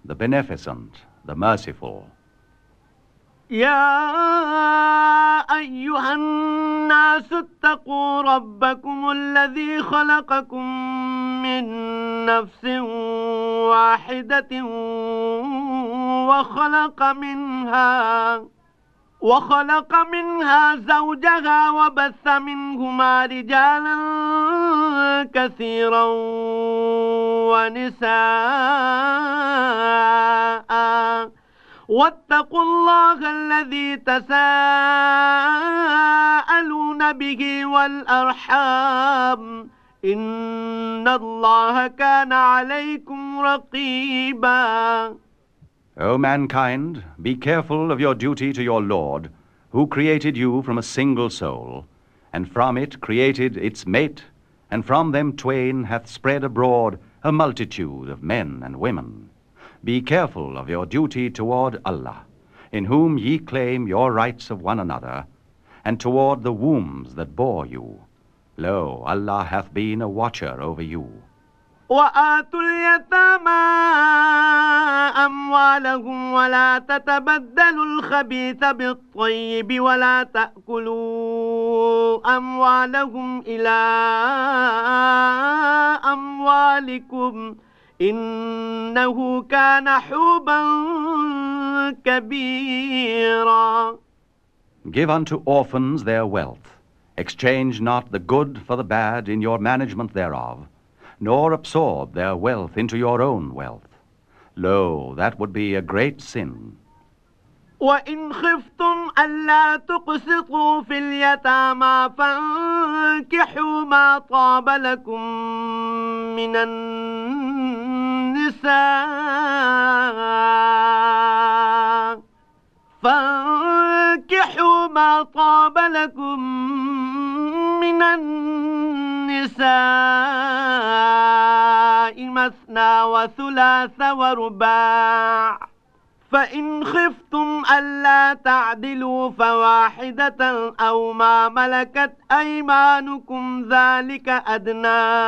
the beneficent, the merciful. يا أيها الناس اتقوا ربكم الذي خلقكم من نفس واحدة وخلق منها زوجها وبث منهما رجالا كثيرا ونساء واتقوا الله الذي تساءلون به والأرحام إن الله كان عليكم رقيبا. O mankind, be careful of your duty to your Lord, who created you from a single soul, and from it created its mate, and from them twain hath spread abroad a multitude of men and women. Be careful of your duty toward Allah, in whom ye claim your rights of one another, and toward the wombs that bore you. Lo, Allah hath been a watcher over you. وآتوا اليتامى أموالهم ولا تتبدلوا الخبيث بالطيب ولا تأكلوا أموالهم إلى أموالكم إنه كان حوبا كبيرا. Give unto orphans their wealth. Exchange not the good for the bad in your management thereof, nor absorb their wealth into your own wealth. Lo, that would be a great sin. وإن خفتم ألا تقسطوا في اليتامى فانكحوا ما طاب لكم من النساء مثنى وثلاث ورباع فإن خفتم ألا تعدلوا فواحدة أو ما ملكت أيمانكم ذلك أدنى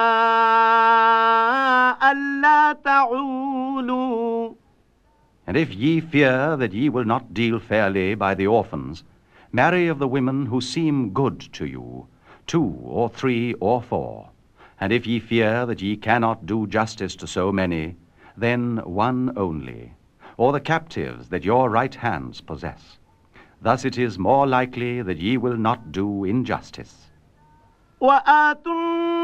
ألا تعولوا. And if ye fear that ye will not deal fairly by the orphans, marry of the women who seem good to you, 2 or 3 or 4. And if ye fear that ye cannot do justice to so many, then one only, or the captives that your right hands possess. Thus it is more likely that ye will not do injustice. وآتوا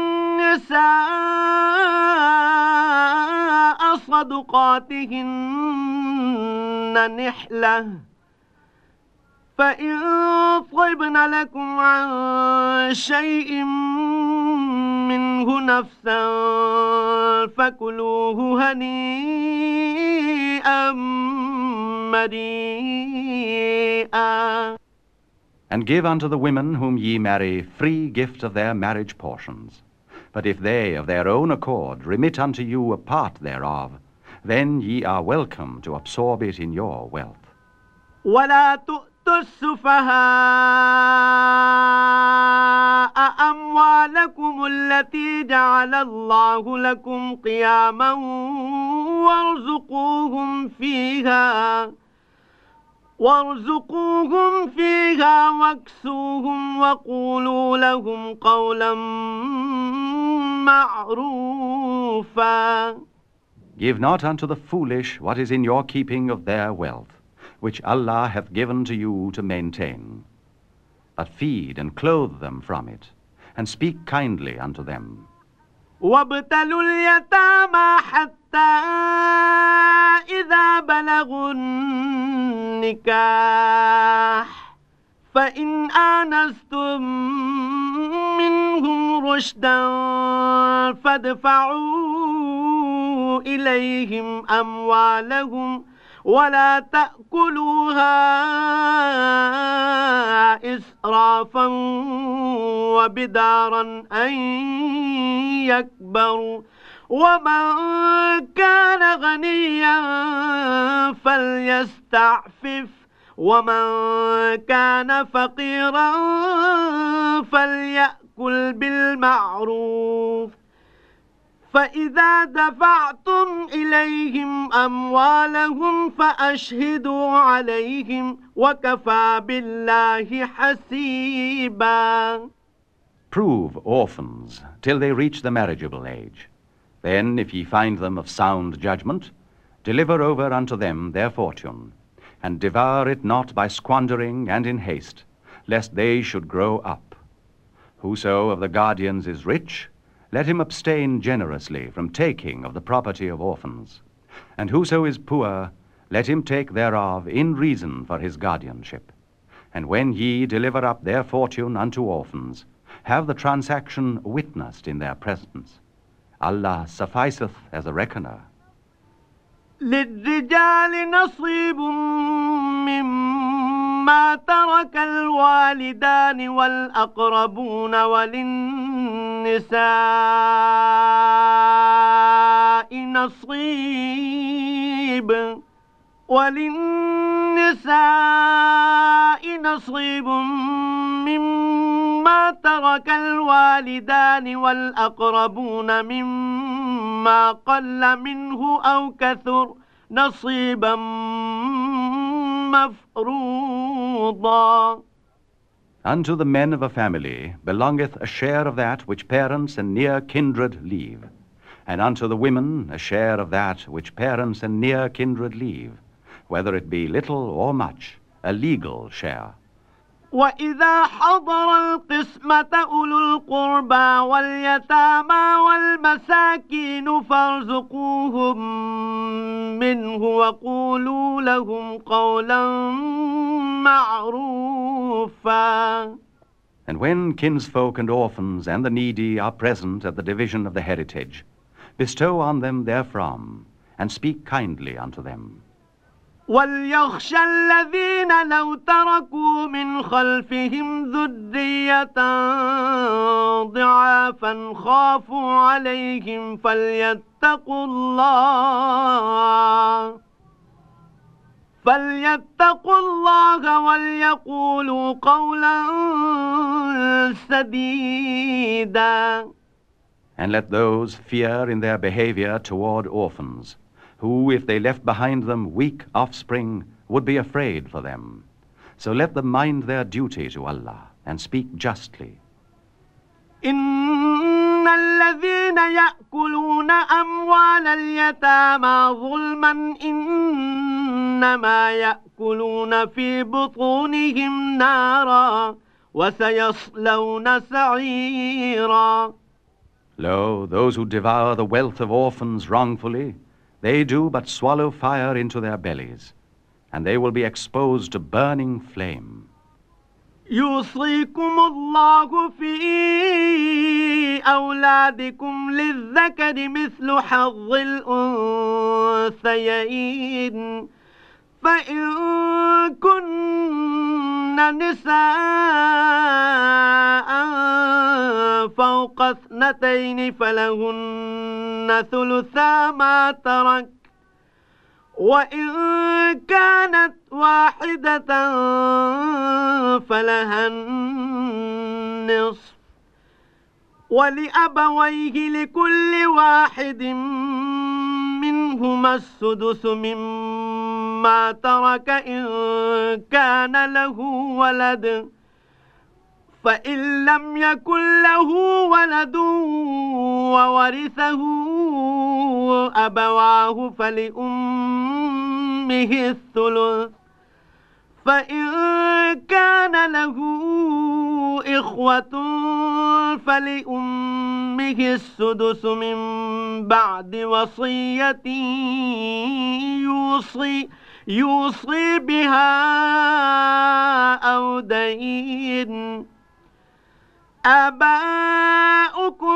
النساء صدقاتهن نحلة فإن طبن لكم عن شيء منه نفسا فكلوه هنيئا مريئا. And give unto the women whom ye marry free gift of their marriage portions. But if they of their own accord remit unto you a part thereof, then ye are welcome to absorb it in your wealth. ولا تؤتوا السفهاء أموالكم التي جعل الله لكم قياما وارزقوهم فيها واكسوهم وقولوا لهم قولا معروفا. Give not unto the foolish what is in your keeping of their wealth, which Allah hath given to you to maintain. But feed and clothe them from it, and speak kindly unto them. وابتلوا اليتامى حتى إذا بلغوا النكاح فإن آنستم منهم رشدا فادفعوا إليهم أموالهم ولا تأكلوها إسرافا وبدارا أن يكبروا ومن كان غنيا فليستعفف ومن كان فقيرا فليأكل بالمعروف فإذا دفعتم إليهم أموالهم فأشهدوا عليهم وكفى بالله حسيبا. Prove orphans till they reach the marriageable age. Then, if ye find them of sound judgment, deliver over unto them their fortune, and devour it not by squandering and in haste, lest they should grow up. Whoso of the guardians is rich, let him abstain generously from taking of the property of orphans. And whoso is poor, let him take thereof in reason for his guardianship. And when ye deliver up their fortune unto orphans, have the transaction witnessed in their presence. Allah sufficeth as a reckoner. للرجال نصيب مما ترك الوالدان والأقربون وللنساء نصيب مما ترك الوالدان والأقربون مما قل منه أو كثر نصيبا مفروضا. Unto the men of a family belongeth a share of that which parents and near kindred leave, and unto the women a share of that which parents and near kindred leave, whether it be little or much, a legal share. وإذا حضر القسمة أولو القربى واليتامى والمساكين فارزقوهم منه وقولوا لهم قولا معروفا. And when kinsfolk and orphans and the needy are present at the division of the heritage, bestow on them therefrom, and speak kindly unto them. وَلْيَخْشَ الَّذِينَ لَوْ تَرَكُوا مِنْ خَلْفِهِمْ ذُرِّيَّةً ضِعَافًا خَافُوا عَلَيْهِمْ فَلْيَتَّقُوا اللَّهَ وَلْيَقُولُوا قَوْلًا سَدِيدًا. And let those fear in their behavior toward orphans, who, if they left behind them weak offspring, would be afraid for them. So let them mind their duty to Allah and speak justly. إن الذين يأكلون أموال اليتامى ظلما إنما يأكلون في بطونهم نارا وسيصلون سعيرا. Lo, those who devour the wealth of orphans wrongfully, they do but swallow fire into their bellies, and they will be exposed to burning flame. يوصيكم الله في أولادكم للذكر مثل حظ الأنثيين فإن كن نساء فوق 2 فلهن ثلثا ما ترك وإن كانت واحدة فلها النصف ولأبويه لكل واحد منهما السدس مما ترك إن كان له ولد فإن لم يكن له ولد وورثه أبواه فلأمه الثلث فإن كان له إخوة فلأمه السدس من بعد وصية يوصي بها أو دين. آباؤكم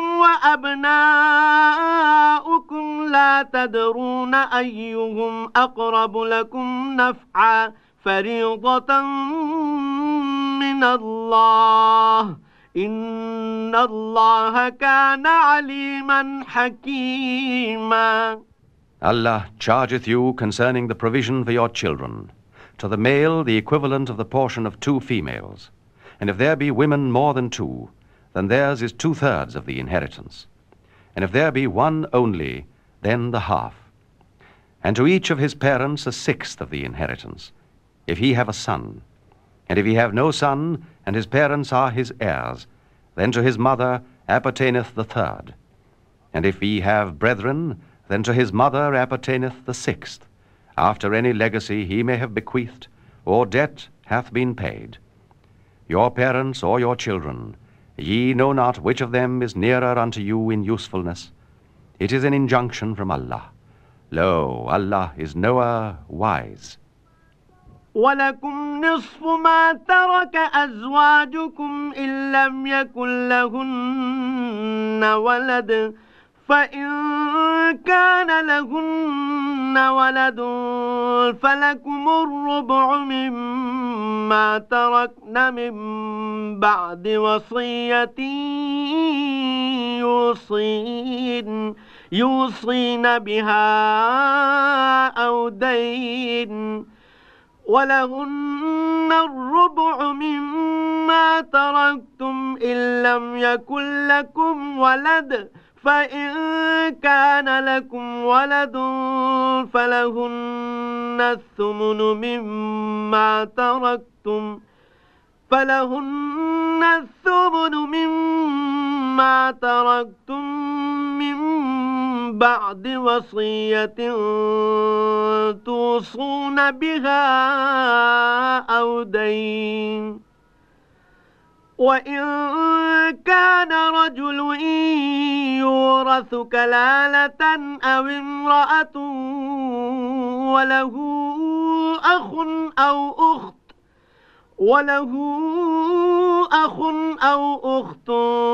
وأبناؤكم لا تدرون أيهم أقرب لكم نفعا فريضة من الله إن الله كان عليما حكيما. Allah chargeth you concerning the provision for your children, to the male the equivalent of the portion of 2 females, and if there be women more than 2, then theirs is 2/3 of the inheritance. and if there be one only, then the half. And to each of his parents a sixth of the inheritance, if he have a son. And if he have no son, and his parents are his heirs, then to his mother appertaineth the third. And if he have brethren, then to his mother appertaineth the sixth, after any legacy he may have bequeathed, or debt hath been paid. Your parents or your children, ye know not which of them is nearer unto you in usefulness. It is an injunction from Allah. Lo, Allah is knower, wise. ولكم نصف ما ترك أزواجكم إن لم يكن لهن ولد فإن كان لهن ولد فلكم الربع مما تركن من بعد وصية يوصين بها أو دين ولهن الربع مما تركتم إن لم يكن لكم ولد فإن كان لكم ولد فلهن الثمن مما تركتم من بعد وصية توصون بها أو دين وإن كان رجل يورث كلالة أو امرأة وله أخ أو أخت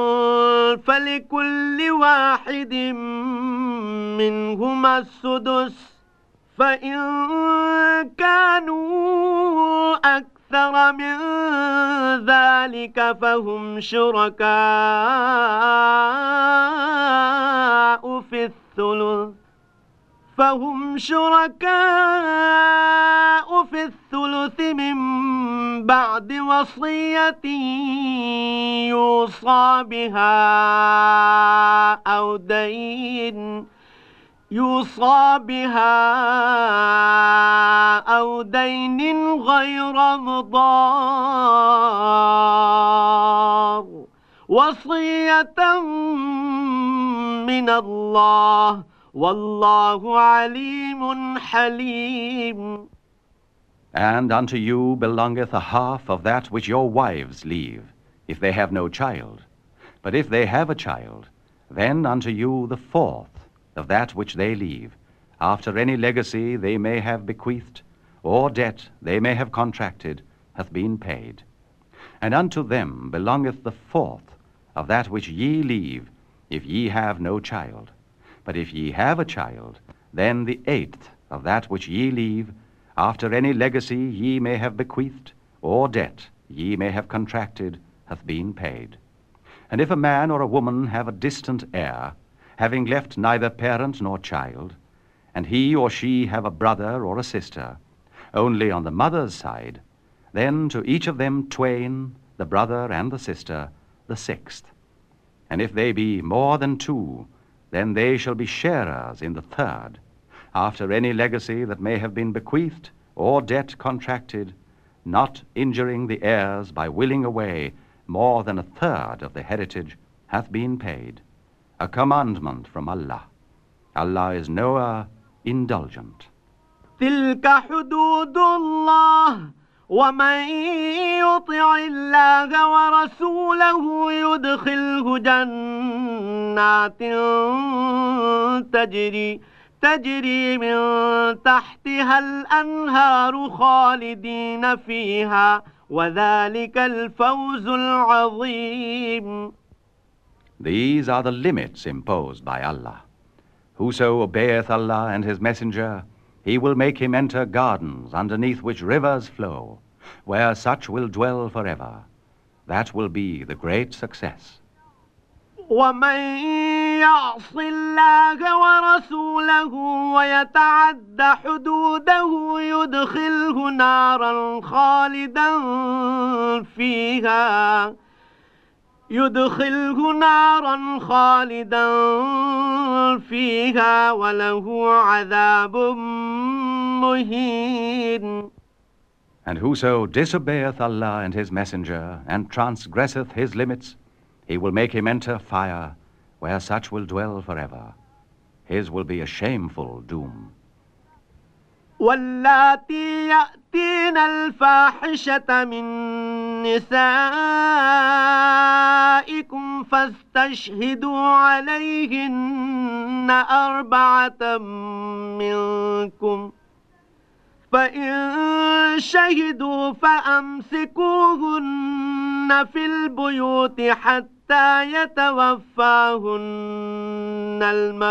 فلكل واحد منهما السدس فإن كانوا أكثر من ذلك فهم شركاء في الثلث من بعد وصية يوصى بها أو دين غير مضار وصية من الله والله عليم حليم. And unto you belongeth a half of that which your wives leave, if they have no child. But if they have a child, then unto you the fourth of that which they leave, after any legacy they may have bequeathed, or debt they may have contracted, hath been paid. And unto them belongeth the fourth of that which ye leave, if ye have no child. But if ye have a child, then the eighth of that which ye leave, after any legacy ye may have bequeathed, or debt ye may have contracted, hath been paid. And if a man or a woman have a distant heir, having left neither parent nor child, and he or she have a brother or a sister, only on the mother's side, then to each of them twain, the brother and the sister, the sixth. And if they be more than two, then they shall be sharers in the third, after any legacy that may have been bequeathed, or debt contracted, not injuring the heirs by willing away more than a third of the heritage hath been paid. A commandment from Allah. Allah is knower, indulgent. تلك حدود الله ومن يطع الله ورسوله يدخله جنات تجري من تحتها الأنهار خالدين فيها وذلك الفوز العظيم. These are the limits imposed by Allah. Whoso obeyeth Allah and his messenger, he will make him enter gardens underneath which rivers flow, where such will dwell forever. That will be the great success. ومن يعص الله ورسوله ويتعد حدوده يدخله نارا يدخله نارا خالدا فيها وله عذاب مهين. And whoso disobeyeth Allah and His Messenger, and transgresseth His limits, He will make him enter fire, where such will dwell forever. His will be a shameful doom. واللاتي يأتين الفاحشة من نسائكم فاستشهدوا عليهن 4 منكم، فإن شهدوا فأمسكوهن في البيوت حتى يتوفاهن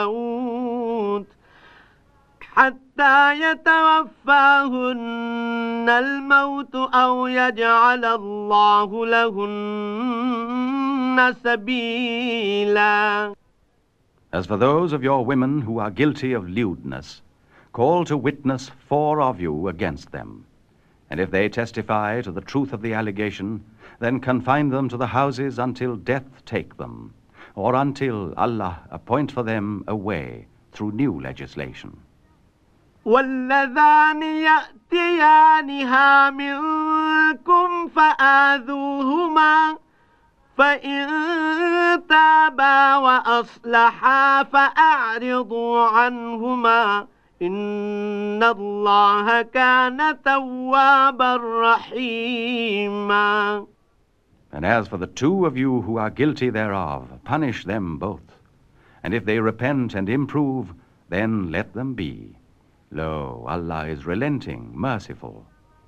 الموت أو يجعل الله لهن سبيلا. As for those of your women who are guilty of lewdness, call to witness 4 of you against them. And if they testify to the truth of the allegation, then confine them to the houses until death take them, or until Allah appoint for them a way through new legislation. واللذان يأتيانها منكم فآذوهما، فإن تابا وأصلحا فأعرضوا عنهما، إن الله كان توابا رحيما. And as for the 2 of you who are guilty thereof, punish them both. And if they repent and improve, then let them be. Lo, Allah is relenting, merciful.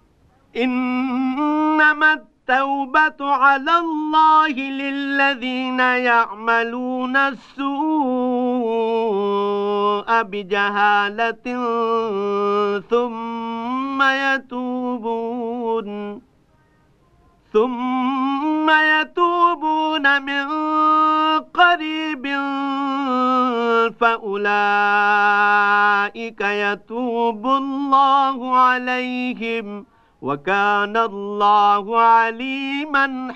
إنما التوبة على الله للذين يعملون السوء بجهالة ثم يتوبون من قريب فأولئك يتوب الله عليهم، وكان الله عليما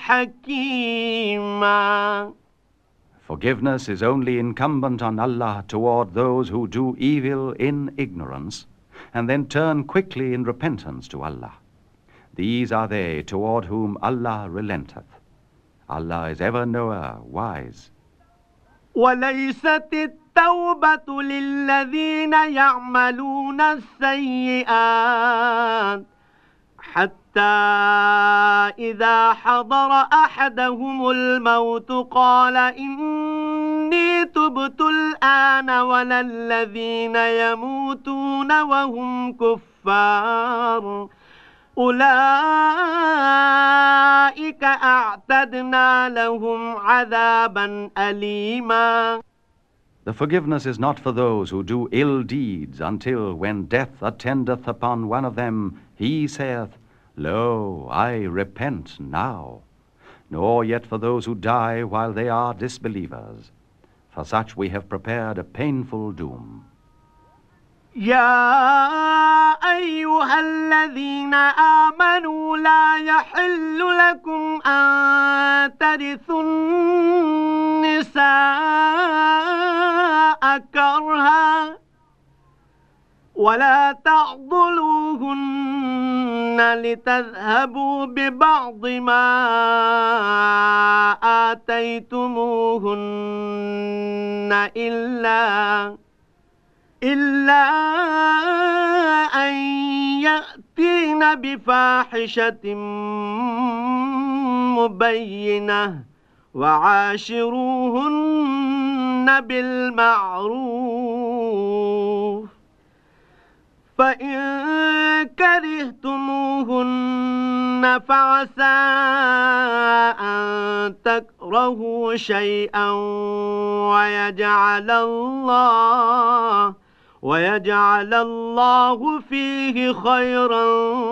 حكيما. Forgiveness is only incumbent on Allah toward those who do evil in ignorance, and then turn quickly in repentance to Allah. These are they toward whom Allah relenteth. Allah is ever knower, wise. وليست التوبة للذين يعملون السيئات حتى إذا حضر أحدهم الموت قال إني تبت الآن، ولا الذين يموتون وهم كفار، أولئك أعتدنا لهم عذابا أليما. The forgiveness is not for those who do ill deeds until when death attendeth upon one of them, he saith, Lo, I repent now. Nor yet for those who die while they are disbelievers. For such we have prepared a painful doom. يا أيها الذين آمنوا لا يحل لكم أن ترثوا النساء كرها ولا تعضلوهن لتذهبوا ببعض ما آتيتموهن إلا أن يأتين بفاحشة مبينة وعاشروهن بالمعروف، فإن كرهتموهن فعسى أن تكرهوا شيئا ويجعل الله فيه خيرا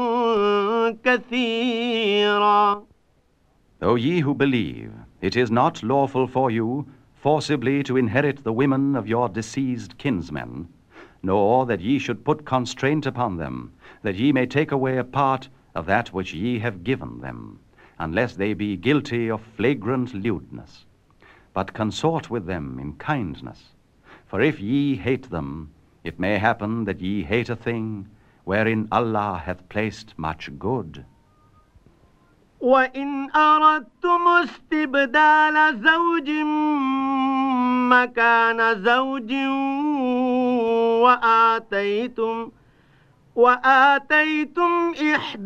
كثيرا. O ye who believe, it is not lawful for you forcibly to inherit the women of your deceased kinsmen, nor that ye should put constraint upon them, that ye may take away a part of that which ye have given them. unless they be guilty of flagrant lewdness. But consort with them in kindness. For if ye hate them, it may happen that ye hate a thing wherein Allah hath placed much good. وَإِنْ أَرَدْتُمُ اسْتِبْدَالَ زَوْجٍ مَكَانَ زَوْجٍ وآتيتم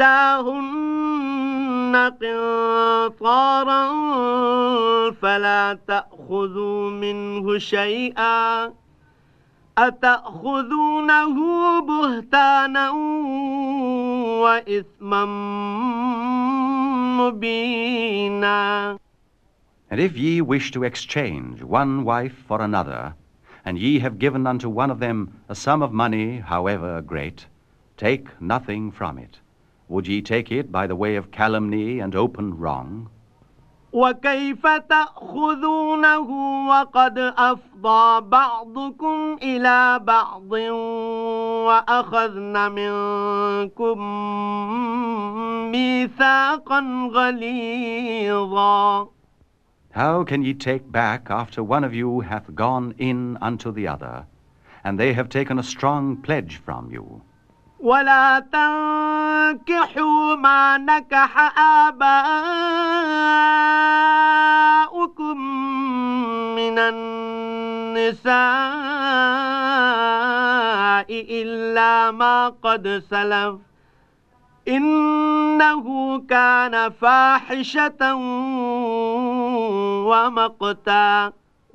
إحداهن قنطارا فلا تأخذوا منه شيئا أتأخذونه بهتانا وإثما مبينا. And if ye wish to exchange one wife for another, and ye have given unto one of them a sum of money, however great, take nothing from it. Would ye take it by the way of calumny and open wrong? وكيف تأخذونه وقد أفضى بعضكم إلى بعض وأخذن منكم ميثاقا غليظا. How can ye take back after one of you hath gone in unto the other, and they have taken a strong pledge from you? ولا تنكحوا ما نكح آباؤكم من النساء إلا ما قد سلف إنه كان فاحشة ومقتا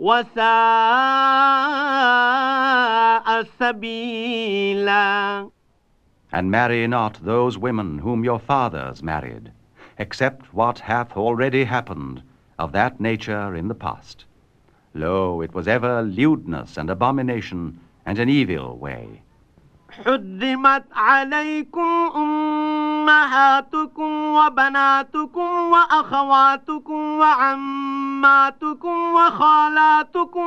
وساء سبيلا. And marry not those women whom your fathers married, except what hath already happened of that nature in the past. Lo, it was ever lewdness and abomination and an evil way. حرمت عليكم أمهاتكم وبناتكم وأخواتكم وعماتكم وخالاتكم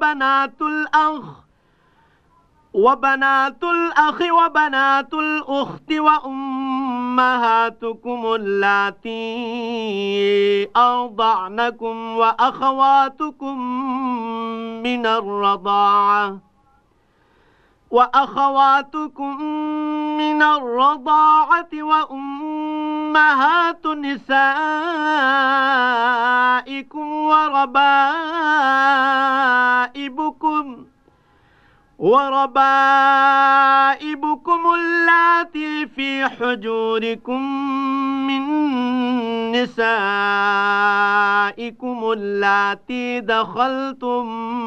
وبنات الأخ وبنات الأخت وأمهاتكم اللاتي أرضعنكم وأخواتكم من الرضاعة وأمهات نسائكم وربائبكم اللاتي في حجوركم من نسائكم اللاتي دخلتم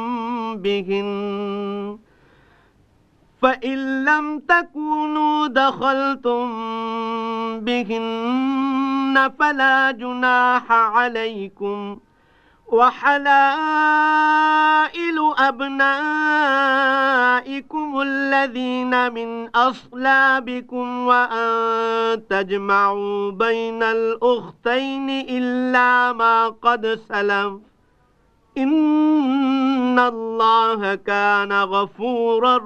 بهن فإن لم تكونوا دخلتم بهن فلا جناح عليكم وحلائل أبنائكم الذين من أصلابكم وأن تجمعوا بين الأختين إلا ما قد سلف إن الله كان غفورا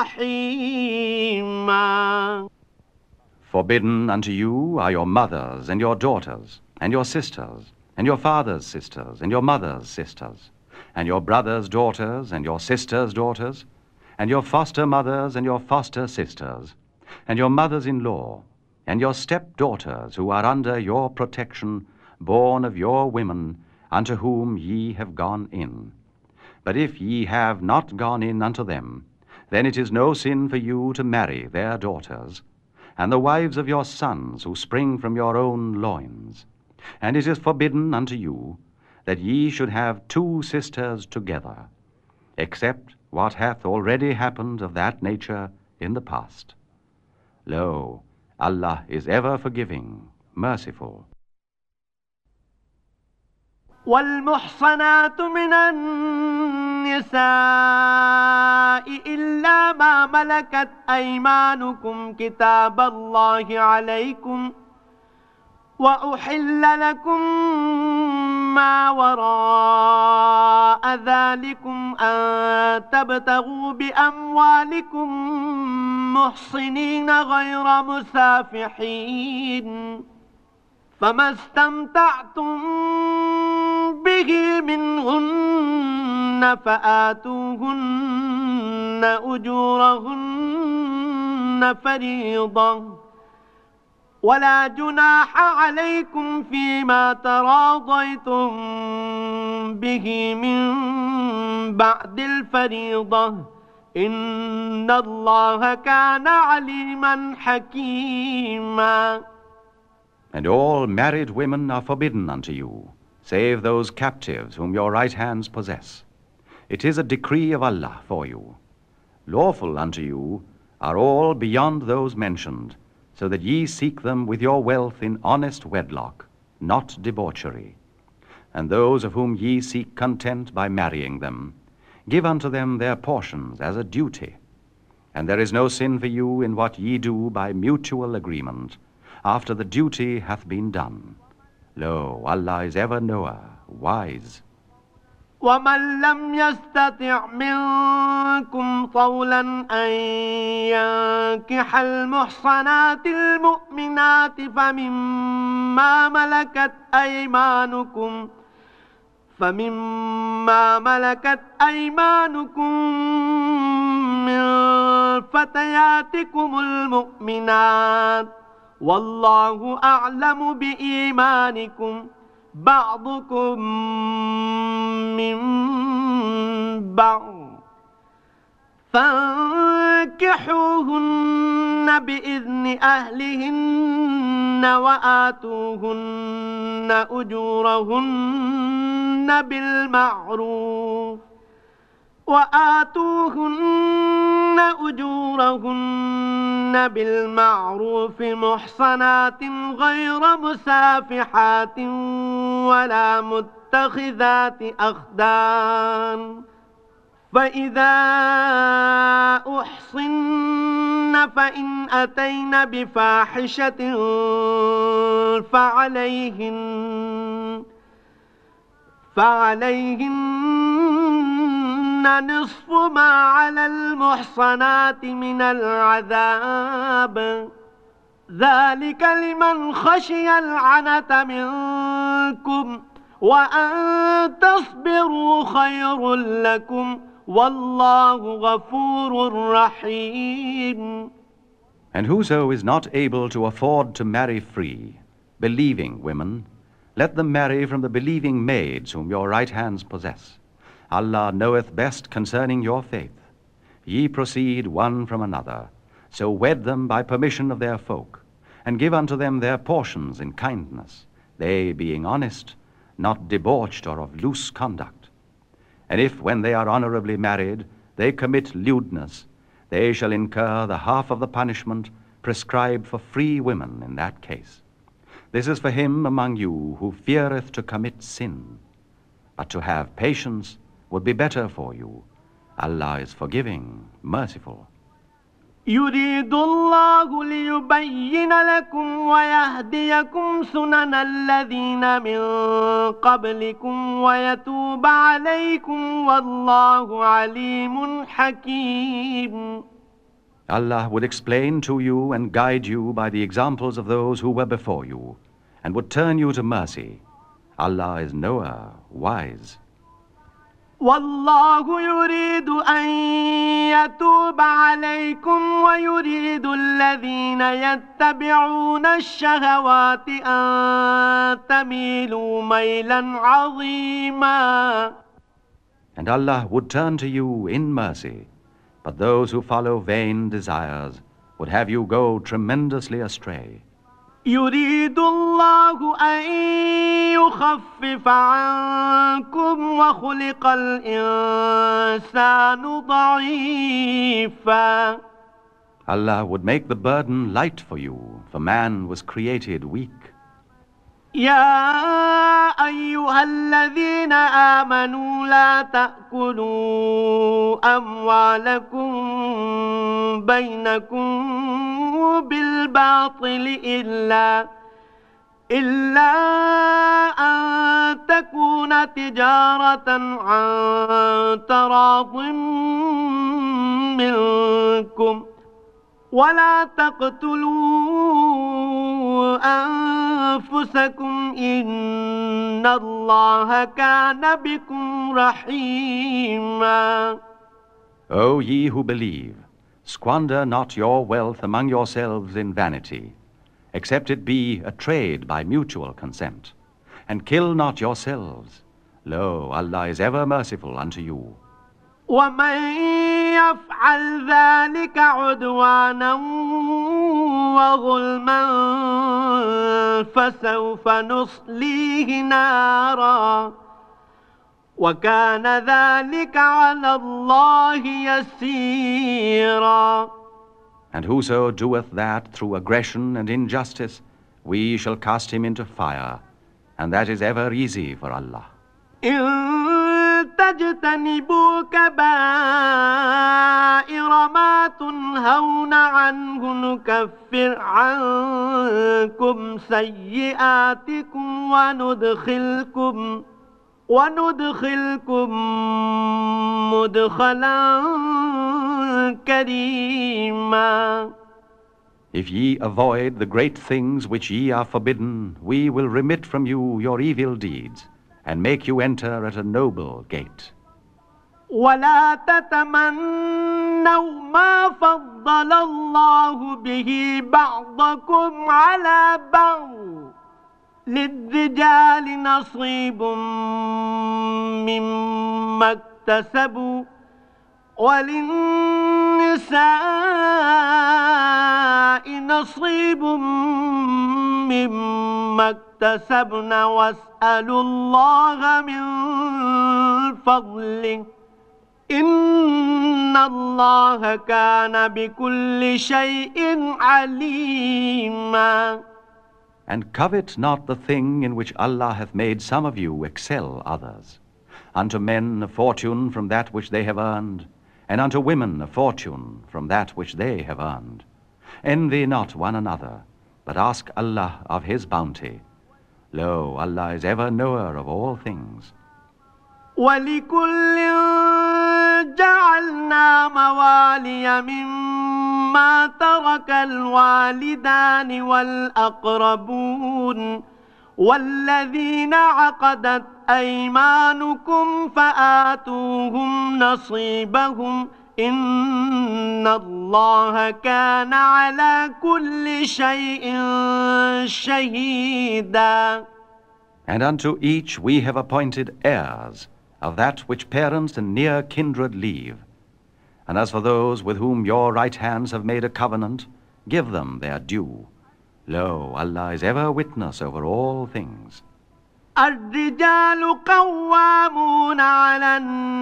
رحيما. Forbidden unto you are your mothers and your daughters and your sisters and your father's sisters and your mother's sisters and your brother's daughters and your sister's daughters and your foster mothers and your foster sisters and your mothers-in-law and your stepdaughters who are under your protection, born of your women, unto whom ye have gone in. But if ye have not gone in unto them, then it is no sin for you to marry their daughters, and the wives of your sons who spring from your own loins. And it is forbidden unto you that ye should have two sisters together, except what hath already happened of that nature in the past. Lo, Allah is ever forgiving, merciful. والمحصنات من النساء إلا ما ملكت أيمانكم كتاب الله عليكم وأحل لكم ما وراء ذلكم أن تبتغوا بأموالكم محصنين غير مسافحين فما استمتعتم به منهن فآتوهن أجورهن فريضة ولا جناح عليكم فيما تراضيتم به من بعد الفريضة إن الله كان عليما حكيما. And all married women are forbidden unto you, save those captives whom your right hands possess. It is a decree of Allah for you. Lawful unto you are all beyond those mentioned, so that ye seek them with your wealth in honest wedlock, not debauchery. And those of whom ye seek content by marrying them, give unto them their portions as a duty. And there is no sin for you in what ye do by mutual agreement, after the duty hath been done. Lo, Allah is ever knower, wise. ومن لم يستطع منكم طولا أن ينكح المحصنات المؤمنات فمما ملكت أيمانكم من فتياتكم المؤمنات والله أعلم بإيمانكم بعضكم من بعض فانكحوهن بإذن أهلهن وآتوهن أجورهن بالمعروف محصنات غير مسافحات ولا متخذات أخدان فإذا أحصن فإن أتين بفاحشة فعليهن نصف ما على المحصنات من العذاب ذلك لمن خشي العنة منكم وأن تصبروا خير لكم والله غفور رحيم. And whoso is not able to afford to marry free, believing women, let them marry from the believing maids whom your right hands possess. Allah knoweth best concerning your faith. Ye proceed one from another, so wed them by permission of their folk, and give unto them their portions in kindness, they being honest, not debauched or of loose conduct. And if, when they are honorably married, they commit lewdness, they shall incur the half of the punishment prescribed for free women in that case. This is for him among you who feareth to commit sin. But to have patience would be better for you. Allah is forgiving, merciful. يريد الله ليبين لكم ويهديكم سنن الذين من قبلكم ويتوب عليكم والله عليم حكيم. Allah would explain to you and guide you by the examples of those who were before you, and would turn you to mercy. Allah is knower, wise. والله يريد أن يتوب عليكم ويريد الذين يتبعون الشهوات أن تميلوا ميلا عظيما. And Allah would turn to you in mercy, but those who follow vain desires would have you go tremendously astray. يريد الله أن يخفف عنكم وخلق الإنسان ضعيفا. Allah would make the burden light for you, for man was created weak. يا أيها الذين آمنوا لا تأكلوا أموالكم بينكم بالباطل إلا أن تكون تجارة عن تراض منكم ولا تقتلوا أنفسكم إن الله كان بكم رحيما. O ye who believe, squander not your wealth among yourselves in vanity, except it be a trade by mutual consent. And kill not yourselves. Lo, Allah is ever merciful unto you. ومن يفعل ذلك عدوانا وظلما فسوف نصليه نارا وكان ذلك على الله يسيرا. And whoso doeth that through aggression and injustice, we shall cast him into fire, and that is ever easy for Allah. إن تجتنبوا كبائر ما تنهون عنه نكفر عنكم سيئاتكم وندخلكم مدخلا كريما. If ye avoid the great things which ye are forbidden, we will remit from you your evil deeds, and make you enter at a noble gate. ولا تتمنوا ما فضل الله به بعضكم على بعض للرجال نصيب مما اكتسبوا وللنساء نصيب مما اكتسبن واسألوا الله من فضله إن الله كان بكل شيء عليما. And covet not the thing in which Allah hath made some of you excel others. Unto men a fortune from that which they have earned, and unto women a fortune from that which they have earned. Envy not one another, but ask Allah of His bounty. Lo, Allah is ever knower of all things. وَلِكُلٍّ جَعَلْنَا مَوَالِيَ مِمَّا تَرَكَ الْوَالِدَانِ وَالْأَقْرَبُونَ وَالَّذِينَ عَقَدَتْ أَيْمَانُكُمْ فَآتُوهُمْ نَصِيبَهُمْ إِنَّ اللَّهَ كَانَ عَلَى كُلِّ شَيْءٍ شَهِيدًا. And unto each we have appointed heirs of that which parents and near kindred leave. And as for those with whom your right hands have made a covenant, give them their due. Lo, Allah is ever witness over all things. الرجال قوامون على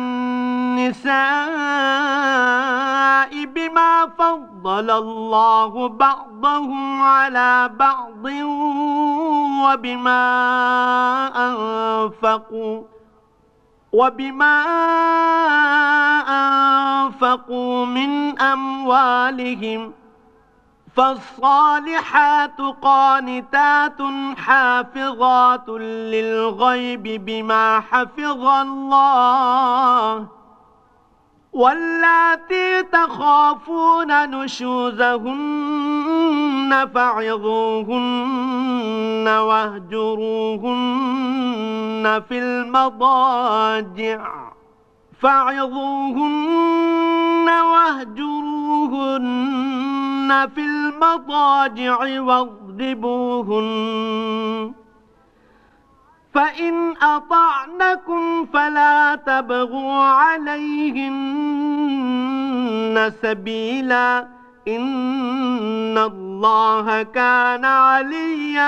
النساء بما فضل الله بعضهم على بعض وبما أنفقوا من أموالهم فالصالحات قانتات حافظات للغيب بما حفظ الله واللاتي تخافون نشوزهن فعظوهن واهجروهن في المضاجع واضربوهن فإن أطعنكم فلا تبغوا عليهن سبيلا إن الله كان عليا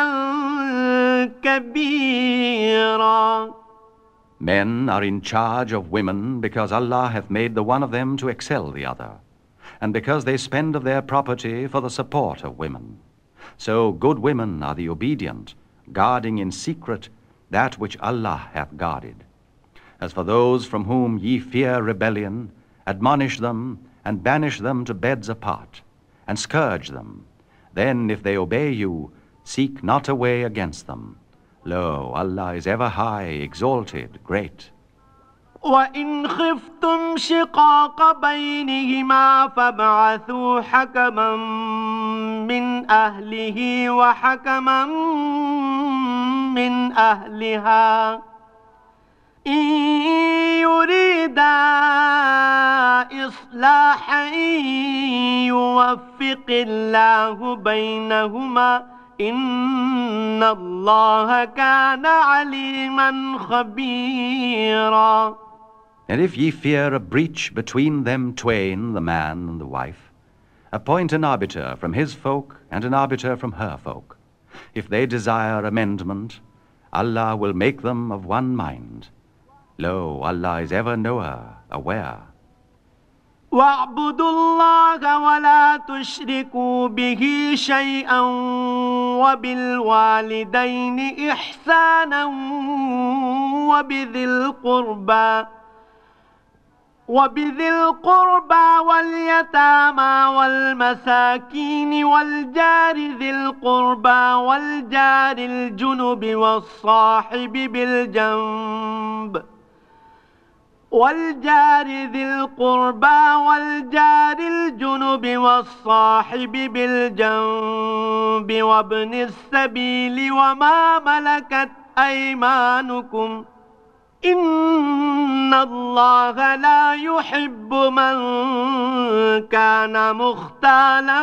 كبيرا. Men are in charge of women because Allah hath made the one of them to excel the other, and because they spend of their property for the support of women. So good women are the obedient, guarding in secret that which Allah hath guarded. As for those from whom ye fear rebellion, admonish them and banish them to beds apart, and scourge them. Then if they obey you, seek not a way against them. Lo, Allah is ever high, exalted, great. وَإِنْ خِفْتُمْ شِقَاقَ بَيْنِهِمَا فَابْعَثُوا حَكَمًا مِّنْ أَهْلِهِ وَحَكَمًا من أهلها إن يريدا إصلاحا يوفق الله بينهما إن الله كان عليما خبيرا. And if ye fear a breach between them twain, the man and the wife, appoint an arbiter from his folk and an arbiter from her folk. If they desire amendment, Allah will make them of one mind. Lo, Allah is ever knower, aware. واعبدوا الله ولا تشركوا به شيئا وبالوالدين إحسانا وبذي القربى واليتامى والمساكين والجار ذي القربى والجار الجنب والصاحب بالجنب وابن السبيل وما ملكت أيمانكم إن الله لا يحب من كان مختالا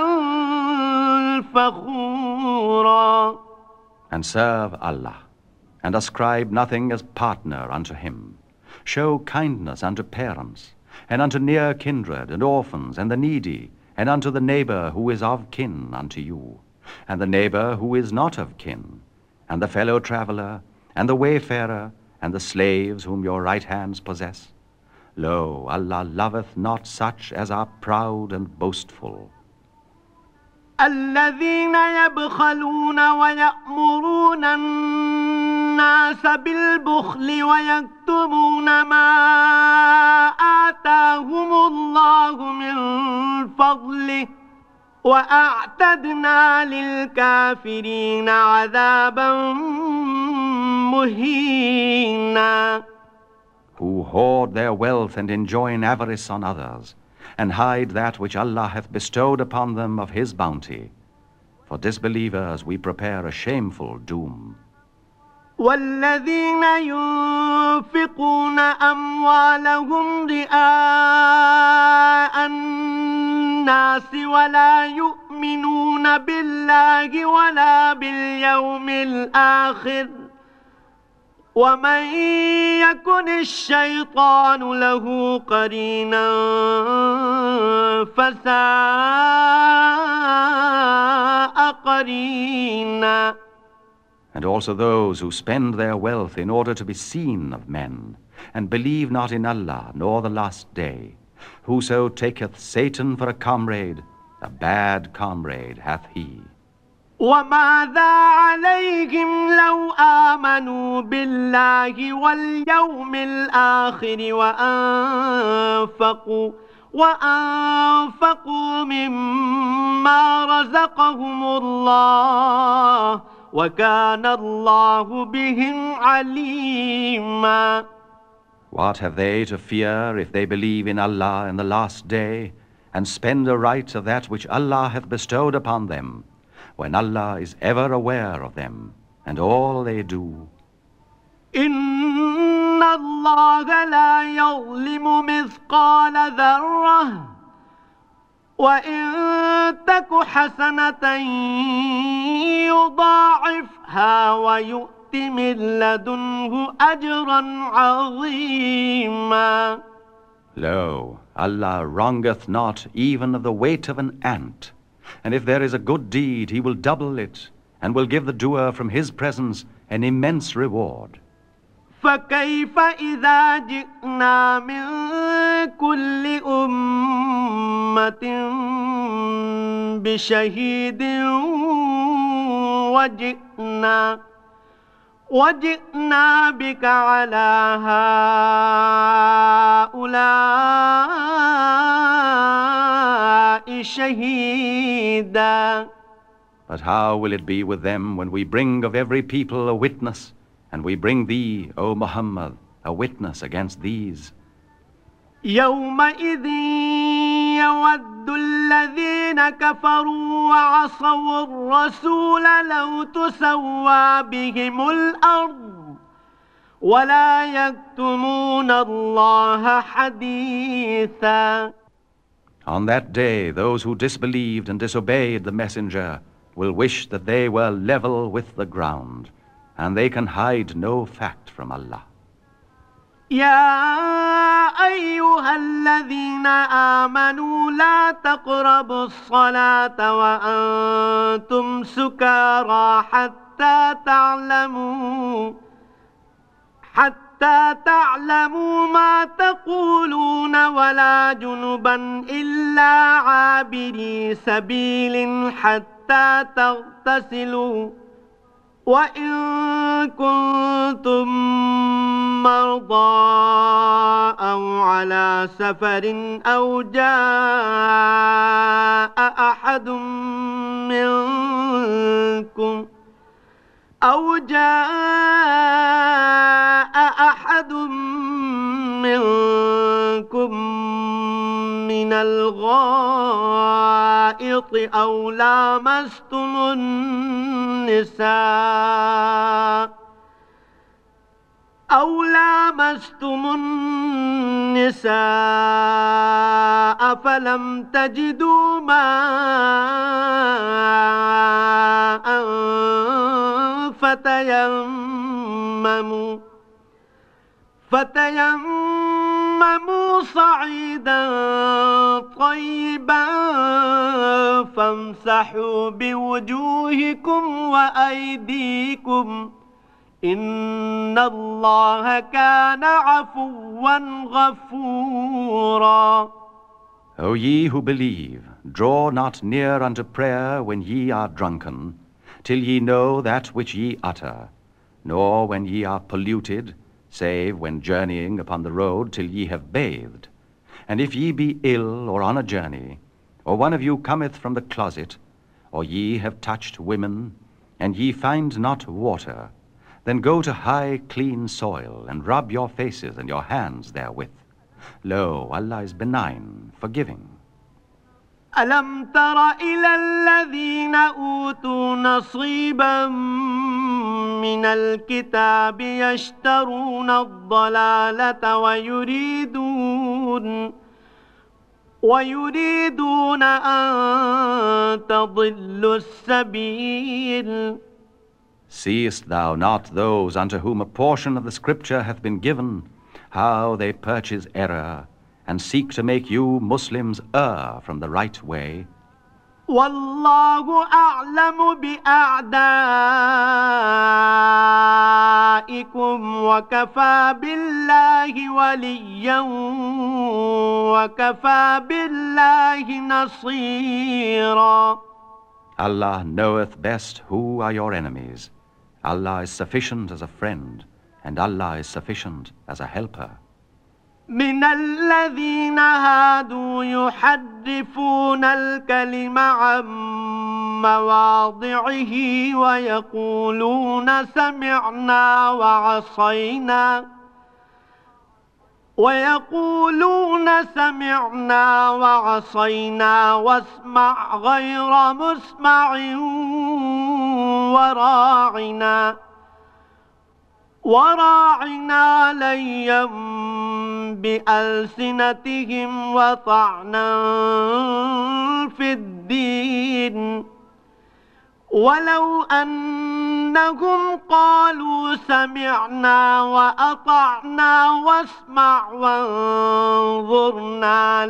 فخورا. And serve Allah, and ascribe nothing as partner unto him. Show kindness unto parents, and unto near kindred, and orphans, and the needy, and unto the neighbor who is of kin unto you, and the neighbor who is not of kin, and the fellow traveler, and the wayfarer, and the slaves whom your right hands possess. Lo, Allah loveth not such as are proud and boastful. الذين يبخلون ويأمرون الناس بالبخل ويكتمون ما آتاهم الله من فضله وأعتدنا للكافرين عذابا مهينا. Who hoard their wealth and enjoin avarice on others, and hide that which Allah hath bestowed upon them of His bounty. For disbelievers we prepare a shameful doom. والذين ينفقون أموالهم رئاء الناس ولا يؤمنون بالله ولا باليوم الآخر ومن يكن الشيطان له قرينا فساء قرينا. And also those who spend their wealth in order to be seen of men, and believe not in Allah nor the last day. Whoso taketh Satan for a comrade, a bad comrade hath he. وماذا عليهم لو آمنوا بالله واليوم الآخر وأنفقوا مما رزقهم الله وكان الله بهم عليما. What have they to fear if they believe in Allah in the last day, and spend aright of that which Allah hath bestowed upon them, when Allah is ever aware of them, and all they do? إن الله لا يظلم مثقال ذرة وإن تك حسنة يضاعفها ويؤت من لدنه أجرا عظيما. Lo, Allah wrongeth not even of the weight of an ant, and if there is a good deed, He will double it, and will give the doer from His presence an immense reward. فكيف إذا جئنا من كل أمة بشهيد وجئنا بك على هؤلاء شهيدا. But how will it be with them when we bring of every people a witness, and we bring thee, O Muhammad, a witness against these? يومئذ يود الذين كفروا وعصوا الرسول لو تسوى بهم الأرض ولا يكتمون الله حديثا. On that day, those who disbelieved and disobeyed the messenger will wish that they were level with the ground, and they can hide no fact from Allah. يا أيها الذين آمنوا لا تقربوا الصلاة وأنتم سكارى حتى تعلموا ما تقولون ولا جنبا إلا عابري سبيل حتى تغتسلوا وإن كنتم مرضى أو على سفر أو جاء أحد منكم من الغائط أو لامستم النساء فلم تجدوا ماء فتيمموا صعيدا طيبا فامسحوا بوجوهكم وأيديكم إن الله كان عفوا غفورا. O ye who believe, draw not near unto prayer when ye are drunken, till ye know that which ye utter, nor when ye are polluted, save when journeying upon the road till ye have bathed. And if ye be ill or on a journey, or one of you cometh from the closet, or ye have touched women, and ye find not water, then go to high clean soil, and rub your faces and your hands therewith. Lo, Allah is benign, forgiving. ألم تر إلى الذين أوتوا نصيبا من الكتاب يشترون الضلالة ويريدون أن تضلوا السبيل. Seest thou not those unto whom a portion of the scripture hath been given, how they purchase error, and seek to make you Muslims err from the right way? والله أعلم بأعدائكم وكفى بالله وليا وكفى بالله نصيرا. Allah knoweth best who are your enemies. Allah is sufficient as a friend, and Allah is sufficient as a helper. من الذين هادوا يحرفون الكلم عن مواضعه ويقولون سمعنا وعصينا واسمع غير مسمع وراعنا ليا بألسنتهم وطعنا في الدين ولو أنهم قالوا سمعنا وأطعنا واسمع وانظرنا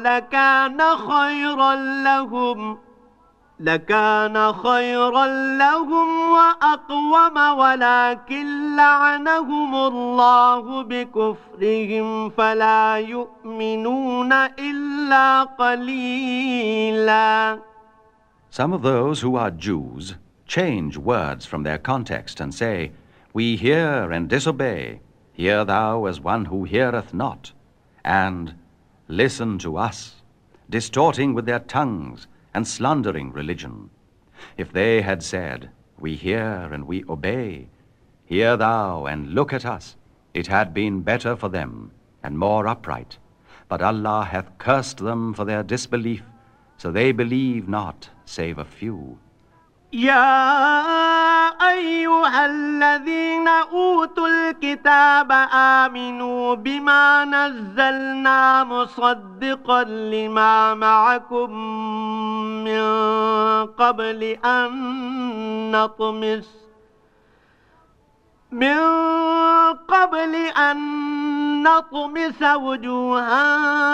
لكان خيرا لهم وأقوم ولكن لعنهم الله بكفرهم فلا يؤمنون إلا قليلا. Some of those who are Jews change words from their context and say, "We hear and disobey. Hear thou as one who heareth not," and "Listen to us," distorting with their tongues and slandering religion. If they had said, "We hear and we obey, hear thou and look at us," it had been better for them and more upright. But Allah hath cursed them for their disbelief, so they believe not, save a few. يا أيها الذين أوتوا الكتاب آمنوا بما نزلنا مصدقا لما معكم من قبل أن نطمس وجوها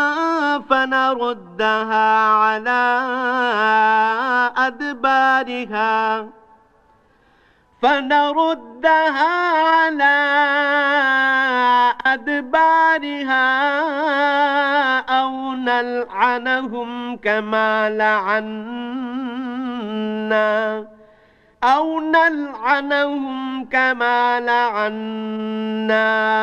فنردها على أدبارها أو نلعنهم كما لعنا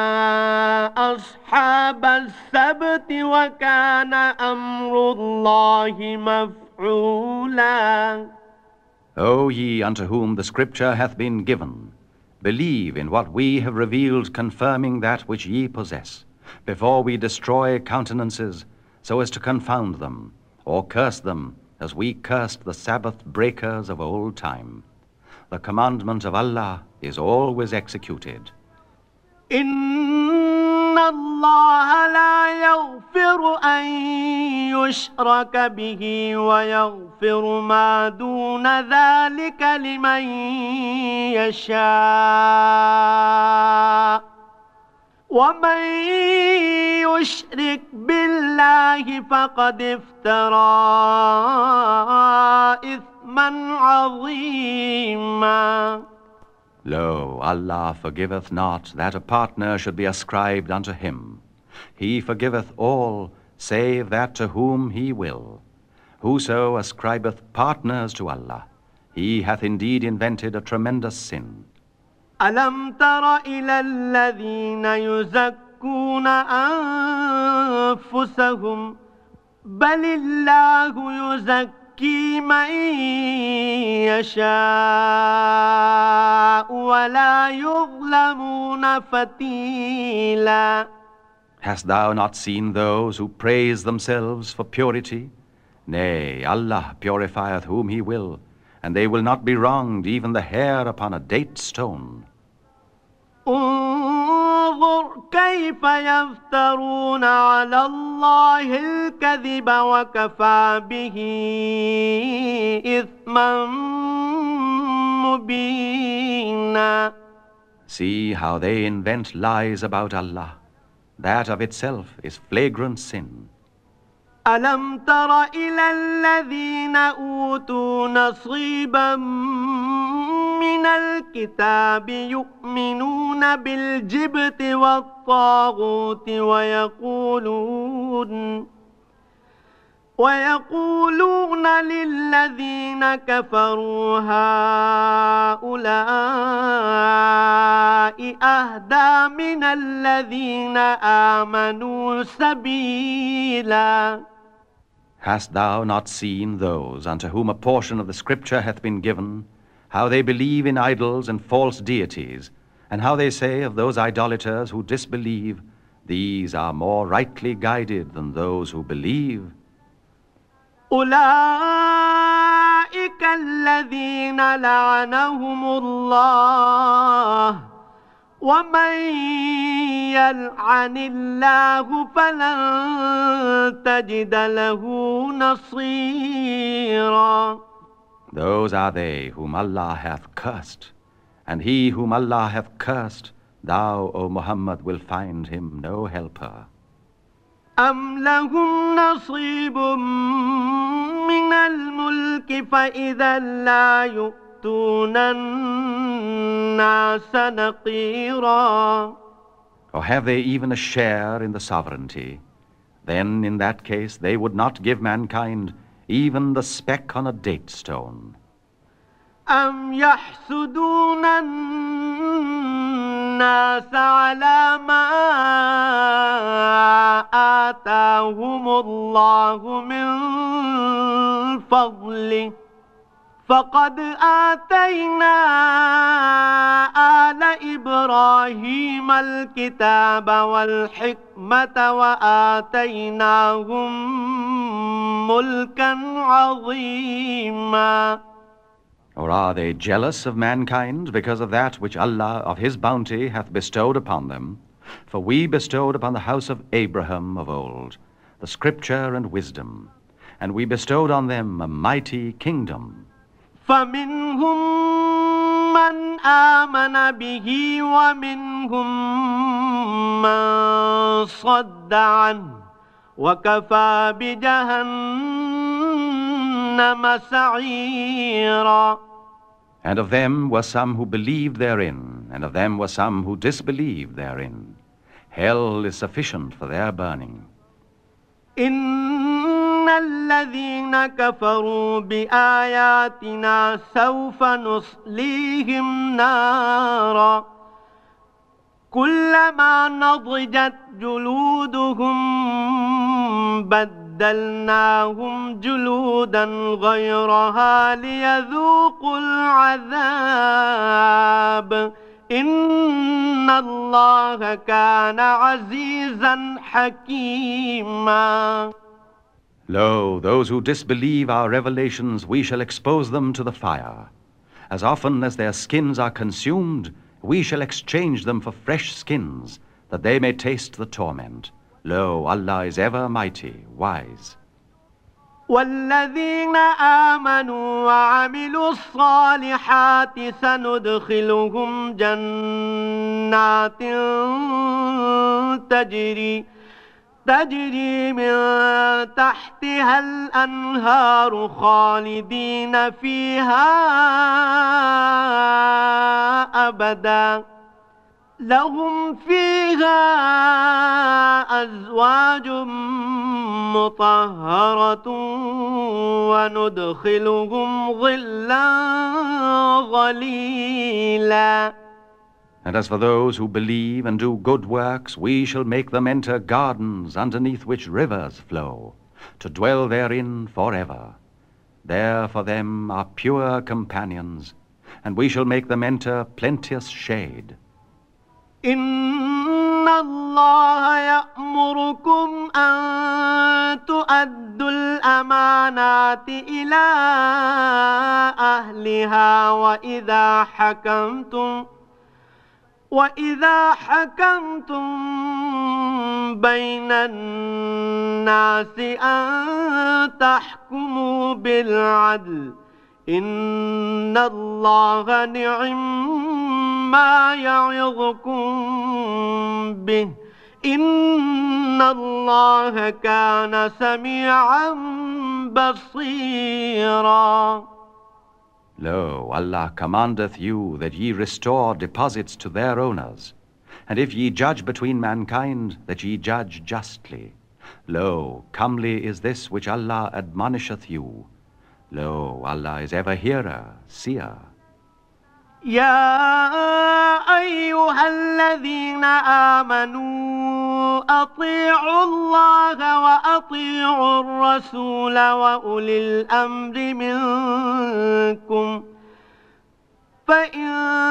أصحاب السبت وكان أمر الله مفعولا. O ye unto whom the Scripture hath been given, believe in what we have revealed confirming that which ye possess, before we destroy countenances so as to confound them, or curse them as we cursed the Sabbath breakers of old time. The commandment of Allah is always executed. إن الله لا يغفر أن يشرك به ويغفر ما دون ذلك لمن يشاء ومن يشرك بالله فقد افترى إثما عظيما. Lo, Allah forgiveth not that a partner should be ascribed unto him. He forgiveth all, save that to whom he will. Whoso ascribeth partners to Allah, he hath indeed invented a tremendous sin. ألم تر إلى الذين يزكون أنفسهم بل الله يزكي من يشاء ولا يظلمون فتيلا. Hast thou not seen those who praise themselves for purity? Nay, Allah purifieth whom he will, and they will not be wronged even the hair upon a date stone. انظر كيف يفترون على الله الكذب وكفى به إثما مبينا. See how they invent lies about Allah. That of itself is flagrant sin. ألم تر إلى الذين أوتوا نصيبا من الكتاب يؤمنون بالجبت والطاغوت ويقولون للذين كفروا هؤلاء أهدى من الذين آمنوا سبيلا. Hast thou not seen those unto whom a portion of the Scripture hath been given, how they believe in idols and false deities, and how they say of those idolaters who disbelieve, these are more rightly guided than those who believe? أولئك الذين لعنهم الله ومن يلعن الله فلن تجد له نصيرا. Those are they whom Allah hath cursed, and he whom Allah hath cursed, thou, O Muhammad, will find him no helper. أم لهم نصيب من الملك فإذا لا يؤتون الناس نقيرا. Or have they even a share in the sovereignty? Then in that case they would not give mankind even the speck on a date stone. أم يحسدون الناس على ما آتاهم الله من فضله فقد آتينا آل إبراهيم إبراهيم الكتاب والحكمة وآتيناهم ملكا عظيما. Or are they jealous of mankind because of that which Allah of His bounty hath bestowed upon them? For we bestowed upon the house of Abraham of old the scripture and wisdom, and we bestowed on them a mighty kingdom. فمنهم من آمن به ومنهم من صد عنه وكفى بجهنم سعيرا. And of them were some who believed therein, and of them were some who disbelieved therein. Hell is sufficient for their burning. إن الذين كفروا بآياتنا سوف نصليهم نارا كلما نضجت جلودهم بدلناهم جلودا غيرها ليذوقوا العذاب إن الله كان عزيزا حكيما. Lo, those who disbelieve our revelations, we shall expose them to the fire. As often as their skins are consumed, we shall exchange them for fresh skins, that they may taste the torment. Lo, Allah is ever mighty, wise. والذين آمنوا وعملوا الصالحات سندخلهم جنات تجري من تحتها الأنهار خالدين فيها أبدا لهم فيها أزواج مطهرة وندخلهم ظلا ظليلا. And as for those who believe and do good works, we shall make them enter gardens underneath which rivers flow, to dwell therein forever. There for them are pure companions, and we shall make them enter plenteous shade. إن الله يأمركم أن تؤدوا الأمانات إلى أهلها وإذا حكمتم بين الناس أن تحكموا بالعدل إن الله نعم ما يعظكم به إن الله كان سميعا بصيرا. Lo, Allah commandeth you that ye restore deposits to their owners, and if ye judge between mankind, that ye judge justly. Lo, comely is this which Allah admonisheth you. Lo, Allah is ever hearer, seer. يا أيها الذين آمنوا أطيعوا الله وأطيعوا الرسول وأولي الأمر منكم فإن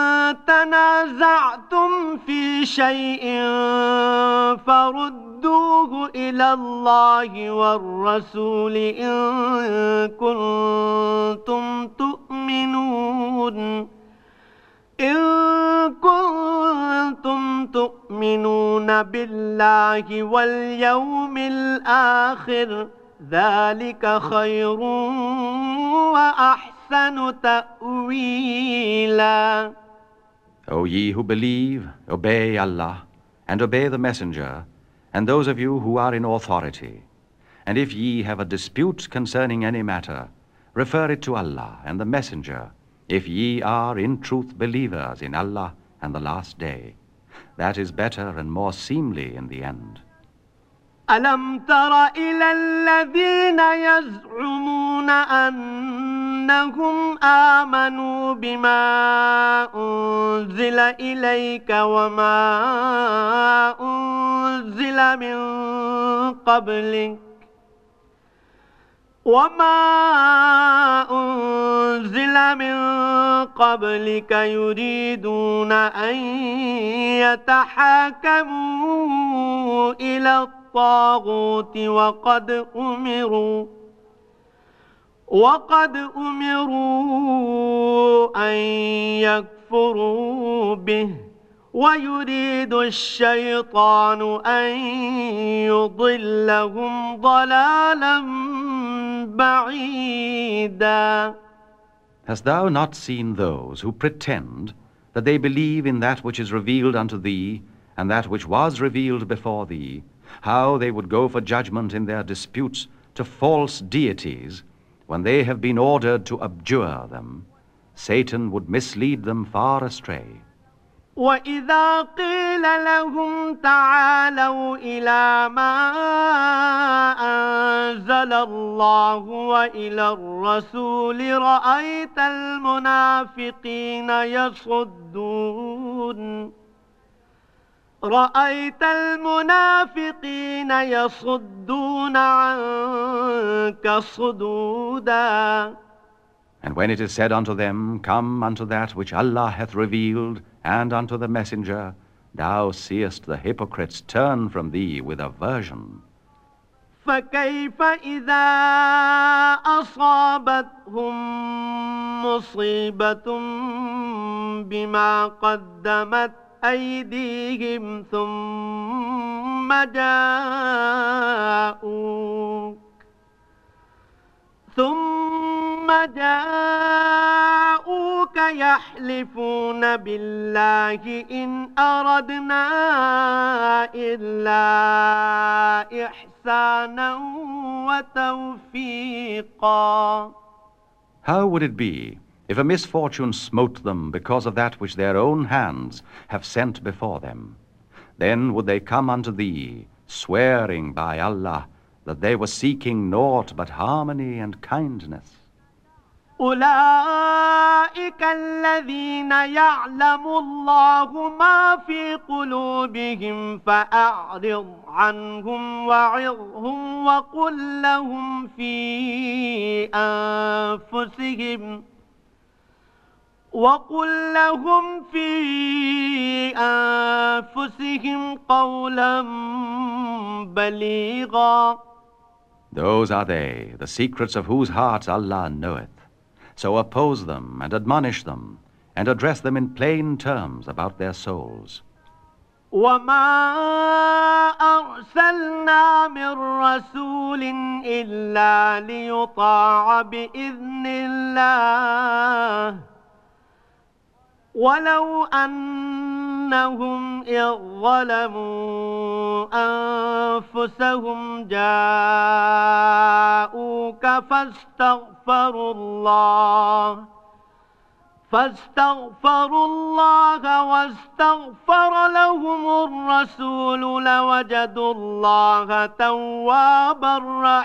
تنازعتم في شيء فردوه إلى الله والرسول إن كنتم تؤمنون بالله واليوم الآخر ذلك خير وأحسن تأويلا. O ye who believe, obey Allah, and obey the Messenger, and those of you who are in authority. And if ye have a dispute concerning any matter, refer it to Allah and the Messenger, if ye are in truth believers in Allah and the last day. That is better and more seemly in the end. ألم تر إلى الذين يزعمون أنهم آمنوا بما أنزل إليك وما أنزل من قبلك وما أنزل من قبلك يريدون أن يتحاكموا إلى الطاغوت وقد أمروا أن يكفروا به ويريد الشيطان أن يضلهم ضلالا بعيدا. Hast thou not seen those who pretend that they believe in that which is revealed unto thee, and that which was revealed before thee, how they would go for judgment in their disputes to false deities, when they have been ordered to abjure them? Satan would mislead them far astray. وَإِذَا قِيلَ لَهُمْ تَعَالَوْا إِلَى مَا أَنزَلَ اللَّهُ وَإِلَى الرَّسُولِ رَأَيْتَ الْمُنَافِقِينَ يَصُدُّونَ عَنكَ صُدُودًا. And when it is said unto them, Come unto that which Allah hath revealed, and unto the messenger, thou seest the hypocrites turn from thee with aversion. فَكَيْفَ إِذَا أَصَابَتْهُم مُّصِيبَةٌ بِمَا قَدَّمَتْ أَيْدِيهِمْ ثم جاءوك يحلفون بالله إن أردنا إلا إحسانا وتوفيقا. How would it be if a misfortune smote them because of that which their own hands have sent before them? Then would they come unto thee, swearing by Allah that they were seeking naught but harmony and kindness. أولئك الذين يعلم الله ما في قلوبهم فأعرض عنهم وعظهم وقل لهم في أنفسهم قولا بليغا. Those are they, the secrets of whose hearts Allah knoweth. So oppose them and admonish them, and address them in plain terms about their souls. وَمَا أَرْسَلْنَا مِن رَّسُولٍ إِلَّا لِيُطَاعَ بِإِذْنِ اللَّهِ وَلَوْ أَنَّهُمْ إِذ ظَّلَمُوا أَنفُسَهُمْ جَاءُوكَ فاستغفروا الله واستغفر لهم الرسول لوجدوا الله توابا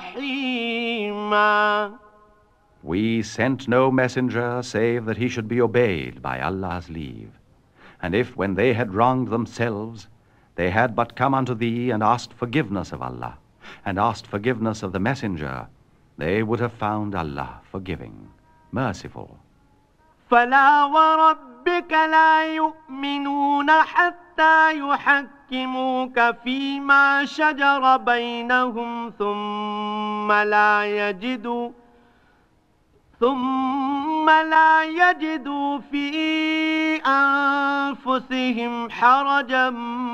رحيما. We sent no messenger save that he should be obeyed by Allah's leave. And if, when they had wronged themselves, they had but come unto thee and asked forgiveness of Allah, and asked forgiveness of the messenger, they would have found Allah forgiving, merciful. فلا وربك لا يؤمنون حتى يحكموك فيما شجر بينهم ثم لا يجدوا في أنفسهم حرجا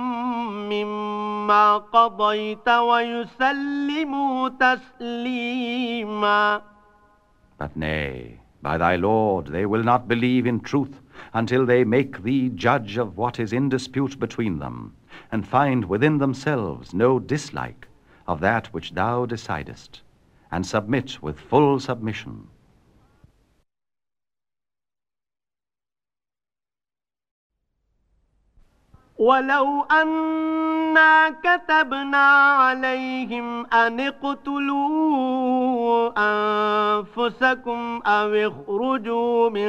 مما قضيت ويسلموا تسليما. But nay, by thy Lord, they will not believe in truth until they make thee judge of what is in dispute between them, and find within themselves no dislike of that which thou decidest, and submit with full submission. ولو أنا كتبنا عليهم أن اقتلوا أنفسكم أو اخرجوا من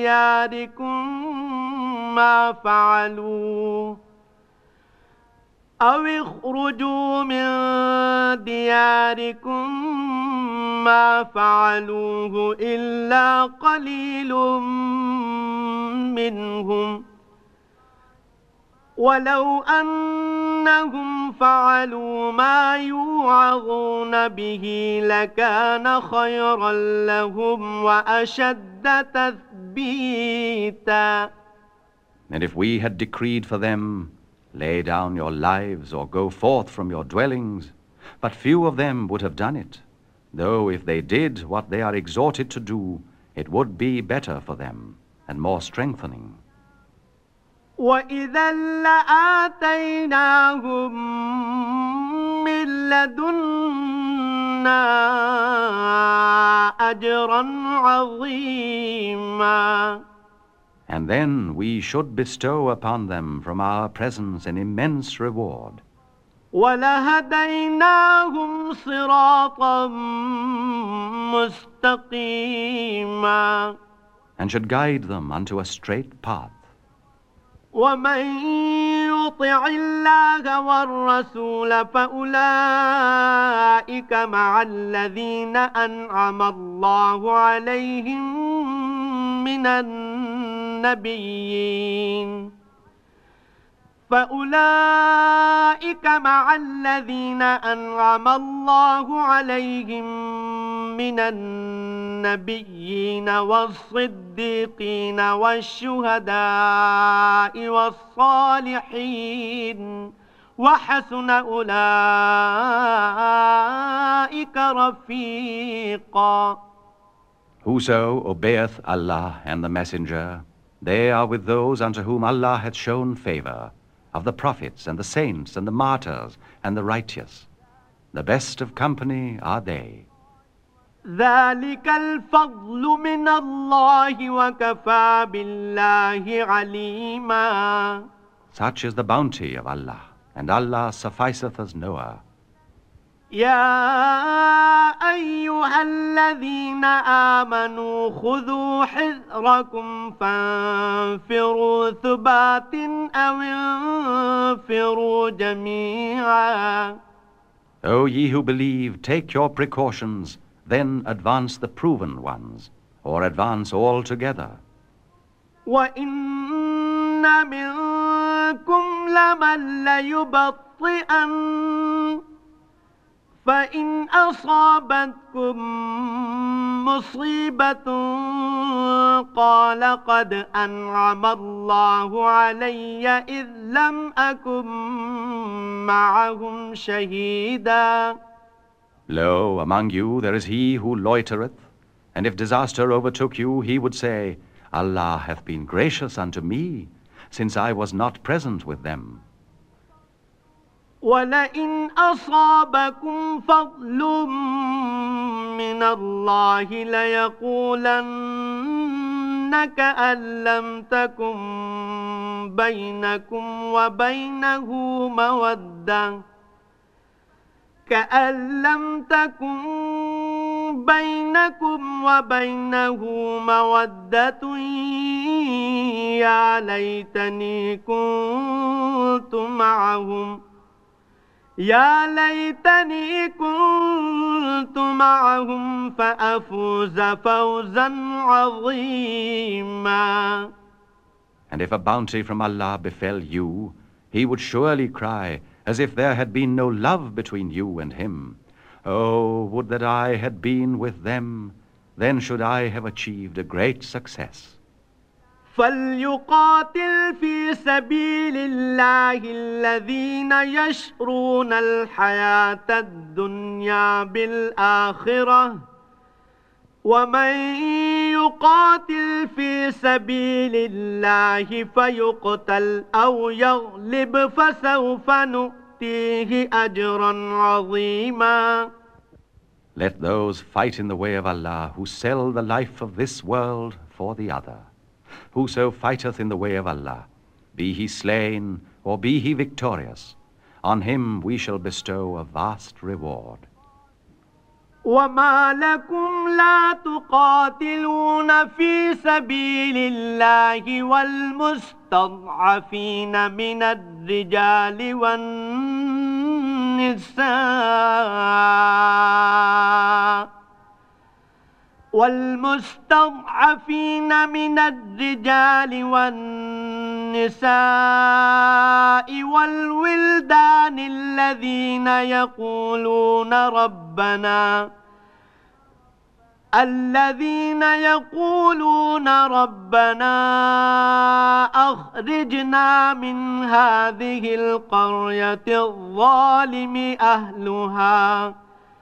دياركم أو اخرجوا من دياركم ما فعلوه إلا قليل منهم ولو أنهم فعلوا ما يوعظون به لكان خيرا لهم وأشد تثبيتا. And if we had decreed for them, lay down your lives or go forth from your dwellings, but few of them would have done it, though if they did what they are exhorted to do, it would be better for them and more strengthening. وَإِذًا لَآتَيْنَاهُمْ مِن لَّدُنَّا أَجْرًا عَظِيمًا. And then we should bestow upon them from our presence an immense reward. وَلَهَدَيْنَاهُمْ صِرَاطًا مُّسْتَقِيمًا. And should guide them unto a straight path. وَمَن يُطِعِ اللَّهَ وَالرَّسُولَ فَأُولَٰئِكَ مَعَ الَّذِينَ أَنْعَمَ اللَّهُ عَلَيْهِم مِّنَ النَّبِيِّينَ فأولئك مع الذين أنعم الله عليهم من النبيين والصديقين والشهداء والصالحين وحسن أولئك رفيقا. Whoso obeyeth Allah and the Messenger, they are with those unto whom Allah hath shown favor, of the prophets and the saints and the martyrs and the righteous. The best of company are they. ذلك الفضل من الله وكفى بالله عليما. Such is the bounty of Allah, and Allah sufficeth as knower. يا أيها الذين آمنوا خذوا حذركم فانفروا ثبات أو انفروا جميعا. O ye who believe, take your precautions, then advance the proven ones, or advance all together. وإن منكم لمن ليبطئن فإن أصابتكم مصيبة قال قد أنعم الله علي إذ لم أكن معهم شهيدا. Lo, among you there is he who loitereth, and if disaster overtook you, he would say, Allah hath been gracious unto me, since I was not present with them. ولئن أصابكم فضل من الله ليقولن كأن لم تكن بينكم وبينه مودة يا ليتني كنت معهم فأفوز فوزا عظيما. And if a bounty from Allah befell you, he would surely cry, as if there had been no love between you and him, Oh, would that I had been with them, then should I have achieved a great success. فليقاتل في سبيل الله الذين يشرون الحياة الدنيا بالآخرة ومن يقاتل في سبيل الله فيقتل أو يغلب فسوف نؤتيه أجرا عظيما. Let those fight in the way of Allah who sell the life of this world for the other. Whoso fighteth in the way of Allah, be he slain or be he victorious, on him we shall bestow a vast reward. وما لكم لا تقاتلون في سبيل الله والمستضعفين من الرجال والنساء والنساء والمستضعفين من الرجال والنساء والولدان الذين يقولون ربنا أخرجنا من هذه القرية الظالم أهلها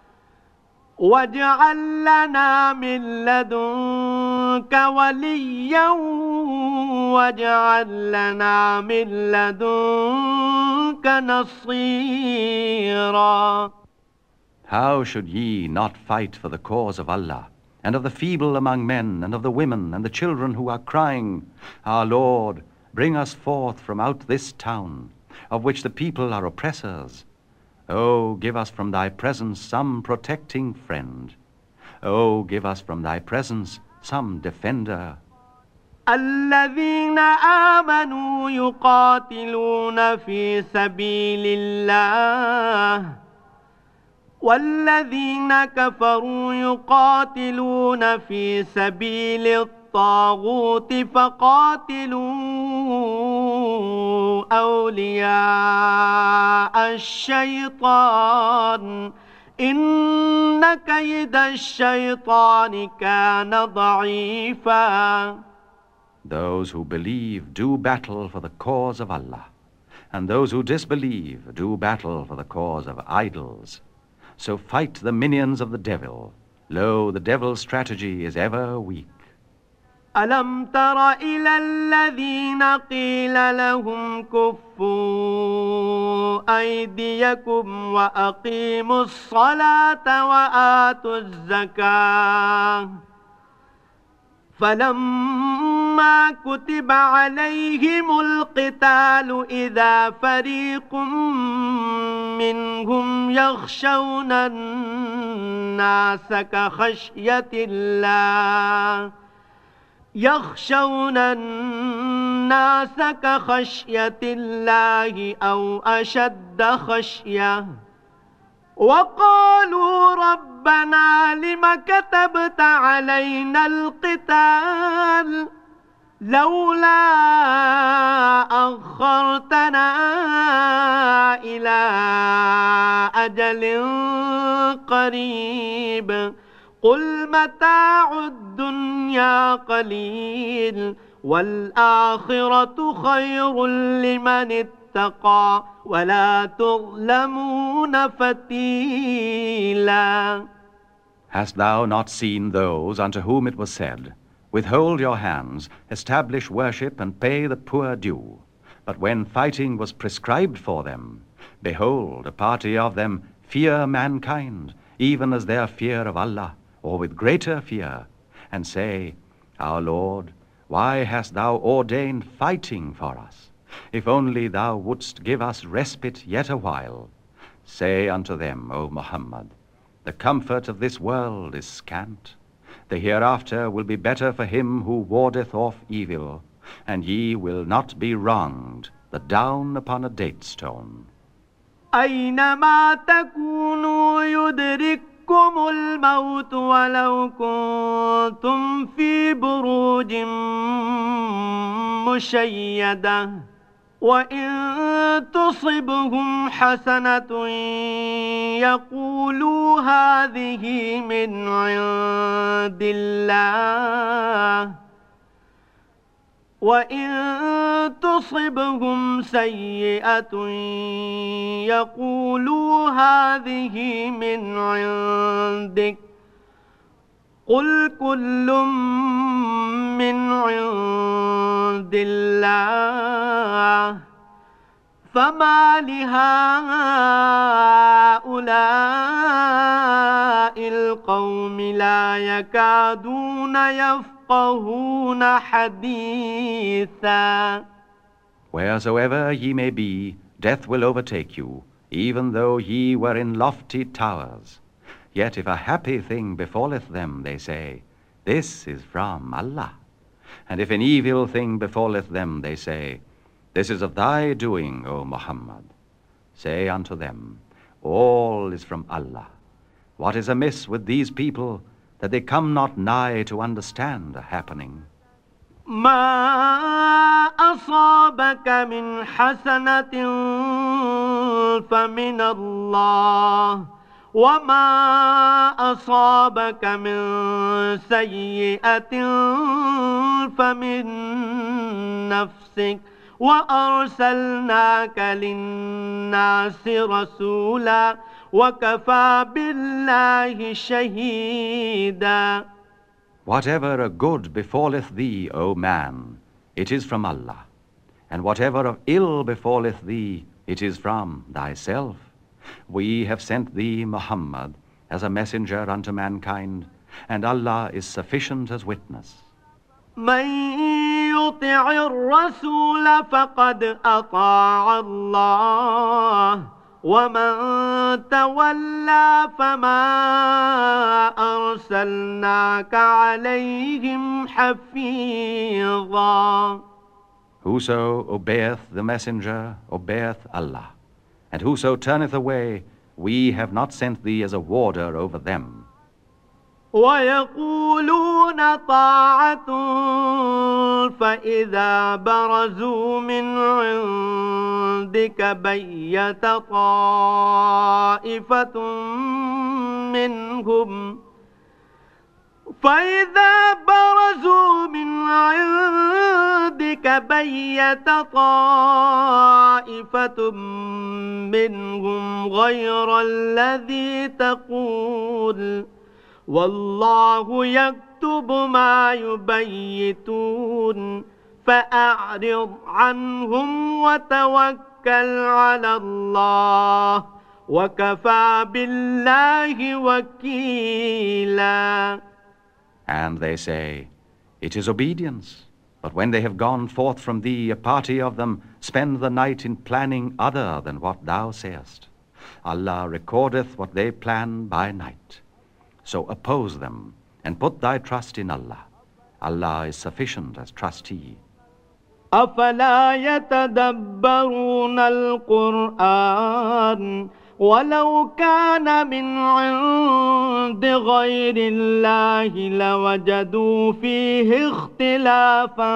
واجعل لنا من لدنك وليا واجعل لنا من لدنك نصيرا. How should ye not fight for the cause of Allah, and of the feeble among men, and of the women, and the children who are crying, Our Lord, bring us forth from out this town, of which the people are oppressors. Oh, give us from thy presence some protecting friend. Oh, give us from thy presence some defender. الذين آمنوا يقاتلون في سبيل الله والذين كفروا يقاتلون في سبيل الطاغوت فقاتلوا أولياء الشيطان إن كيد الشيطان كان ضعيفا. Those who believe do battle for the cause of Allah, and those who disbelieve do battle for the cause of idols. So fight the minions of the devil. Lo, the devil's strategy is ever weak. ألم تر إلى الذين قيل لهم كفوا أيديكم وأقيموا الصلاة وآتوا الزكاة فلما كتب عليهم القتال إذا فريق منهم يخشون الناس كخشية الله أو أشد خشية وقالوا ربنا لم كتبت علينا القتال لولا أخرتنا إلى أجل قريب قل متاع الدنيا قليل والآخرة خير لمن اتقى ولا تظلمون فتيلا. Hast thou not seen those unto whom it was said, Withhold your hands, establish worship, and pay the poor due? But when fighting was prescribed for them, behold, a party of them fear mankind, even as their fear of Allah, or with greater fear, and say, Our Lord, why hast thou ordained fighting for us? If only thou wouldst give us respite yet a while. Say unto them, O Muhammad, the comfort of this world is scant. The hereafter will be better for him who wardeth off evil, and ye will not be wronged, the down upon a date stone. أينما تكونوا يدرككم الموت ولو كنتم في بروج مشيدة وإن تصبهم حسنة يقولوا هذه من عند الله وإن تصبهم سيئة يقولوا هذه من عندك قل كل من عند الله فما لهؤلاء القوم لا يكادون يفقهون حديثا. Wheresoever ye may be, death will overtake you, even though ye were in lofty towers. Yet if a happy thing befalleth them, they say, This is from Allah. And if an evil thing befalleth them, they say, This is of thy doing, O Muhammad. Say unto them, All is from Allah. What is amiss with these people that they come not nigh to understand a happening? ما أصابك من حسنة فمن الله وما أصابك من سيئة فمن نفسك وأرسلناك للناس رسولا وكفى بالله شهيدا. Whatever a good befalleth thee, O man, it is from Allah, and whatever of ill befalleth thee, it is from thyself. We have sent thee, Muhammad, as a messenger unto mankind, and Allah is sufficient as witness. من يطع الرسول فقد أطاع الله ومن تولى فما أرسلناك عليهم حفيظا. Whoso obeyeth the messenger obeyeth Allah, and whoso turneth away, we have not sent thee as a warder over them. ويقولون طاعة فإذا برزوا من عندك بيت طائفة منهم غير الذي تقول والله يكتب ما يبيتون فأعرض عنهم وتوكل على الله وكفى بالله وكيلا. And they say, it is obedience. But when they have gone forth from thee, a party of them spend the night in planning other than what thou sayest. Allah recordeth what they plan by night. So oppose them, and put thy trust in Allah. Allah is sufficient as trustee. أفلا يتدبرون القرآن ولو كان من عند غير الله لوجدوا فيه اختلافا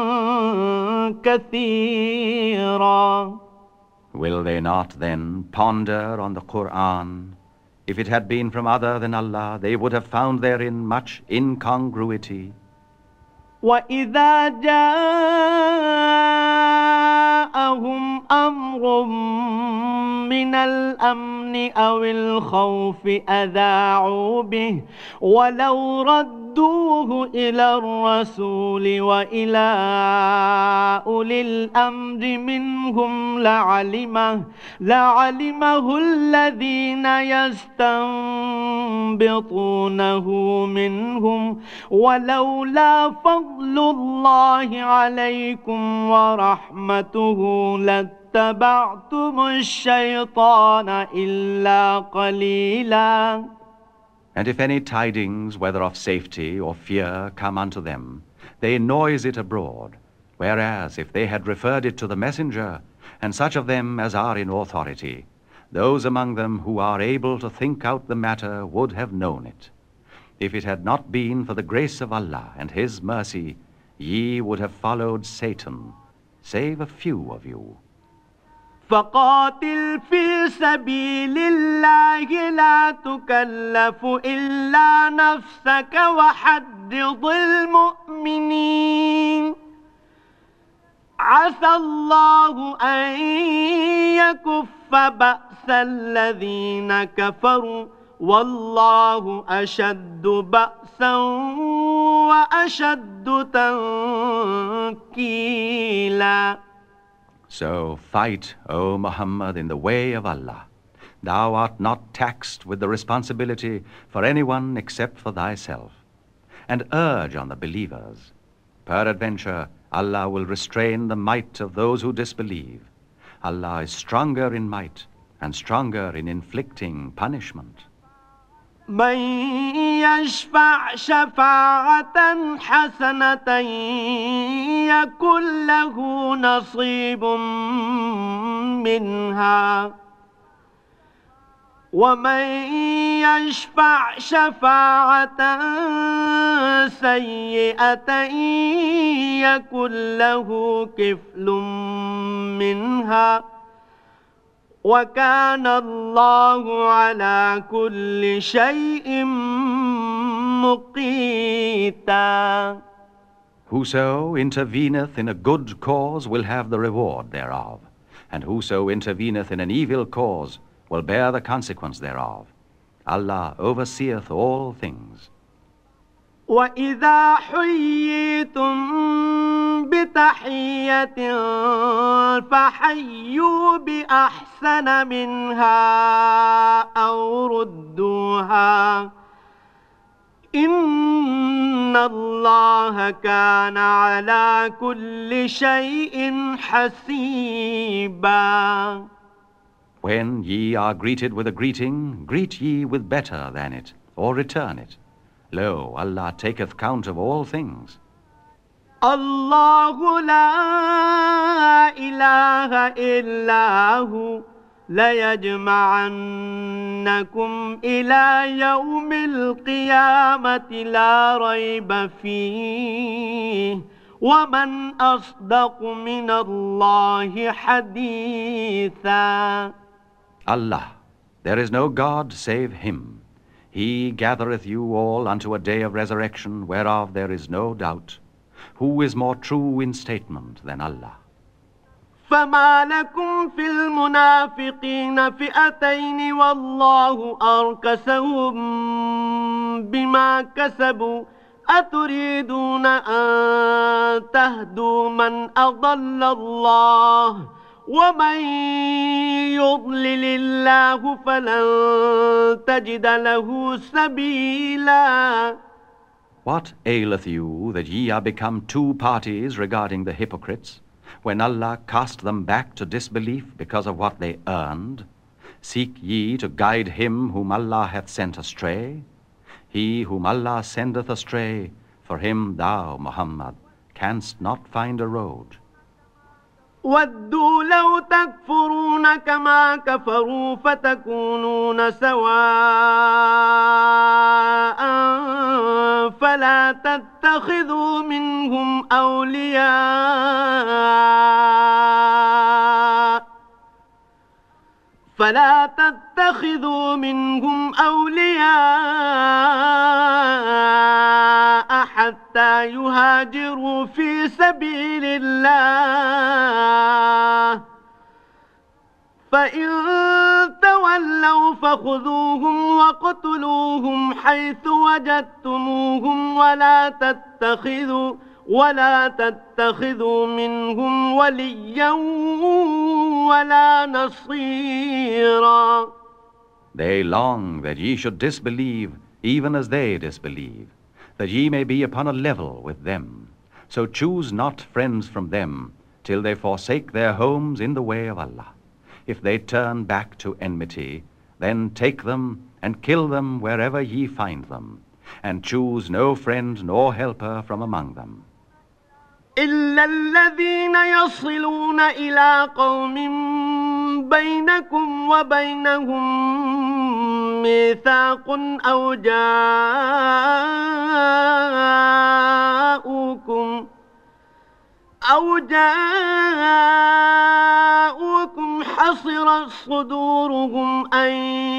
كثيرا. Will they not then ponder on the Qur'an? If it had been from other than Allah, they would have found therein much incongruity. وَإِذَا جَاءَهُمْ أَمْرٌ مِّنَ الْأَمْنِ أَوِ الْخَوْفِ أَذَاعُوا بِهِ وَلَوْ رَدُّوهُ إِلَى الرَّسُولِ وَإِلَى أُولِي الْأَمْرِ مِنْهُمْ لَعَلِمَهُ الَّذِينَ يَسْتَنبِطُونَهُ مِنْهُمْ ولولا فضل الله عليكم ورحمته لاتبعتم الشيطان إلا قليلا. And if any tidings, whether of safety or fear, come unto them, they noise it abroad, whereas if they had referred it to the messenger, and such of them as are in authority, those among them who are able to think out the matter would have known it. If it had not been for the grace of Allah and His mercy, ye would have followed Satan, save a few of you. فقاتل في سبيل الله لا تكلف إلا نفسك وحرض المؤمنين عسى الله أن يكف بأس الذين كفروا والله أشد بأسا وأشد تنكيلا. So fight, O Muhammad, in the way of Allah. Thou art not taxed with the responsibility for anyone except for thyself. And urge on the believers. Peradventure, Allah will restrain the might of those who disbelieve. Allah is stronger in might and stronger in inflicting punishment. من يشفع شفاعة حسنة يكن له نصيب منها ومن يشفع شفاعة سيئة يكن له كفل منها وكان الله على كل شيء مقيتا. Whoso interveneth in a good cause will have the reward thereof, and whoso interveneth in an evil cause will bear the consequence thereof. Allah overseeth all things. وَإِذَا حُيِّيتُم بِتَحِيَّةٍ فَحَيُّوا بِأَحْسَنَ مِنْهَا أَوْ رُدُّوهَا إِنَّ اللَّهَ كَانَ عَلَى كُلِّ شَيْءٍ حَسِيبًا. When ye are greeted with a greeting, greet ye with better than it, or return it. Lo, Allah taketh count of all things. الله لا إله إلا هو ليجمعنكم إلى يوم القيامة لا ريب فيه ومن أصدق من الله حديثا. Allah, there is no God save Him. He gathereth you all unto a day of resurrection, whereof there is no doubt. Who is more true in statement than Allah? فما لكم في المنافقين فئتين والله أركسهم بما كسبوا أتريدون أن تهدوا من أضل الله ومن يضلل الله فلن تجد له سبيلا. What aileth you that ye are become two parties regarding the hypocrites, when Allah cast them back to disbelief because of what they earned? Seek ye to guide him whom Allah hath sent astray? He whom Allah sendeth astray, for him thou, Muhammad, canst not find a road. وَدُّوا لَوْ تَكْفُرُونَ كَمَا كَفَرُوا فَتَكُونُونَ سَوَاءً فَلَا تَتَّخِذُوا منهم أولياء حتى يهاجروا في سبيل الله فإن تولوا فخذوهم واقتلوهم حيث وجدتموهم ولا تتخذوا منهم وليا ولا نصيرا. They long that ye should disbelieve, even as they disbelieve, that ye may be upon a level with them. So choose not friends from them, till they forsake their homes in the way of Allah. If they turn back to enmity, then take them and kill them wherever ye find them, and choose no friend nor helper from among them. إلا الذين يصلون إلى قوم بينكم وبينهم ميثاق أو جاءوكم حصرت صدورهم أن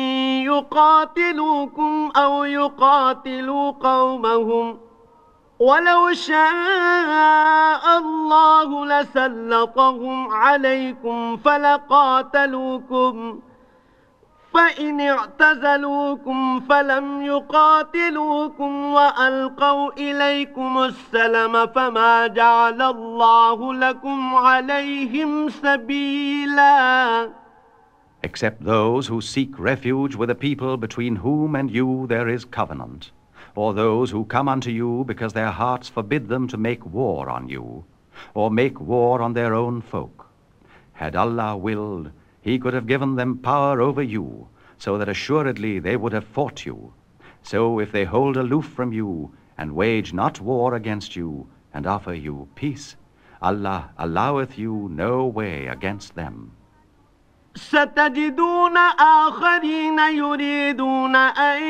يقاتلوكم أو يقاتلوا قومهم ولو شاء الله لسلطهم عليكم فلقاتلوكم فإن اعتزلوكم فلم يقاتلوكم وألقوا إليكم السلم فما جعل الله لكم عليهم سبيلا. Except those who seek refuge with a people between whom and you there is covenant, or those who come unto you because their hearts forbid them to make war on you, or make war on their own folk. Had Allah willed, He could have given them power over you, so that assuredly they would have fought you. So if they hold aloof from you, and wage not war against you, and offer you peace, Allah alloweth you no way against them. ستجدون آخرين يريدون أن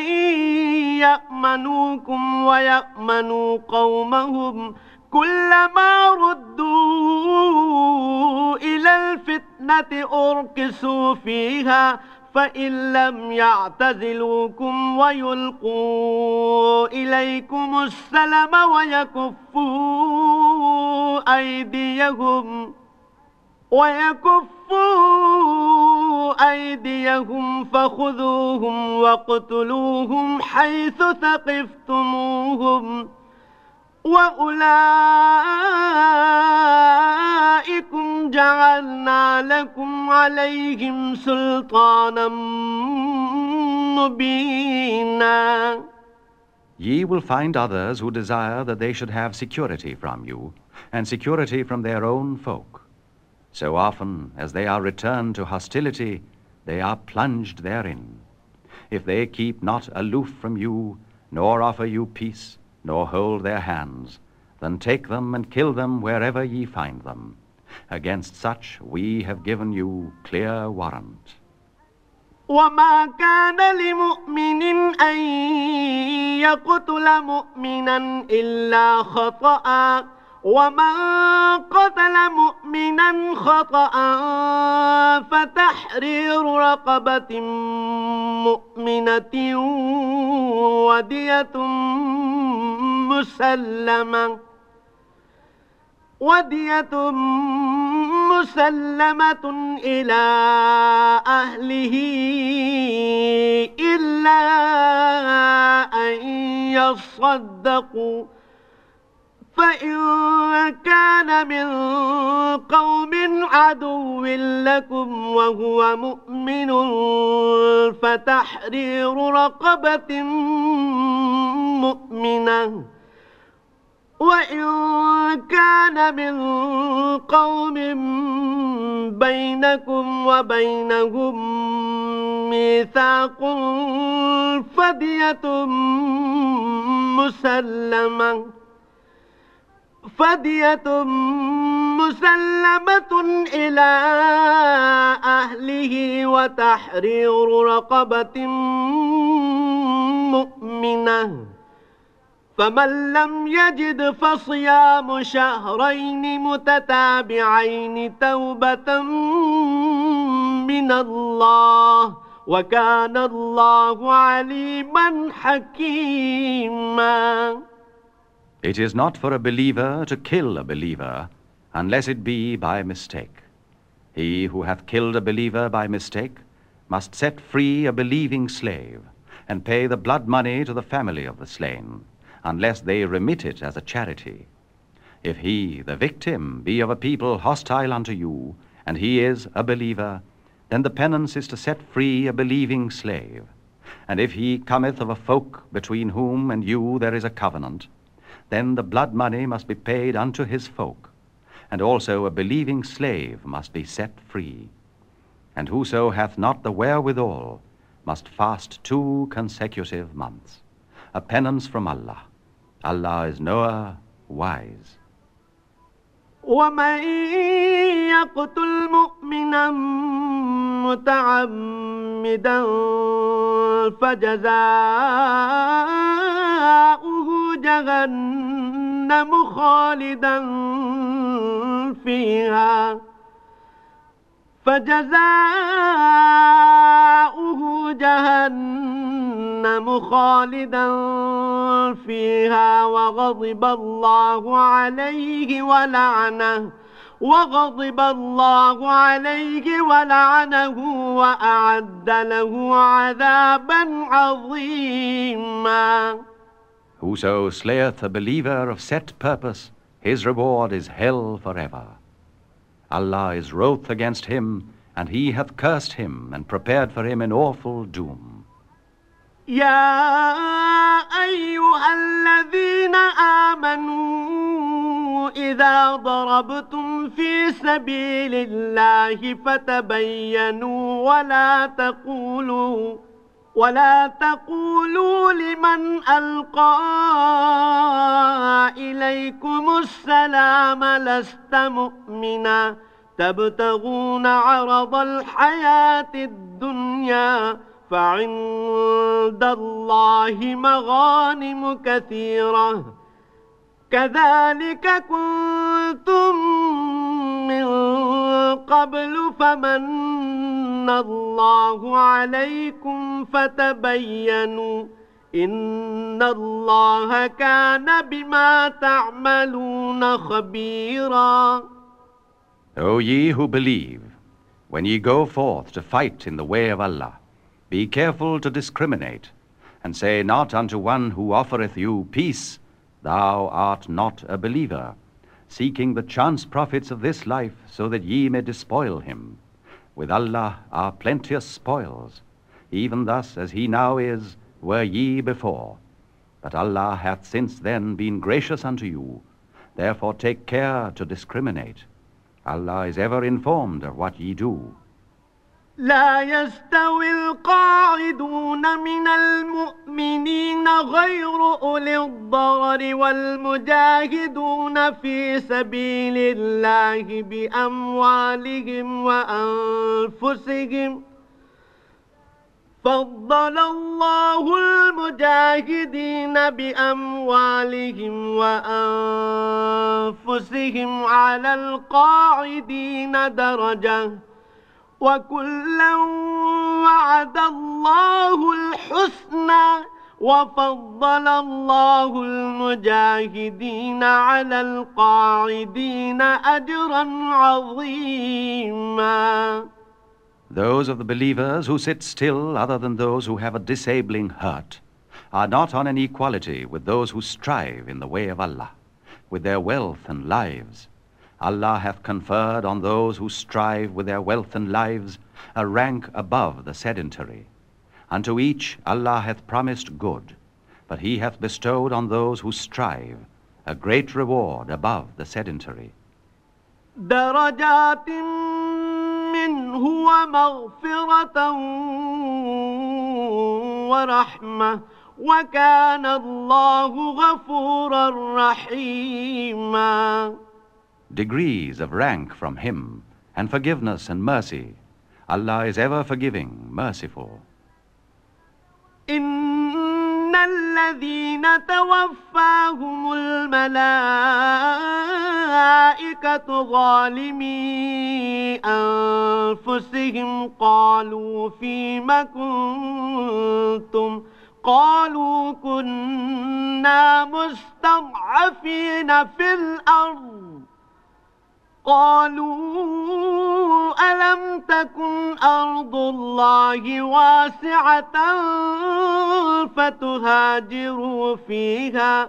يأمنوكم ويأمنوا قومهم كلما ردوا إلى الفتنة أركسوا فيها فإن لم يعتزلوكم ويلقوا إليكم السلم ويكفوا أيديهم فخذوهم واقتلوهم حيث ثقفتموهم وأولئكم جعلنا لكم عليهم سلطانا مبينا. Ye will find others who desire that they should have security from you, and security from their own folk. So often as they are returned to hostility, they are plunged therein. If they keep not aloof from you, nor offer you peace, nor hold their hands, then take them and kill them wherever ye find them. Against such we have given you clear warrant. وما كان لمؤمن أن يقتل مؤمنا إلا خطأ ومن قتل مؤمنا خطأ فتحرير رقبة مؤمنة ودية مسلمة إلى أهله إلا أن يصدقوا فإن كان من قوم عدو لكم وهو مؤمن فتحرير رقبة مؤمنة وإن كان من قوم بينكم وبينهم ميثاق فدية مسلمة إلى أهله وتحرير رقبة مؤمنة فمن لم يجد فصيام شهرين متتابعين توبة من الله وكان الله عليما حكيما. It is not for a believer to kill a believer unless it be by mistake. He who hath killed a believer by mistake must set free a believing slave and pay the blood money to the family of the slain, unless they remit it as a charity. If he, the victim, be of a people hostile unto you, and he is a believer, then the penance is to set free a believing slave. And if he cometh of a folk between whom and you there is a covenant, then the blood money must be paid unto his folk, and also a believing slave must be set free. And whoso hath not the wherewithal must fast 2 consecutive months, a penance from Allah. Allah is knower, wise. ومن يقتل مؤمنا متعمدا فجزاؤه جهنم خالدا فيها وغضب الله عليه ولعنه وأعد له عذابا عظيما. Whoso slayeth a believer of set purpose, his reward is hell forever. Allah is wroth against him, and he hath cursed him and prepared for him an awful doom. يا أيها الذين آمنوا إذا ضربتم في سبيل الله فتبينوا ولا تقولوا لمن ألقى إليكم السلام لست مؤمنا تبتغون عرض الحياة الدنيا فعند الله مغانم كثيرة كذلك كنتم من قبل فمن الله عليكم فتبينوا إن الله كان بما تعملون خبيرا. O ye who believe, when ye go forth to fight in the way of Allah, be careful to discriminate, and say not unto one who offereth you peace, Thou art not a believer, seeking the chance profits of this life, so that ye may despoil him. With Allah are plenteous spoils, even thus as he now is, were ye before. But Allah hath since then been gracious unto you, therefore take care to discriminate. Allah is ever informed of what ye do. لا يستوي القاعدون من المؤمنين غير أولي الضرر والمجاهدون في سبيل الله بأموالهم وأنفسهم فضل الله المجاهدين بأموالهم وأنفسهم على القاعدين درجة وكلا وعد الله الحسنى وفضل الله المجاهدين على القاعدين أجرا عظيما. Those of the believers who sit still other than those who have a disabling hurt are not on an equality with those who strive in the way of Allah, with their wealth and lives. Allah hath conferred on those who strive with their wealth and lives a rank above the sedentary. Unto each Allah hath promised good, but He hath bestowed on those who strive a great reward above the sedentary. درجات منه ومغفرة ورحمة وكان الله غفورا رحيما. Degrees of rank from Him, and forgiveness and mercy. Allah is ever forgiving, merciful. إن الذين توفاهم الملائكة ظالمي أنفسهم قالوا فيم كنتم قالوا كنا مستضعفين في الأرض قالوا ألم تكن أرض الله واسعة فتهاجروا فيها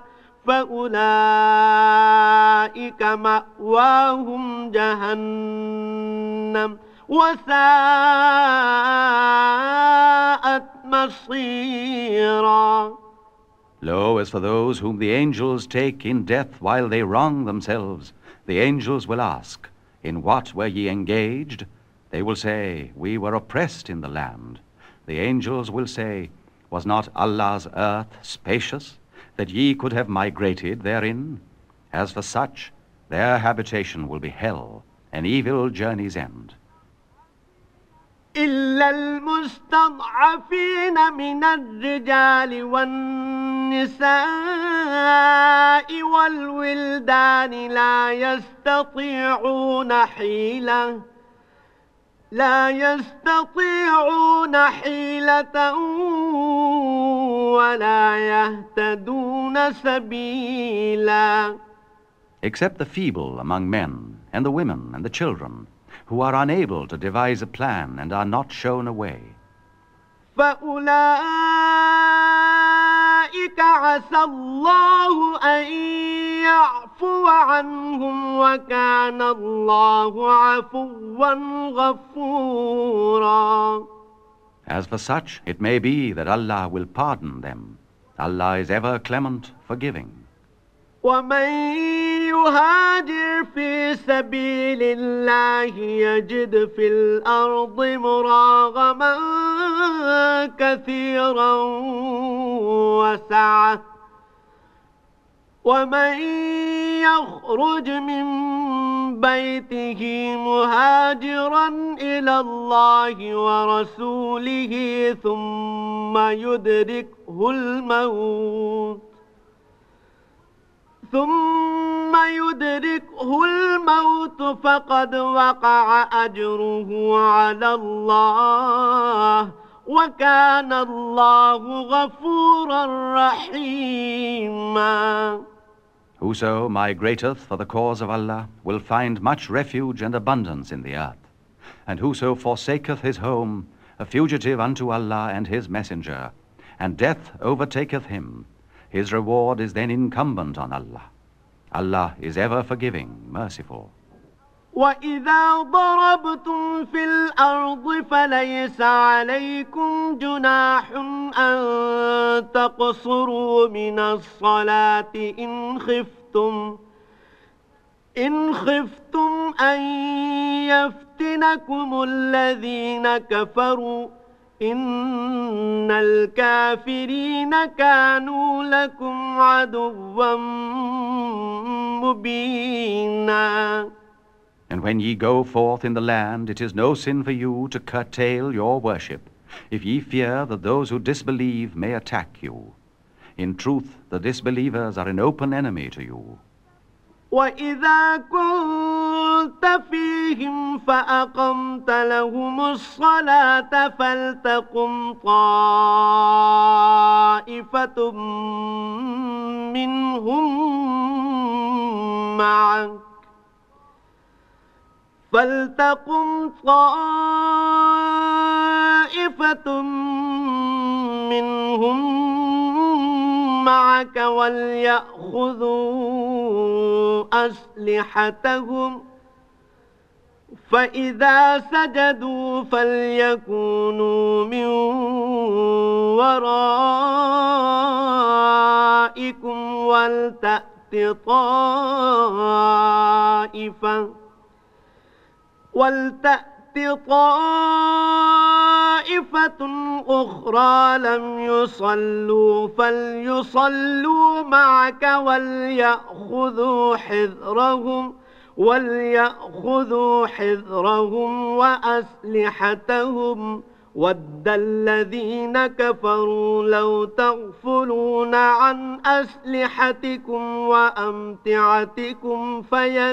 فأولئك مأواهم جهنم وساءت مصيرا. Lo, as for those whom the angels take in death while they wrong themselves, the angels will ask, In what were ye engaged? They will say, We were oppressed in the land. The angels will say, Was not Allah's earth spacious, that ye could have migrated therein? As for such, their habitation will be hell, an evil journey's end. إلا المستضعفين من الرجال والنساء والولدان لا يستطيعون حيلة ولا يهتدون سبيلا. Except the feeble among men, and the women and the children, who are unable to devise a plan and are not shown a way. فأولئك عسى الله أن يعفو عنهم وكان الله عفوا غفورا. As for such, it may be that Allah will pardon them. Allah is ever clement, forgiving. ومن يهاجر في سبيل الله يجد في الأرض مراغما كثيرا وسعة ومن يخرج من بيته مهاجرا إلى الله ورسوله ثم يدركه الموت فقد وقع أجره على الله وكان الله غفورا رحيما. Whoso migrateth for the cause of Allah will find much refuge and abundance in the earth. And whoso forsaketh his home, a fugitive unto Allah and his messenger, and death overtaketh him, his reward is then incumbent on Allah. Allah is ever forgiving, merciful. وَإِذَا ضَرَبْتُمْ فِي الْأَرْضِ فَلَيْسَ عَلَيْكُمْ جُنَاحٌ أَن تَقْصُرُوا مِنَ الصَّلَاةِ إِنْ خِفْتُمْ أَن يَفْتِنَكُمُ الَّذِينَ كَفَرُوا إِنَّ الْكَافِرِينَ كَانُوا لَكُمْ عَدُوًّا مُبِينًا. And when ye go forth in the land, it is no sin for you to curtail your worship, if ye fear that those who disbelieve may attack you. In truth, the disbelievers are an open enemy to you. وَإِذَا كُنْتَ فِيهِمْ فَأَقَمْتَ لَهُمُ الصَّلَاةَ فَلْتَقُمْ طَائِفَةٌ منهم معك وليأخذوا أسلحتهم فإذا سجدوا فليكونوا من ورائكم ولتأت طائفة أخرى لم يصلوا فليصلوا معك وليأخذوا حذرهم وأسلحتهم ود الذين كفروا لو تغفلون عن أسلحتكم وأمتعتكم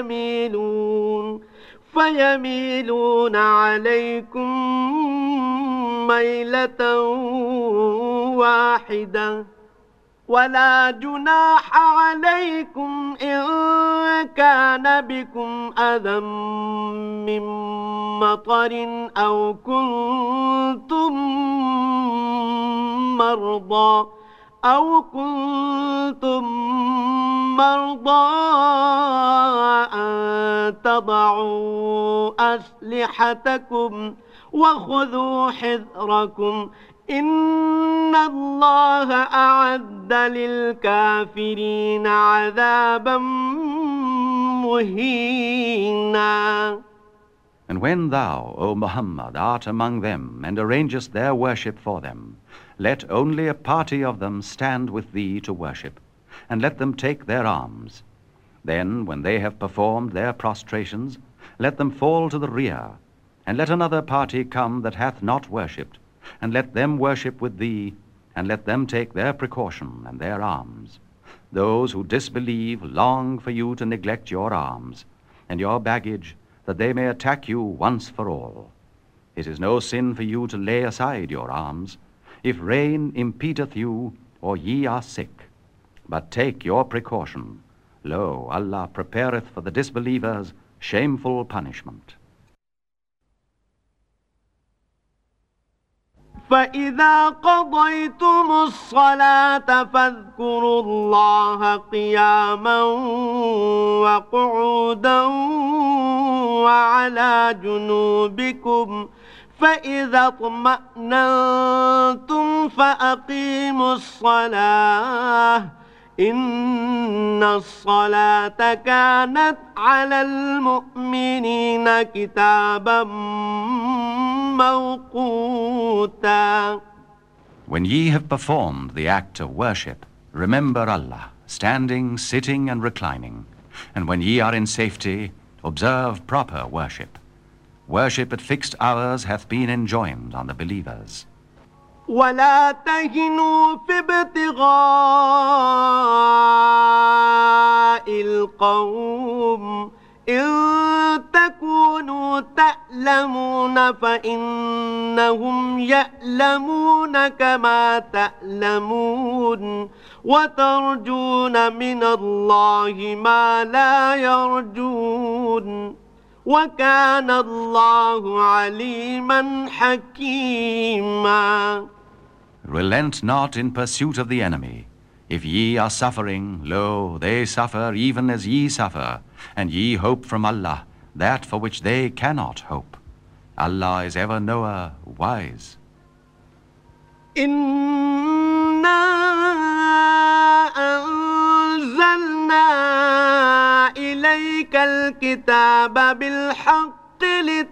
فيميلون عليكم ميلة واحدة ولا جناح عليكم إن كان بكم أذى من مطر أو كنتم مرضى أن تضعوا أسلحتكم وخذوا حذركم إن الله أعد للكافرين عذابا مهينا. And when thou, O Muhammad, art among them and arrangest their worship for them, let only a party of them stand with thee to worship, and let them take their arms. Then, when they have performed their prostrations, let them fall to the rear, and let another party come that hath not worshipped, and let them worship with thee, and let them take their precaution and their arms. Those who disbelieve long for you to neglect your arms and your baggage, that they may attack you once for all. It is no sin for you to lay aside your arms, if rain impedeth you, or ye are sick. But take your precaution. Lo, Allah prepareth for the disbelievers shameful punishment. فإذا قضيتم الصلاة فاذكروا الله قياما وقعودا وعلى جنوبكم فإذا اطمأننتم فأقيموا الصلاة إن الصلاة كانت على المؤمنين كتابا موقوتا. When ye have performed the act of worship, remember Allah, standing, sitting, and reclining. And when ye are in safety, observe proper worship. Worship at fixed hours hath been enjoined on the believers. ولا تهنوا في ابتغاء القوم إن تكونوا تألمون فإنهم يألمون كما تألمون وترجون من الله ما لا يرجون وكان الله عليما حكيما. Relent not in pursuit of the enemy. If ye are suffering, lo, they suffer even as ye suffer, and ye hope from Allah that for which they cannot hope. Allah is ever knower, wise. إنا أنزلنا إليك الكتاب بالحق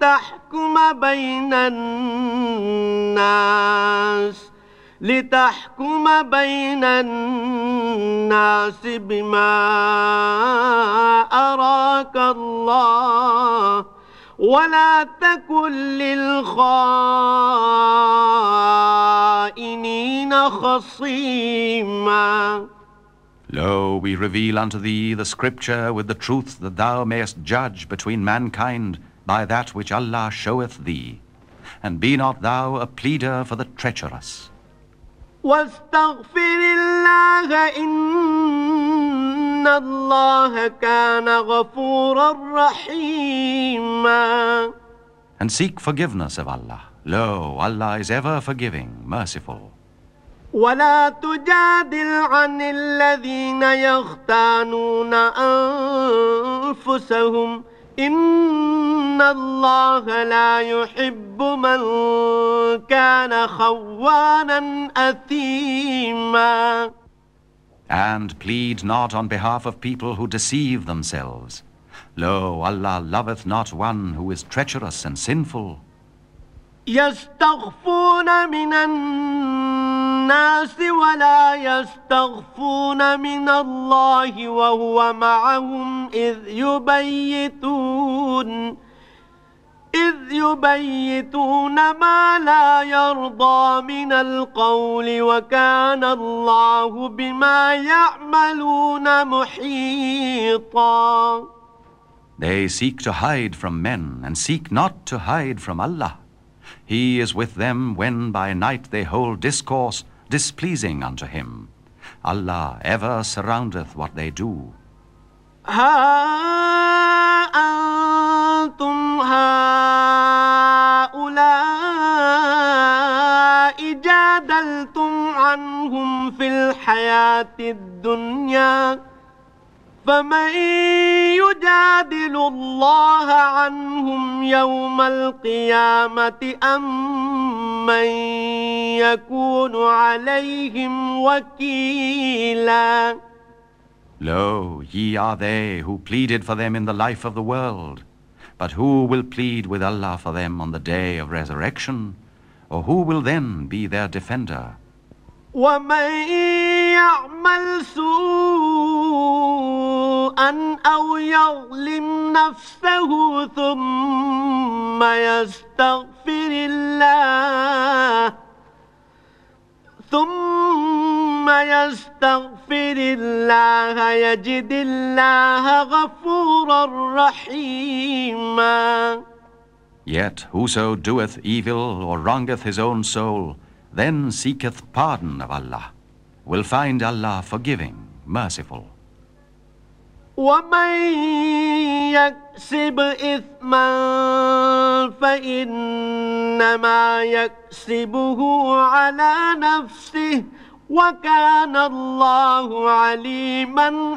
لتحكم بين الناس بما أراك الله ولا تكن للخائنين خصيما. Lo, we reveal unto thee the scripture with the truth that thou mayest judge between mankind by that which Allah showeth thee. And be not thou a pleader for the treacherous. واستغفر الله إن الله كان غفورا رحيما. And seek forgiveness of Allah. Lo, Allah is ever forgiving, merciful. ولا تجادل عن الذين يختانون أنفسهم إن الله لا يحب من كان خوانا أثيما. And plead not on behalf of people who deceive themselves. Lo, Allah loveth not one who is treacherous and sinful. يستخفون من الناس ولا يستخفون من الله وهو معهم إذ يبيتون ما لا يرضى من القول وكان الله بما يعملون محيطا. They seek to hide from men and seek not to hide from Allah. He is with them when by night they hold discourse displeasing unto him. Allah ever surroundeth what they do. ها أنتم هؤلاء جادلتم عنهم في الحياة الدنيا فمن يجادل الله عنهم يوم القيامة أم من يكون عليهم وكيلا. Lo, ye are they who pleaded for them in the life of the world. But who will plead with Allah for them on the day of resurrection? Or who will then be their defender? ومن يعمل سوءا أو يظلم نفسه ثم يستغفر الله يجد الله غفورا رحيما. Yet whoso doeth evil or wrongeth his own soul, then seeketh pardon of Allah, will find Allah forgiving, merciful. ومن يكسب إثما فإنما يكسبه على نفسه وكان الله عليما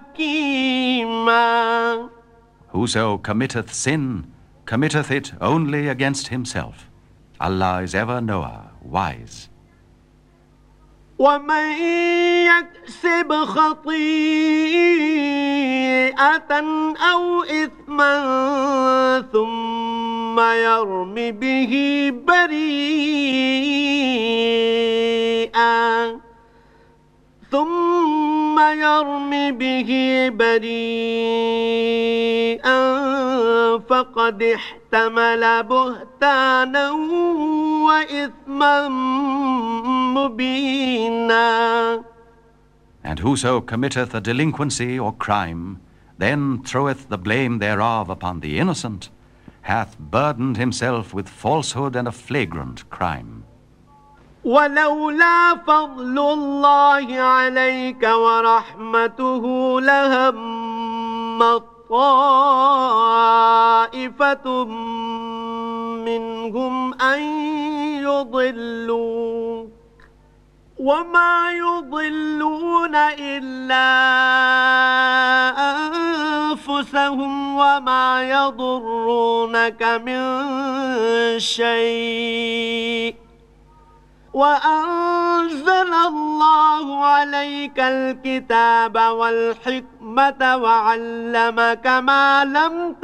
حكيما. Whoso committeth sin, committeth it only against himself. Allah is ever knower, wise. ومن يكسب خطيئة أو إثما ثم يرم به بريئا يرم به بريئا فقد احتمل بهتانا وإثما مبينا. And whoso committeth a delinquency or crime, then throweth the blame thereof upon the innocent, hath burdened himself with falsehood and a flagrant crime. ولولا فضل الله عليك ورحمته لهم طائفة منهم أن يضلوك وما يضلون إلا أنفسهم وما يضرونك من شيء وأنزل الله عليك الكتاب والحكمة وعلمك ما لم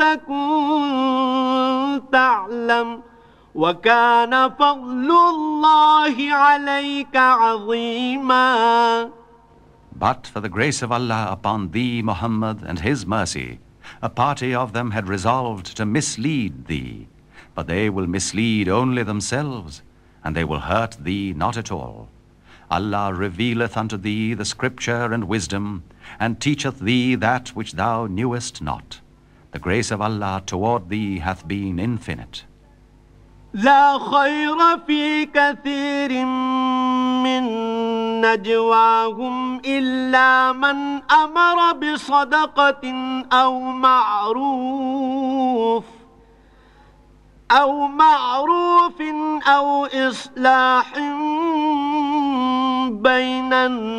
تكن تعلم وكان فضل الله عليك عظيما. But for the grace of Allah upon thee, Muhammad, and His mercy, a party of them had resolved to mislead thee, but they will mislead only themselves, and they will hurt thee not at all. Allah revealeth unto thee the scripture and wisdom, and teacheth thee that which thou knewest not. The grace of Allah toward thee hath been infinite. لا خير في كثير من نجواهم إلا من أمر بصدقة أو معروف أو إصلاح بين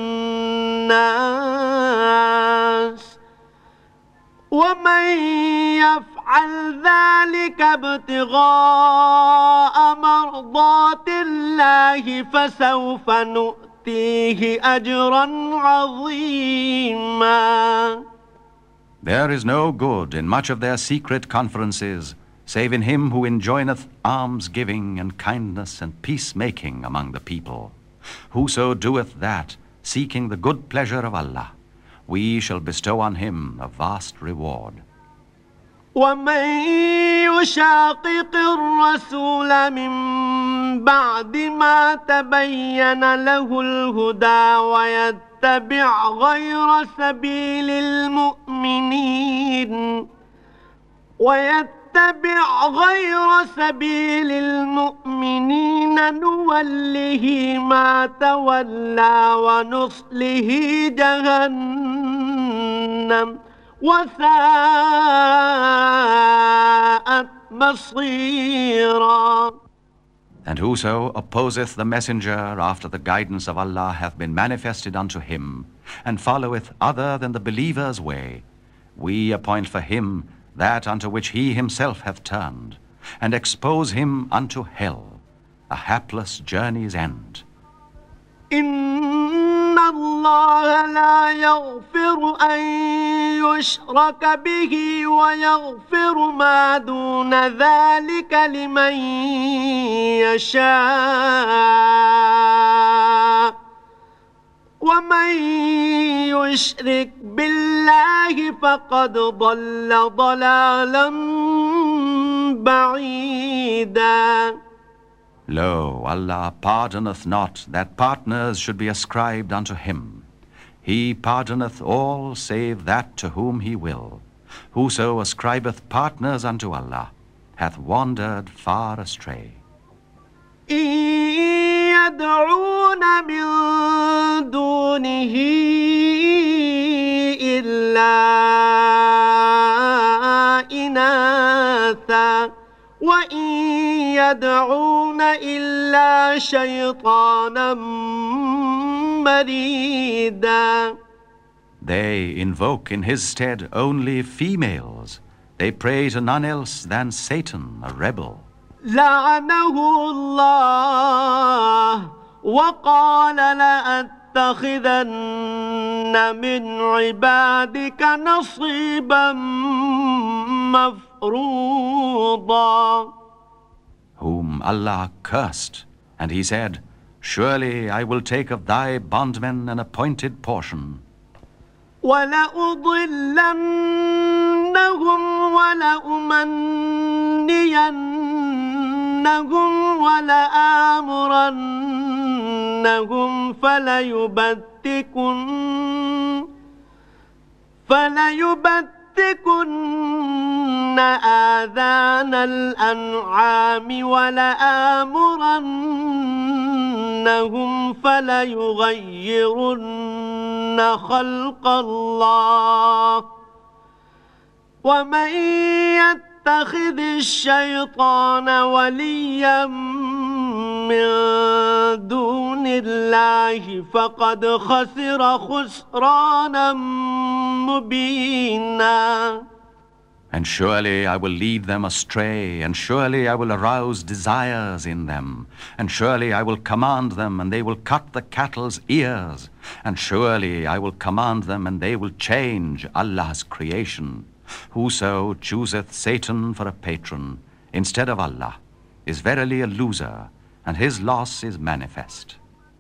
الناس ومن يفعل ذلك ابتغاء مرضات الله فسوف نؤتيه أجرا عظيما. There is no good in much of their secret conferences, save in him who enjoineth alms-giving and kindness and peacemaking among the people. Whoso doeth that, seeking the good pleasure of Allah, we shall bestow on him a vast reward. ومن يشاقق الرسول من بعد ما تبين له الهدى ويتبع غير سبيل المؤمنين نوله ما تولى ونصله جهنم وساءت مصيرا. And whoso opposeth the messenger after the guidance of Allah hath been manifested unto him, and followeth other than the believer's way, we appoint for him that unto which he himself hath turned, and expose him unto hell, a hapless journey's end. إن الله لا يغفر أن يشرك به ويغفر ما دون ذلك لمن يشاء ومن يشرك بالله فقد ضل ضلالا بعيدا. Lo, Allah pardoneth not that partners should be ascribed unto him. He pardoneth all save that to whom he will. Whoso ascribeth partners unto Allah hath wandered far astray. يدعون من دونه إلا إناثا وإن يدعون إلا شيطانا مريدا. They invoke in his stead only females. They pray to none else than Satan, a rebel. لعنه الله وقال لأتخذن من عبادك نصيبا مفروضا. Whom Allah cursed, and he said, Surely I will take of thy bondmen an appointed portion. ولأضلنهم ولأمنينهم ولآمرنهم فليبتكن آذان الأنعام ولآمرنهم فليغيرن خلق الله ومن يتخذ الشيطان وليا من دون الله فقد خسر خسرانا مبينا. And surely I will lead them astray, and surely I will arouse desires in them, and surely I will command them, and they will cut the cattle's ears, and surely I will command them, and they will change Allah's creation. Whoso chooseth Satan for a patron instead of Allah is verily a loser, and his loss is manifest.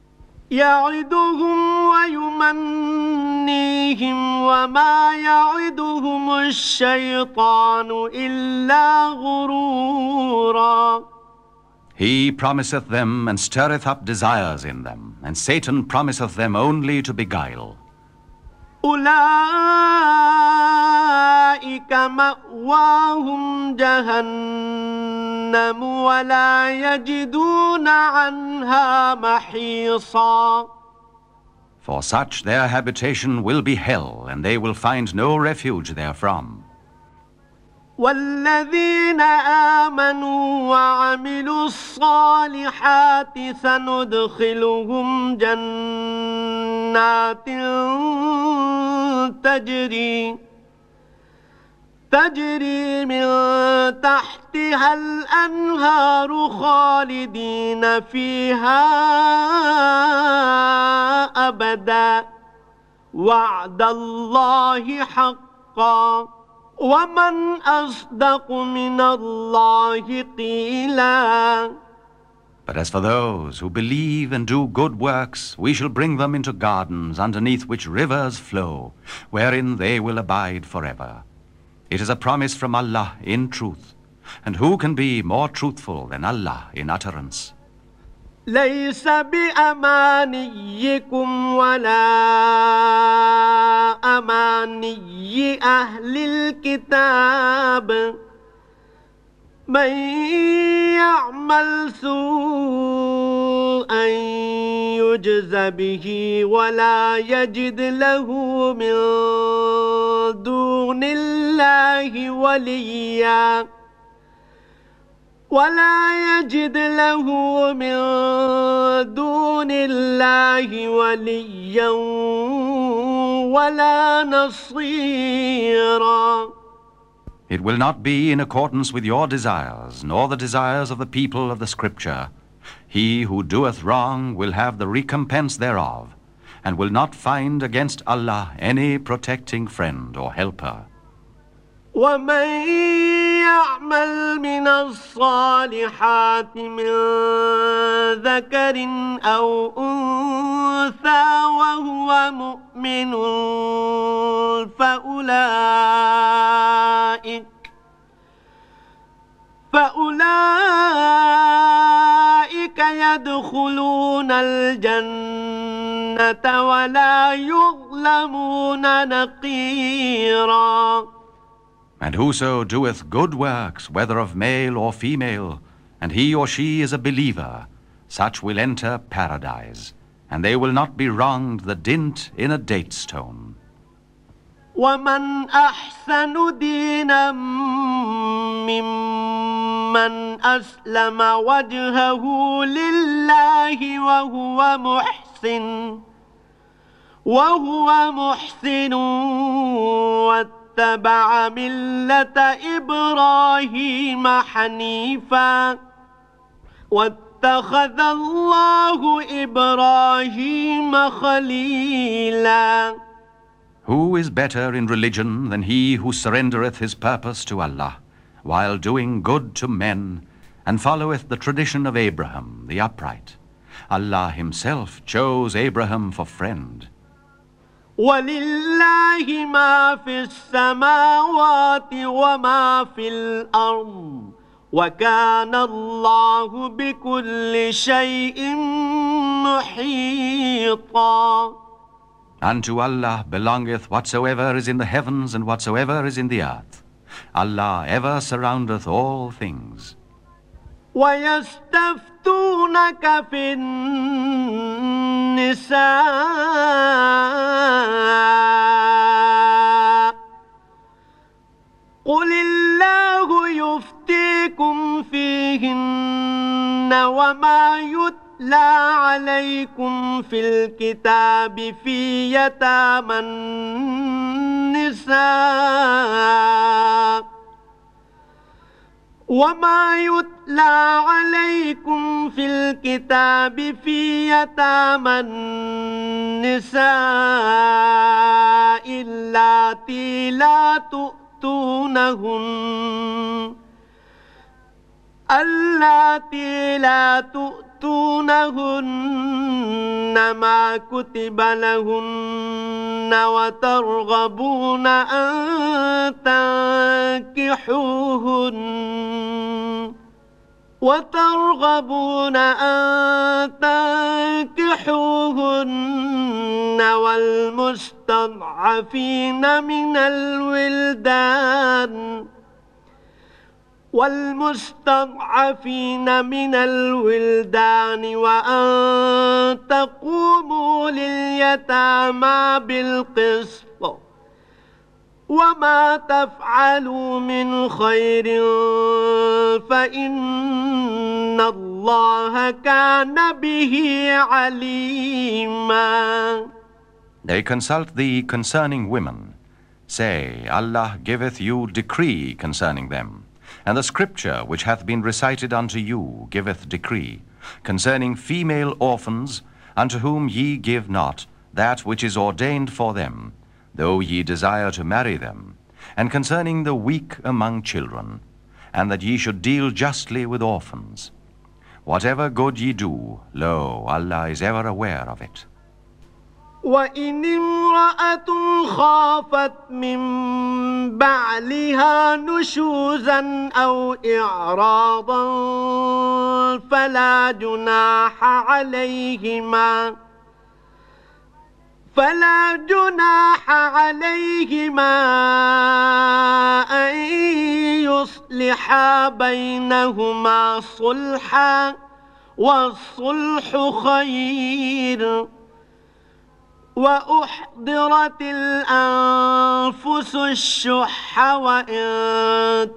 يعدهم ويمنيهم وما يعدهم الشيطان إلا غرورا. He promiseth them and stirreth up desires in them, and Satan promiseth them only to beguile. أولئك مأواهم جهنم ولا يجدون عنها محيصا. For such their habitation will be hell, and they will find no refuge therefrom. والذين آمنوا وعملوا الصالحات سندخلهم جنات تجري من تحتها الأنهار خالدين فيها أبدا وعد الله حقا ومن أصدق من الله قيلا. But as for those who believe and do good works, we shall bring them into gardens underneath which rivers flow, wherein they will abide forever. It is a promise from Allah in truth, and who can be more truthful than Allah in utterance? ليس بأمانيكم ولا أماني أهل الكتاب من يعمل سوءا يجز به ولا يجد له من دون الله وليا ولا نصيرا. It will not be in accordance with your desires, nor the desires of the people of the Scripture. He who doeth wrong will have the recompense thereof, and will not find against Allah any protecting friend or helper. ومن يعمل من الصالحات من ذكر أو أنثى وهو مؤمن فأولئك يدخلون الجنة ولا يظلمون نقيرا. And whoso doeth good works, whether of male or female, and he or she is a believer, such will enter paradise, and they will not be wronged the dint in a date stone. ومن أحسن دينا ممن أسلم وجهه لله وهو محسن واتبع ملة إبراهيم حنيفا واتخذ الله إبراهيم خليلا. Who is better in religion than he who surrendereth his purpose to Allah, while doing good to men, and followeth the tradition of Abraham, the upright? Allah himself chose Abraham for friend. ولله ما في السماوات وما في الأرض وكان الله بكل شيء محيطا. Unto Allah belongeth whatsoever is in the heavens and whatsoever is in the earth. Allah ever surroundeth all things. ويستفتونك في النساء قل الله يفتيكم فيهن وما يتلى عليكم في الكتاب في يتامى النساء وما يتلى عليكم في الكتاب في يتامى النساء اللاتي لا تؤتونهن ما كتب لهن وترغبون أن تنكحوهن والمستضعفين من الولدان وأن تقوموا لليتامى بالقسط وما تفعلوا من خير فإن الله كان به عليما. They consult thee concerning women. Say, Allah giveth you decree concerning them, and the scripture which hath been recited unto you giveth decree concerning female orphans, unto whom ye give not that which is ordained for them, though ye desire to marry them, and concerning the weak among children, and that ye should deal justly with orphans. Whatever good ye do, lo, Allah is ever aware of it. وإن امرأة خافت من بعلها نشوزا أو إعراضا فلا جناح عليهما أن يصلحا بينهما صلحا والصلح خير. وأحضرت الأنفس الشح وإن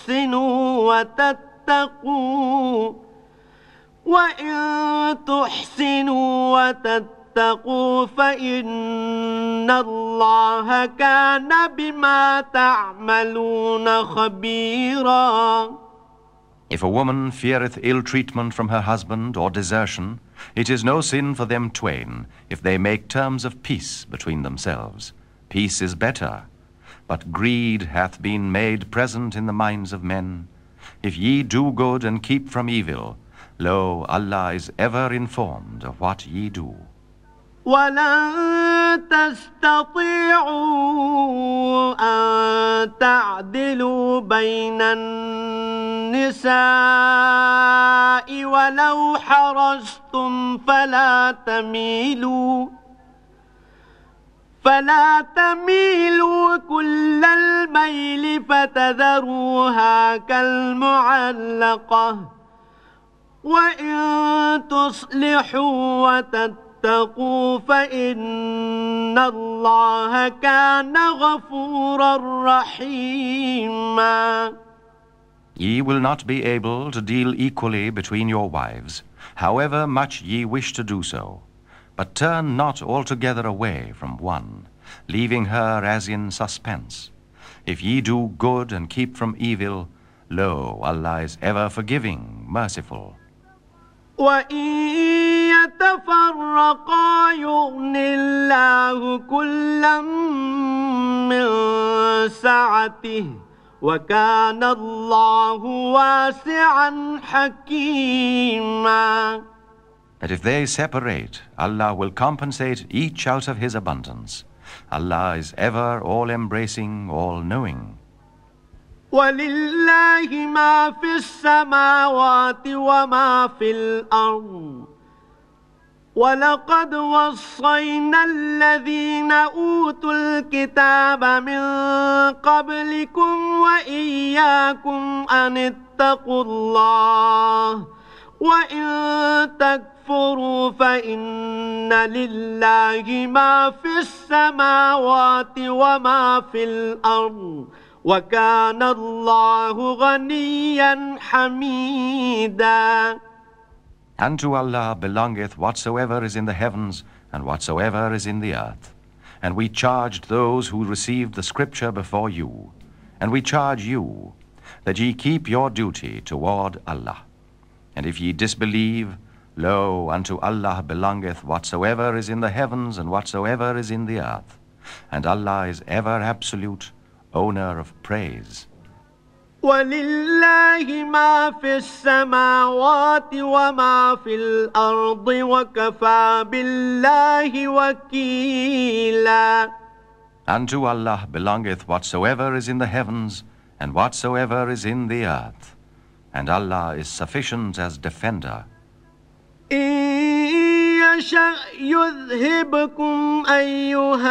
تحسنوا وتتقوا فإن الله كان بما تعملون خبيرا. If a woman feareth ill treatment from her husband or desertion, it is no sin for them twain if they make terms of peace between themselves. Peace is better. But greed hath been made present in the minds of men. If ye do good and keep from evil, lo, Allah is ever informed of what ye do. ولن تستطيعوا أن تعدلوا بين النساء ولو حرصتم فلا تميلوا كل الميل فتذروها كالمعلقة وإن تصلحوا وتتقوا فإن الله كان غفورا رحيما. Ye will not be able to deal equally between your wives, however much ye wish to do so. But turn not altogether away from one, leaving her as in suspense. If ye do good and keep from evil, lo, Allah is ever forgiving, merciful. وَإِن يَتَفَرَّقَا يُغْنِ اللَّهُ كُلًّا مِّن سَعَتِهِ وَكَانَ اللَّهُ وَاسِعًا حَكِيمًا. That if they separate, Allah will compensate each out of His abundance. Allah is ever all-embracing, all-knowing. ولله ما في السماوات وما في الأرض ولقد وصينا الذين أوتوا الكتاب من قبلكم وإياكم أن اتقوا الله وإن تكفروا فإن لله ما في السماوات وما في الأرض وكان الله غنيا حميدا. And to Allah belongeth whatsoever is in the heavens and whatsoever is in the earth. And we charged those who received the scripture before you, and we charge you, that ye keep your duty toward Allah. And if ye disbelieve, lo, unto Allah belongeth whatsoever is in the heavens and whatsoever is in the earth. And Allah is ever absolute, owner of praise. ولله ما في السماوات وما في الأرض وكفى بالله وكيلا. And to Allah belongeth whatsoever is in the heavens and whatsoever is in the earth. And Allah is sufficient as defender. إن يشأ يذهبكم أيها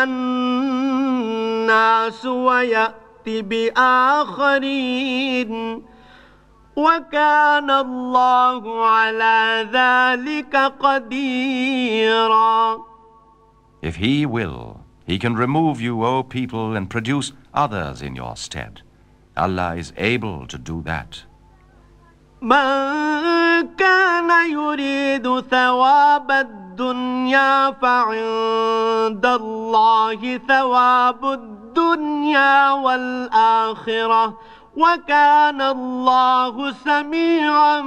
الناس ويأتي بآخرين وكان الله على ذلك قديرا. If He will, He can remove you, O people, and produce others in your stead. Allah is able to do that. من كان يريد ثواب الدنيا فعند الله ثواب الدنيا والآخرة وكان الله سميعا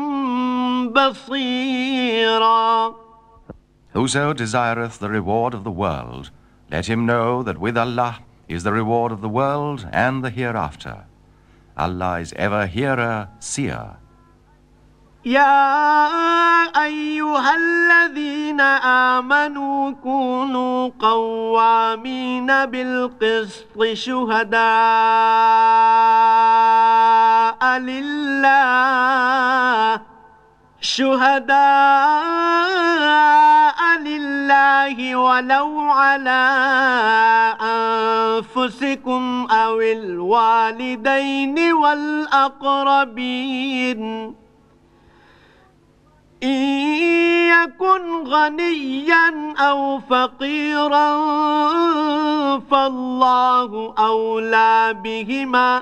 بصيرا. Whoso desireth the reward of the world, let him know that with Allah is the reward of the world and the hereafter. Allah is ever hearer, seer. يا أيها الذين آمنوا كونوا قوامين بالقسط شهداء لله ولو على أنفسكم أو الوالدين والأقربين إن يكن غنيا أو فقيرا فالله أولى بهما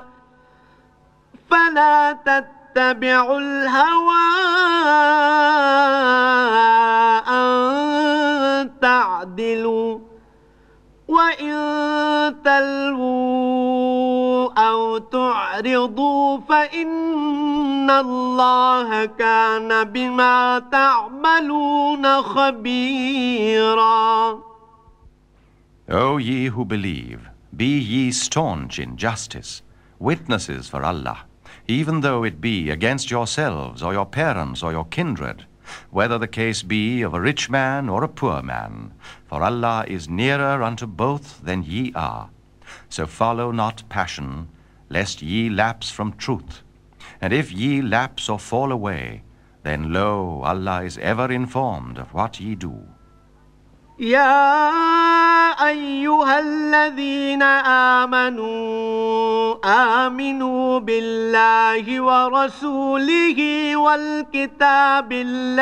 فلا تتبعوا الهوى أن تعدلوا وإن تلووا أو تعرضوا فإن الله كان بما تعملون خبيرا. O ye who believe, be ye staunch in justice, witnesses for Allah, even though it be against yourselves or your parents or your kindred, whether the case be of a rich man or a poor man, for Allah is nearer unto both than ye are. So follow not passion, lest ye lapse from truth. And if ye lapse or fall away, then lo, Allah is ever informed of what ye do. يا أيها الذين آمنوا بالله ورسوله والكتاب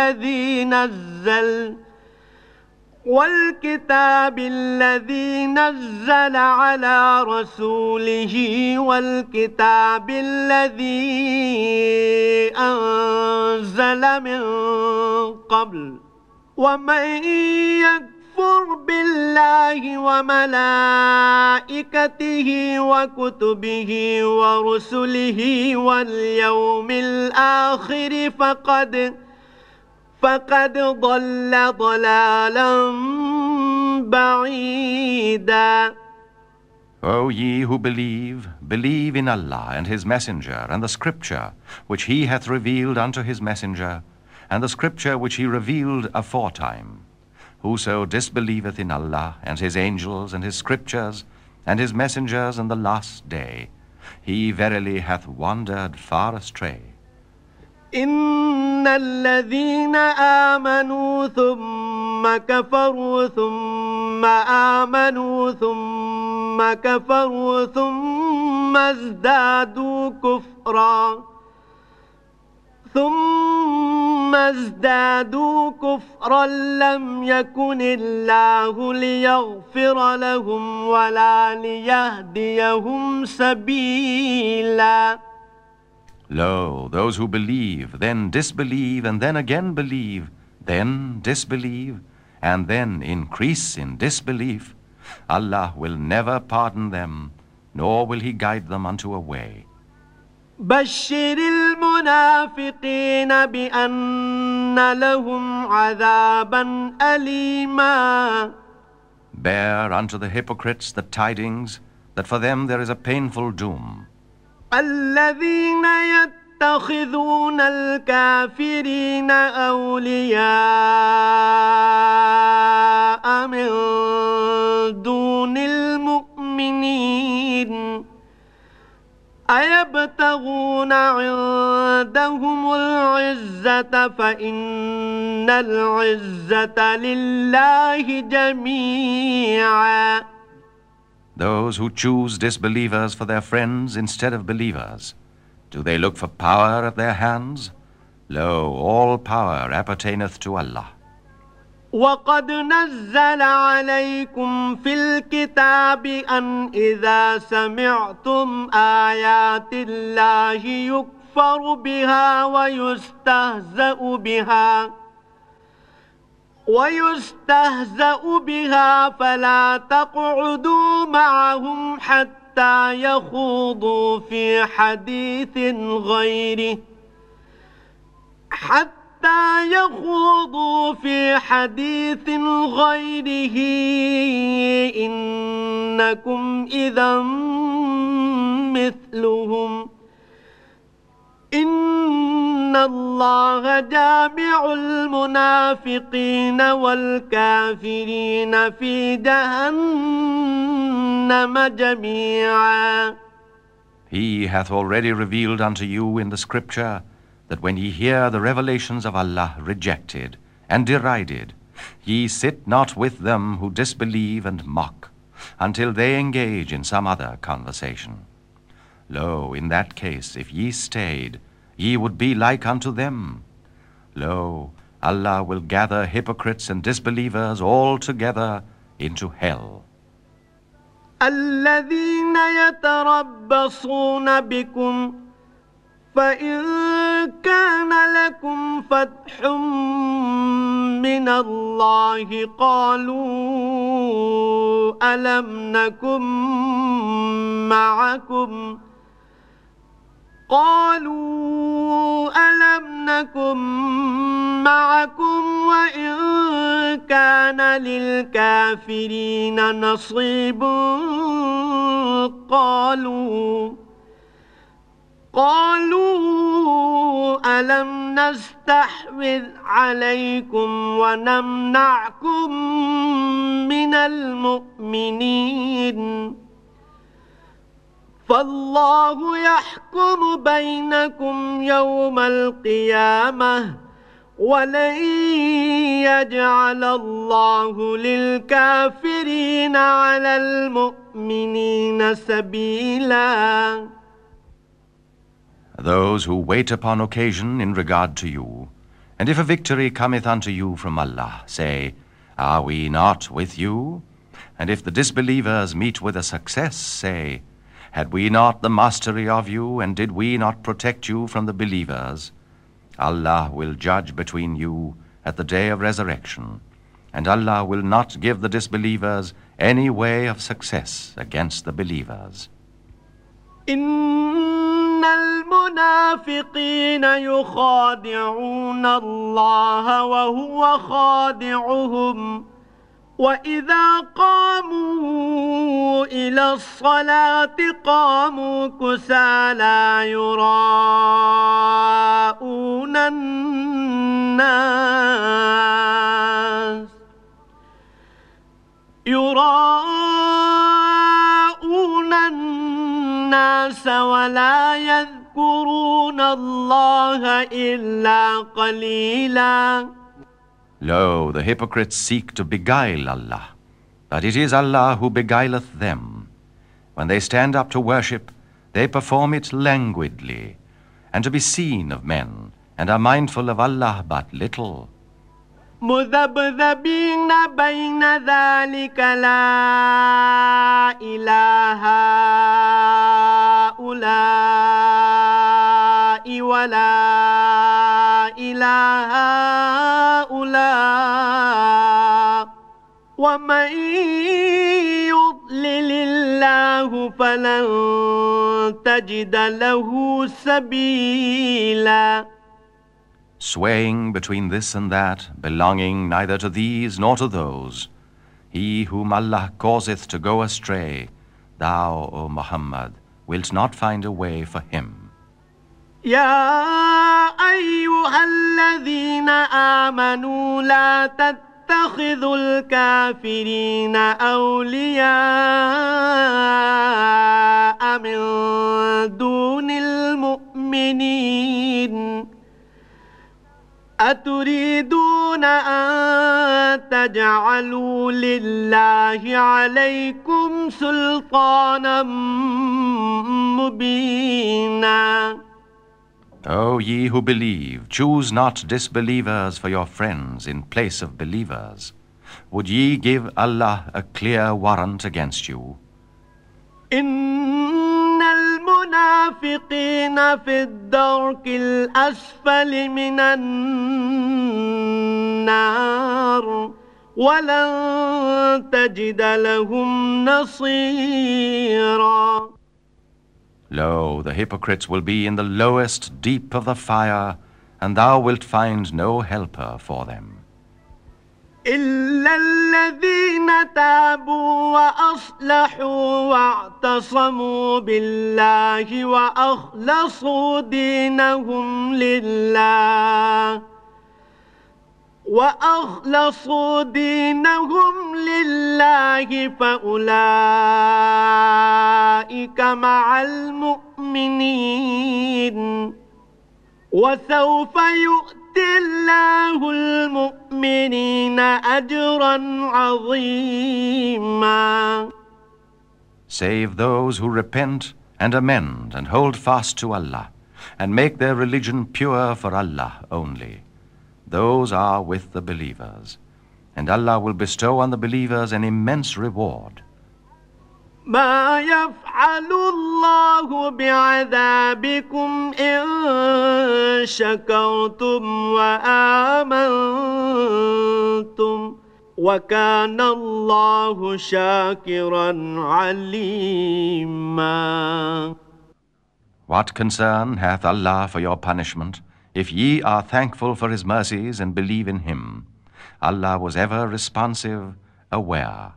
الذي نزل على رسوله والكتاب الذي أنزل من قبل ومن يكفر بالله وملائكته وكتبه ورسله واليوم الآخر فقد ضل ضلالا بعيدا. O ye who believe, believe in Allah and His Messenger and the Scripture which He hath revealed unto His Messenger and the Scripture which He revealed aforetime. Whoso disbelieveth in Allah and His angels and His scriptures and His messengers and the last day, he verily hath wandered far astray. إن الذين آمنوا ثم كفروا ثم آمنوا ثم كفروا ثم ازدادوا كفرا لم يكن الله ليغفر لهم ولا ليهديهم سبيلا. Lo, those who believe, then disbelieve, and then again believe, then disbelieve, and then increase in disbelief, Allah will never pardon them, nor will He guide them unto a way. بشر المنافقين بأن لهم عذابا أليما. Bear unto the hypocrites the tidings that for them there is a painful doom. الذين يتخذون الكافرين أولياء من دون المؤمنين أيبتغون عندهم العزة فإن العزة لله جميعا. Those who choose disbelievers for their friends instead of believers, do they look for power at their hands? Lo, all power appertaineth to Allah. وقد نزل عليكم في الكتاب أن إذا سمعتم آيات الله يكفر بها ويستهزأ بها فلا تقعدوا معهم حتى يخوضوا في حديث غيره إنكم إذا مثلهم إن الله جامع المنافقين والكافرين في جهنم جميعا. He hath already revealed unto you in the scripture that when ye hear the revelations of Allah rejected and derided, ye sit not with them who disbelieve and mock, until they engage in some other conversation. Lo, in that case, if ye stayed, ye would be like unto them. Lo, Allah will gather hypocrites and disbelievers all together into hell. الذين يتربصون بكم فإن كان لكم فتح من الله قالوا ألم نكن معكم وإن كان للكافرين نصيب قالوا ألم نستحوذ عليكم ونمنعكم من المؤمنين فالله يحكم بينكم يوم القيامة ولن يجعل الله للكافرين على المؤمنين سبيلا. Those who wait upon occasion in regard to you, and if a victory cometh unto you from Allah, say, Are we not with you? And if the disbelievers meet with a success, say, Had we not the mastery of you, and did we not protect you from the believers? Allah will judge between you at the day of resurrection, and Allah will not give the disbelievers any way of success against the believers. إن المنافقين يخادعون الله وهو خادعهم وإذا قاموا إلى الصلاة قاموا كسالى يراءون الناس يراءون الناس ولا يذكرون الله إلا قليلا. Lo, the hypocrites seek to beguile Allah, but it is Allah who beguileth them. When they stand up to worship, they perform it languidly, and to be seen of men, and are mindful of Allah but little. مذبذبين بين ذلك لا إله هؤلاء ولا إله هؤلاء ومن يضلل الله فلن تجد له سبيلا. Swaying between this and that, belonging neither to these nor to those, he whom Allah causeth to go astray, thou, O Muhammad, wilt not find a way for him. يا أيها الذين آمنوا لا تتخذوا الكافرين أولياء من دون المؤمنين أتريدون أن تجعلوا لله عليكم سلطانا مبينا. O ye who believe, choose not disbelievers for your friends in place of believers. Would ye give Allah a clear warrant against you? إن المنافقين في الدرك الأسفل من النار ولن تجد لهم نصيرا. Lo, the hypocrites will be in the lowest deep of the fire, and thou wilt find no helper for them. إلا الذين تابوا وأصلحوا واعتصموا بالله وأخلصوا دينهم لله فأولئك مع المؤمنين وسوف يؤتي الله المؤمنين أجرا عظيما. Save those who repent and amend and hold fast to Allah and make their religion pure for Allah only. Those are with the believers, and Allah will bestow on the believers an immense reward. ما يفعل الله بعذابكم إن شكرتم وآمنتم وكان الله شاكرا عليما. What concern hath Allah for your punishment, if ye are thankful for His mercies and believe in Him? Allah was ever responsive, aware.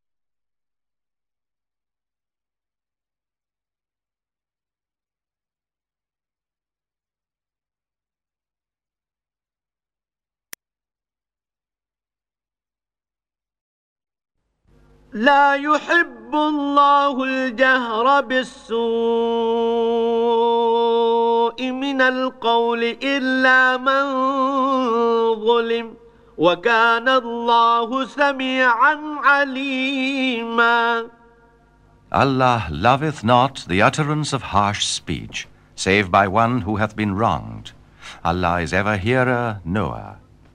لا يحب الله الجهر بالسوء من القول إلا من ظلم وكان الله سميعا عليما. Allah loveth not the utterance of harsh speech, save by one who hath been wronged. Allah is ever hearer, knower.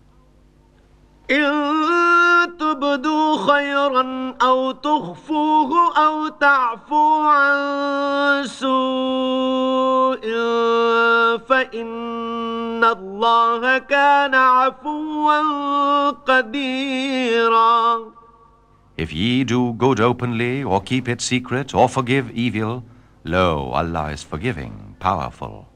إن تبدوا خيرا أو تخفوه أو تعفو عن سوء فإن الله كان عفوا قديرا. If ye do good openly, or keep it secret, or forgive evil, lo, Allah is forgiving, powerful.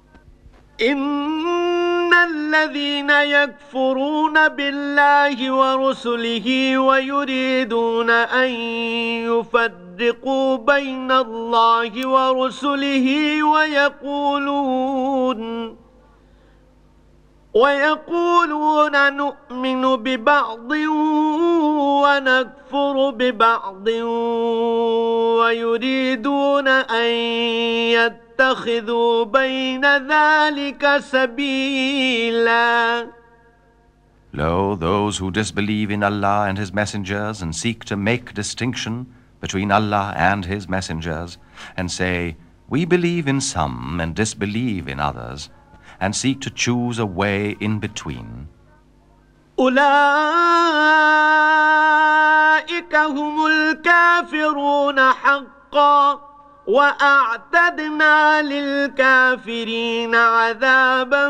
إن الذين يكفرون بالله ورسله ويريدون أن يفرقوا بين الله ويقولون نؤمن ببعض ونكفر ببعض ويريدون أن يتخذوا بين ذلك سبيلا. Lo, those who disbelieve in Allah and His messengers and seek to make distinction between Allah and His messengers and say, we believe in some and disbelieve in others, and seek to choose a way in between. أولئك هم الكافرون حقا وأعتدنا للكافرين عذابا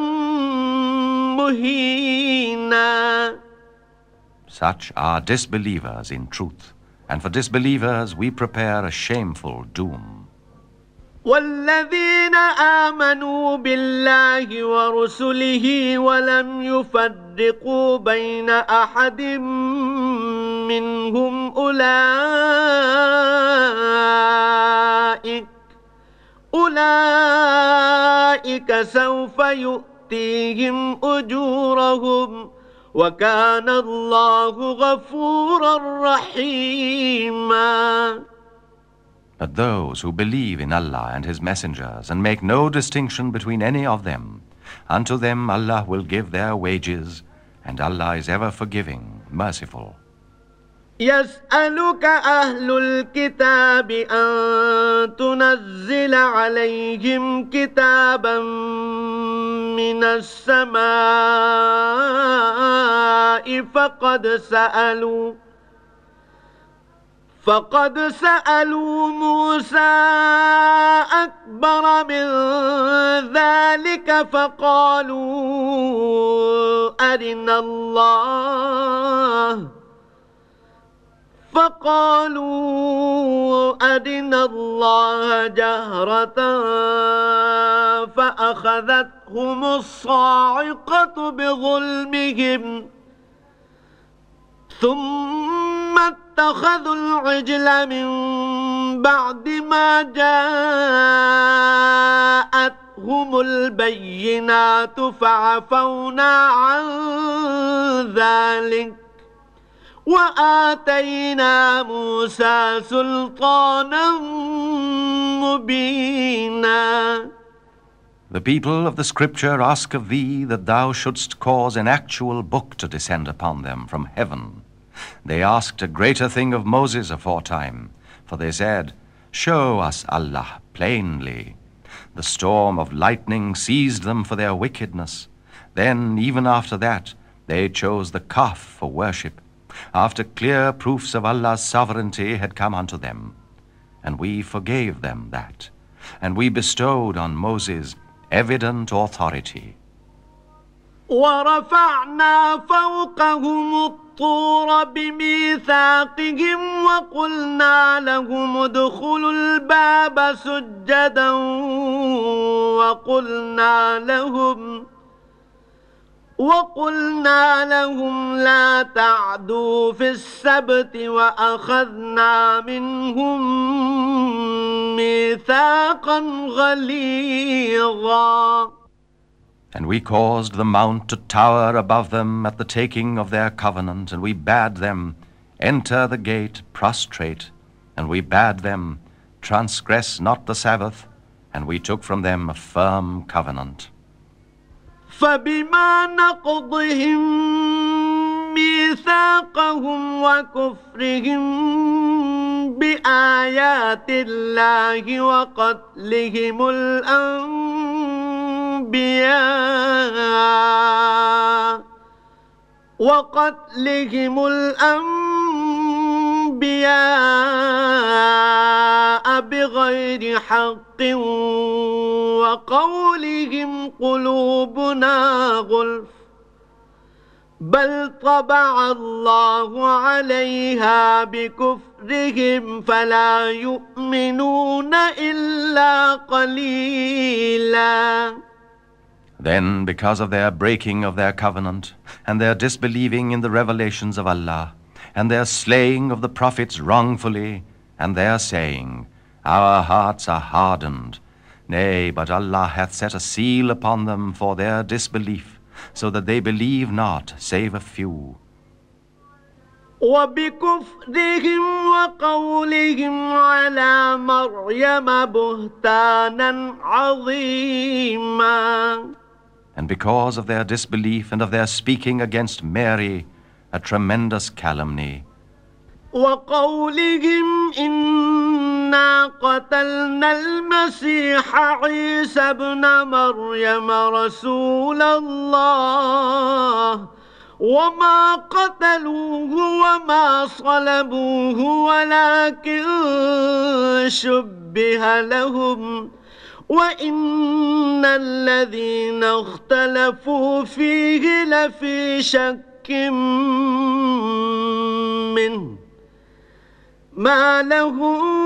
مهينا. Such are disbelievers in truth, and for disbelievers we prepare a shameful doom. والذين آمنوا بالله ورسله ولم يفرقوا بين أحد منهم أولئك سوف يؤتيهم أجورهم وكان الله غفورا رحيما. But those who believe in Allah and His messengers and make no distinction between any of them, unto them Allah will give their wages, and Allah is ever forgiving, merciful. يسألك أهل الكتاب أن تنزل عليهم كتابا من السماء فقد سألوا موسى أكبر من ذلك فقالوا أرنا الله جهرة فأخذتهم الصاعقة بظلمهم ثم اتخذوا العجل من بعد ما جاءتهم البينات فعفونا عن ذلك وآتينا موسى سلطانا مبينا. The people of the Scripture ask of thee that thou shouldst cause an actual book to descend upon them from heaven. They asked a greater thing of Moses aforetime, for they said, show us Allah plainly. The storm of lightning seized them for their wickedness. Then, even after that, they chose the calf for worship, after clear proofs of Allah's sovereignty had come unto them. And we forgave them that, and we bestowed on Moses evident authority. ورفعنا فوقهم الطور بميثاقهم وقلنا لهم ادخلوا الباب سجدا وقلنا لهم لا تعدوا في السبت وأخذنا منهم ميثاقا غليظا. And we caused the mount to tower above them at the taking of their covenant, and we bade them enter the gate prostrate, and we bade them transgress not the Sabbath, and we took from them a firm covenant. فبما نقضهم ميثاقهم وكفرهم بآيات الله وقتلهم الأنبياء بغير حق وقولهم قلوبنا غلف بل طبع الله عليها بكفرهم فلا يؤمنون إلا قليلا. Then, because of their breaking of their covenant, and their disbelieving in the revelations of Allah, and their slaying of the prophets wrongfully, and their saying, our hearts are hardened, nay, but Allah hath set a seal upon them for their disbelief, so that they believe not, save a few. وبكفرهم وقولهم على مريم بهتانا عظيما. And because of their disbelief and of their speaking against Mary, a tremendous calumny. وقولهم إنا قتلنا المسيح عيسى ابن مريم رسول الله وما قتلوه وما صلبوه ولكن شبه لهم وإن الذين اختلفوا فيه لفي شك منه ما له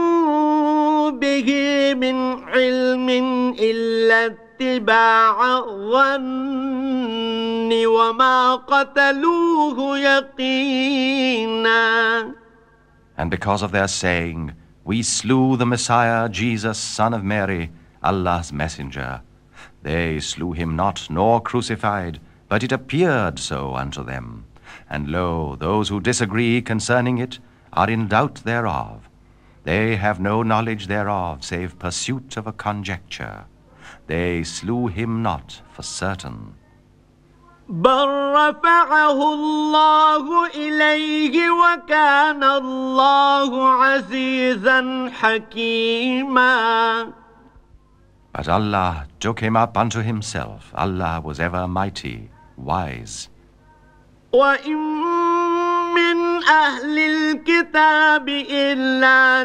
به من علم إلا اتباع الظن وما قتلوه يقينا. And because of their saying, we slew the Messiah, Jesus, son of Mary, Allah's messenger. They slew him not, nor crucified, but it appeared so unto them. And lo, those who disagree concerning it are in doubt thereof. They have no knowledge thereof, save pursuit of a conjecture. They slew him not for certain. بل رفعه الله إليه وكان الله عزيزا حكيما. But Allah took him up unto himself. Allah was ever mighty, wise. وإن من أهل الكتاب إلا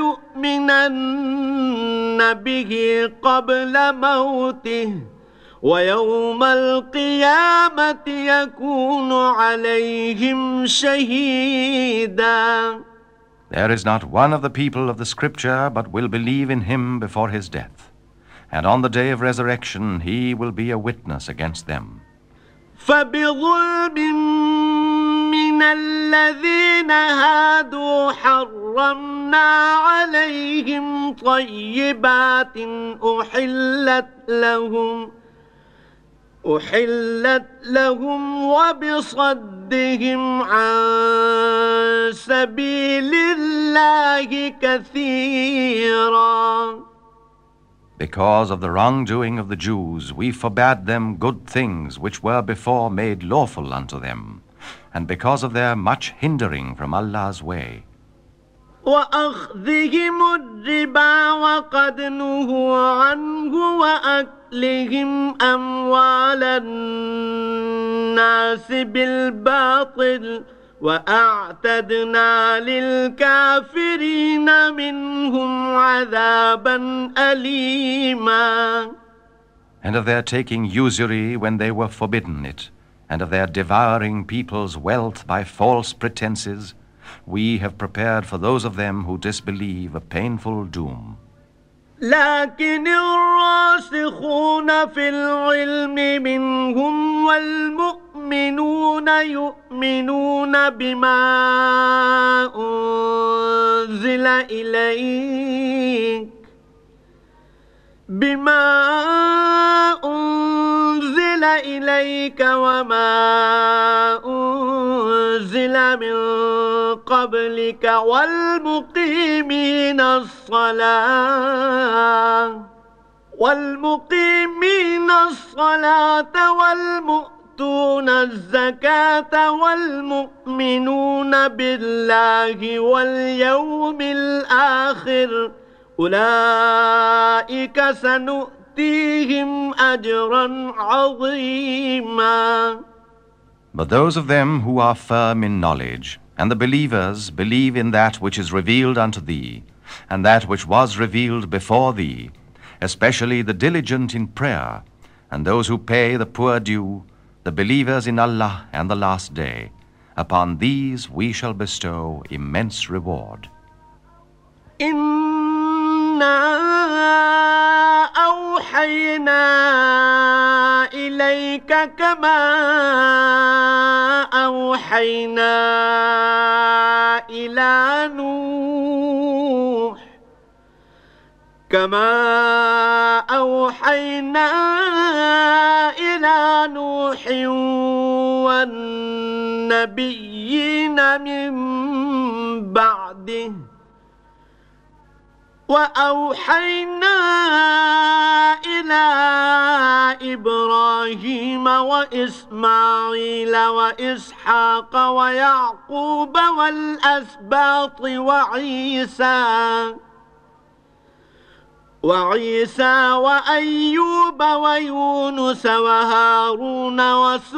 ليؤمنن به قبل موته ويوم القيامة يكون عليهم شهيدا. There is not one of the people of the Scripture but will believe in him before his death. And on the day of resurrection he will be a witness against them. فبظلم من الذين هادوا حرمنا عليهم طيبات أحلت لهم وبصدهم عن سبيل الله كثيرا. Because of the wrongdoing of the Jews, we forbade them good things which were before made lawful unto them, and because of their much hindering from Allah's way. وأخذهم الربا وقد نهوا عنه وأكلهم أموال الناس بالباطل وأعتدنا للكافرين منهم عذابا أليما. And of their taking usury when they were forbidden it, and of their devouring people's wealth by false pretenses, we have prepared for those of them who disbelieve a painful doom. لكن الراسخون في العلم منهم والمؤمنون يؤمنون بما أنزل إليك وما أنزل من قبلك والمقيمين الصلاة والمؤتون الزكاة والمؤمنون بالله واليوم الآخر أولئك سنؤتيهم أجرا عظيما. But those of them who are firm in knowledge, and the believers believe in that which is revealed unto thee, and that which was revealed before thee, especially the diligent in prayer, and those who pay the poor due, the believers in Allah and the last day, upon these we shall bestow immense reward. إنا أوحينا إليك كما أوحينا إلى نوح كما أوحينا إلى نوح والنبيين من بعده وأوحينا إلى إبراهيم وإسماعيل وإسحاق ويعقوب والأسباط وعيسى وأيوب ويونس وهارون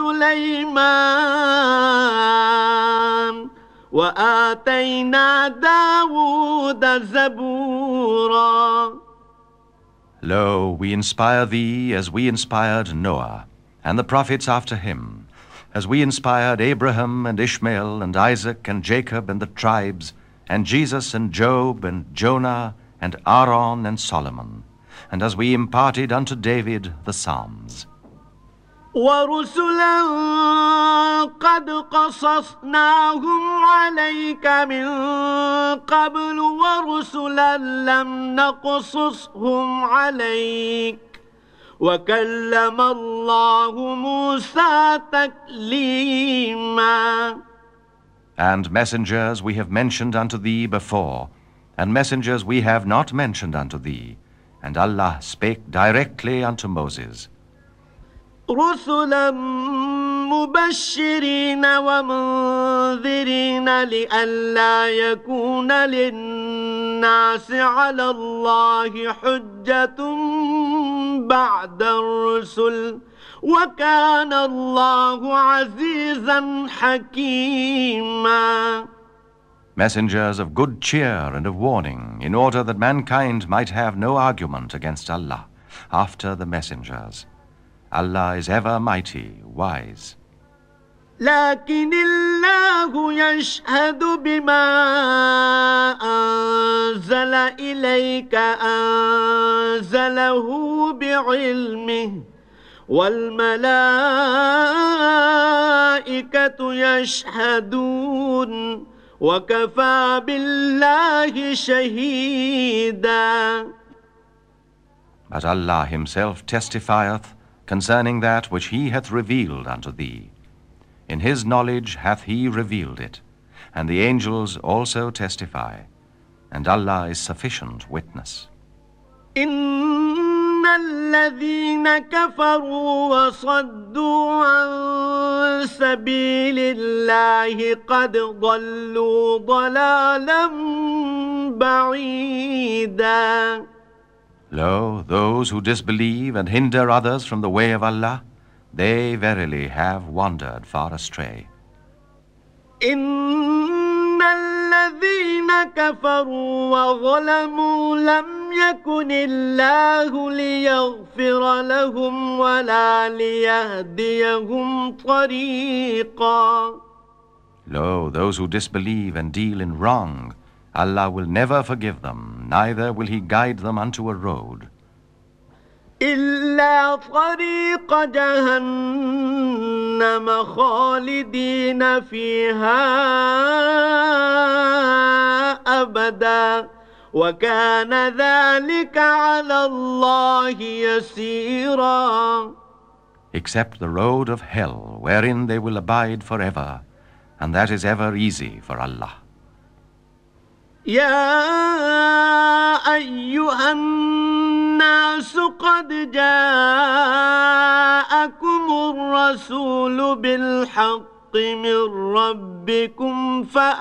وسليمان وآتينا داود زبورا. Lo, we inspire thee as we inspired Noah, and the prophets after him, as we inspired Abraham and Ishmael and Isaac and Jacob and the tribes, and Jesus and Job and Jonah and Aaron and Solomon, and as we imparted unto David the Psalms. وَرُسُلًا قَدْ قَصَصْنَاهُمْ عَلَيْكَ مِنْ قَبْلُ وَرُسُلًا لَمْ نَقْصُصْهُمْ عَلَيْكَ وَكَلَّمَ اللَّهُ مُوسَى تَكْلِيمًا. And messengers we have mentioned unto thee before, and messengers we have not mentioned unto thee, and Allah spake directly unto Moses. رُسُلًا مُبَشِّرِينَ وَمُنذِرِينَ لِئَلَّا يَكُونَ لِلنَّاسِ عَلَى اللَّهِ حُجَّةٌ بَعْدَ الرُّسُلِ وَكَانَ اللَّهُ عَزِيزًا حَكِيمًا. Messengers of good cheer and of warning, in order that mankind might have no argument against Allah after the messengers. Allah is ever mighty, wise. لكن الله يشهد بما أنزل إليك أنزله بعلمه والملائكة يشهدون وكفى بالله شهيدا. But Allah himself testifieth concerning that which he hath revealed unto thee. In his knowledge hath he revealed it, and the angels also testify, and Allah is sufficient witness. إن الذين كفروا وصدوا عن سبيل الله قد ضلوا ضلالا بعيدا. Lo, those who disbelieve and hinder others from the way of Allah, they verily have wandered far astray. إن الذين كفروا وظلموا لم يكن الله ليغفر لهم ولا ليهديهم طريقا. Lo, those who disbelieve and deal in wrong, Allah will never forgive them, neither will he guide them unto a road. إلا طريق جهنم خالدين فيها أبدا وكان ذلك على الله يسيرا. Except the road of hell, wherein they will abide forever, and that is ever easy for Allah. يا أيها الناس قد جاءكم الرسول بالحق من ربكم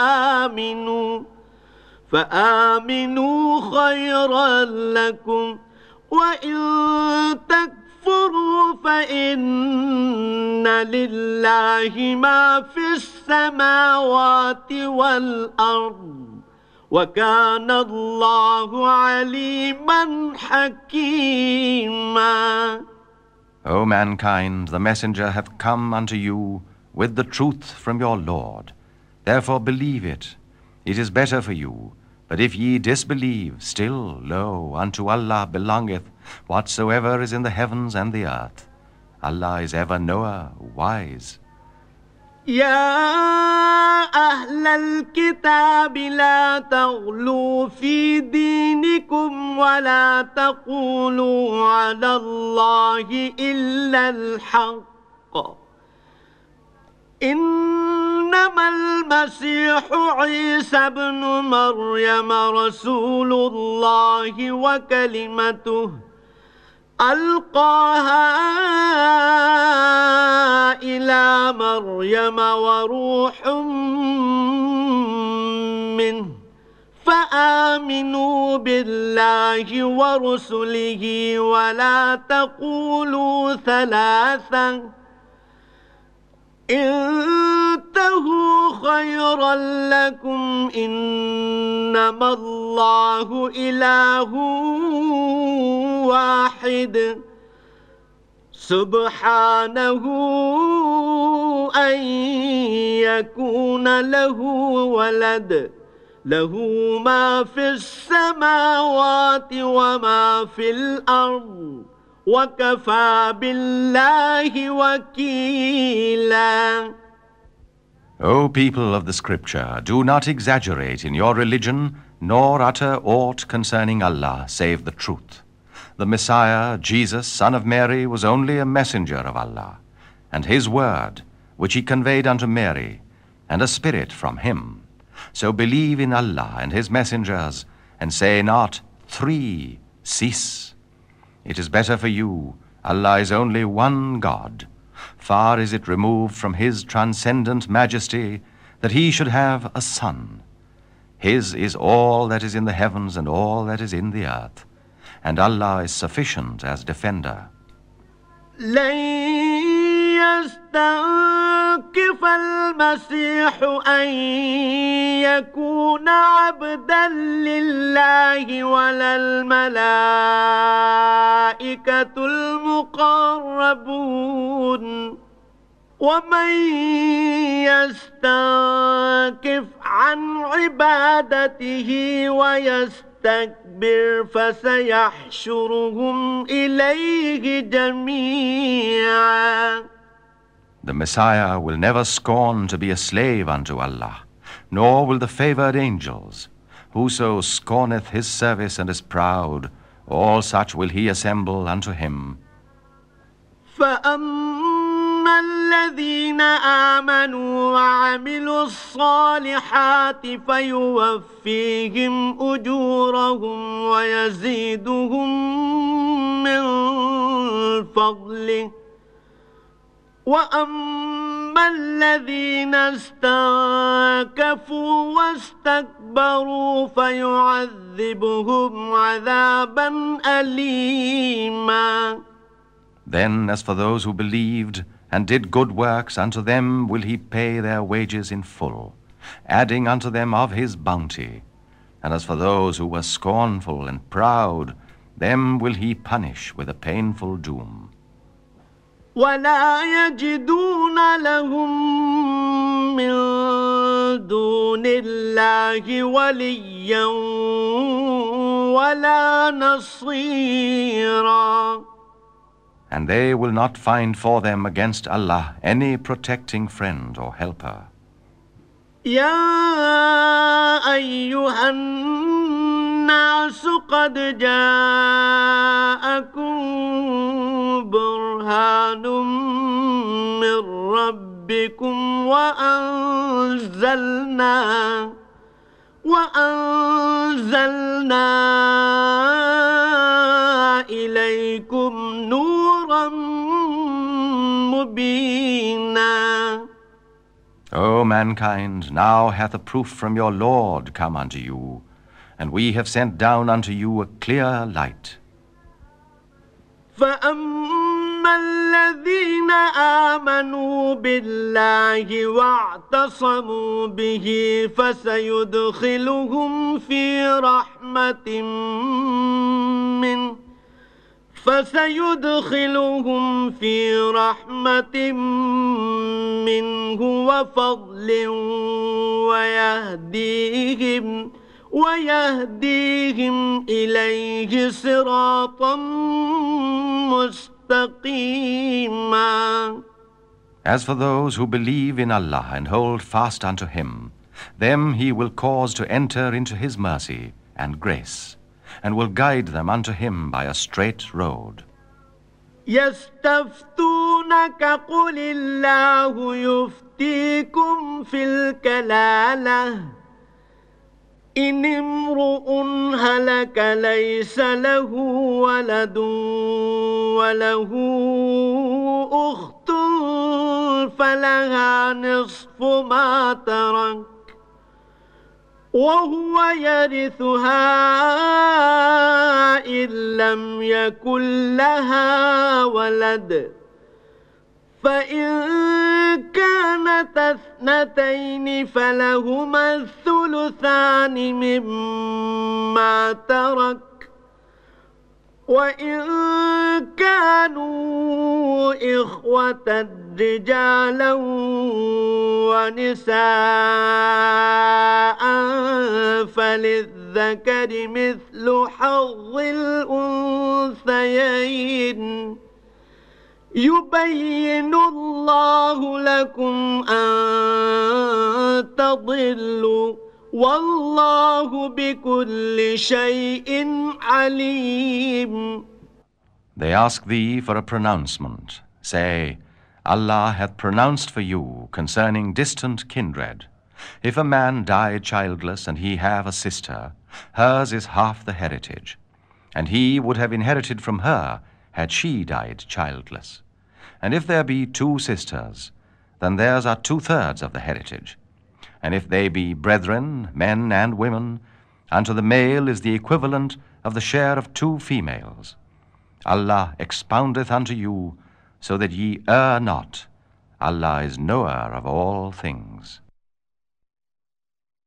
فآمنوا خيرا لكم وإن تكفروا فإن لله ما في السماوات والأرض وَكَانَ اللَّهُ عَلِيمًا حَكِيمًا. O mankind, the messenger hath come unto you with the truth from your Lord. Therefore believe it. It is better for you. But if ye disbelieve, still, lo, unto Allah belongeth whatsoever is in the heavens and the earth. Allah is ever knower, wise. يا أهل الكتاب لا تغلوا في دينكم ولا تقولوا على الله إلا الحق إنما المسيح عيسى ابن مريم رسول الله وكلمته ألقاها إلى مريم وروح منه فآمنوا بالله ورسله ولا تقولوا ثلاثة انتهوا خيرا لكم إنما الله إله واحد سبحانه أن يكون له ولد له ما في السماوات وما في الأرض وكفى بالله وكيلا. O people of the Scripture, do not exaggerate in your religion, nor utter aught concerning Allah, save the truth. The Messiah, Jesus, son of Mary, was only a messenger of Allah, and his word, which he conveyed unto Mary, and a spirit from him. So believe in Allah and his messengers, and say not, 3, cease. It is better for you, Allah is only one God. Far is it removed from his transcendent majesty that he should have a son. His is all that is in the heavens and all that is in the earth, and Allah is sufficient as defender. لن يستنكف المسيح أن يكون عبدا لله ولا الملائكة المقربون ومن يستنكف عن عبادته ويستكبر فسيحشرهم إليه جميعا. The Messiah will never scorn to be a slave unto Allah, nor will the favored angels. Whoso scorneth his service and is proud, all such will he assemble unto him. فأما الذين آمنوا وعملوا الصالحات فيوفيهم أجورهم ويزيدهم من فضله وأما الذين استنكفوا واستكبروا فيعذبهم عذابا أليما. Then as for those who believed and did good works, unto them will he pay their wages in full, adding unto them of his bounty. And as for those who were scornful and proud, them will he punish with a painful doom. ولا يجدون لهم من دون الله وليا ولا نصيرا. And they will not find for them against Allah any protecting friend or helper. يا أيها الناس قد جاءكم برهان من ربكم وأنزلنا إليكم نورا مبينا. O mankind, now hath a proof from your Lord come unto you, and we have sent down unto you a clear light. فأما الذين آمنوا بالله واعتصموا به فسيدخلهم في رحمة منه وفضل ويهديهم إليه صراطا مستقيما. As for those who believe in Allah and hold fast unto Him, them He will cause to enter into His mercy and grace, and will guide them unto Him by a straight road. يستفتونك قل الله يفتيكم في الكلالة إن امرؤ هلك ليس له ولد وله أخت فلها نصف ما ترك وهو يرثها إن لم يكن لها ولد فإن كانت اثنتين فلهما الثلثان مما ترك وإن كانوا إخوة رجالا ونساء فللذكر مثل حظ الأنثيين يبين الله لكم أن تضلوا والله بكل شيء عليم. They ask thee for a pronouncement. Say, Allah hath pronounced for you concerning distant kindred. If a man die childless and he have a sister, hers is half the heritage, and he would have inherited from her had she died childless. And if there be two sisters, then theirs are 2/3 of the heritage. And if they be brethren, men and women, unto the male is the equivalent of the share of 2 females. Allah expoundeth unto you, so that ye err not. Allah is knower of all things.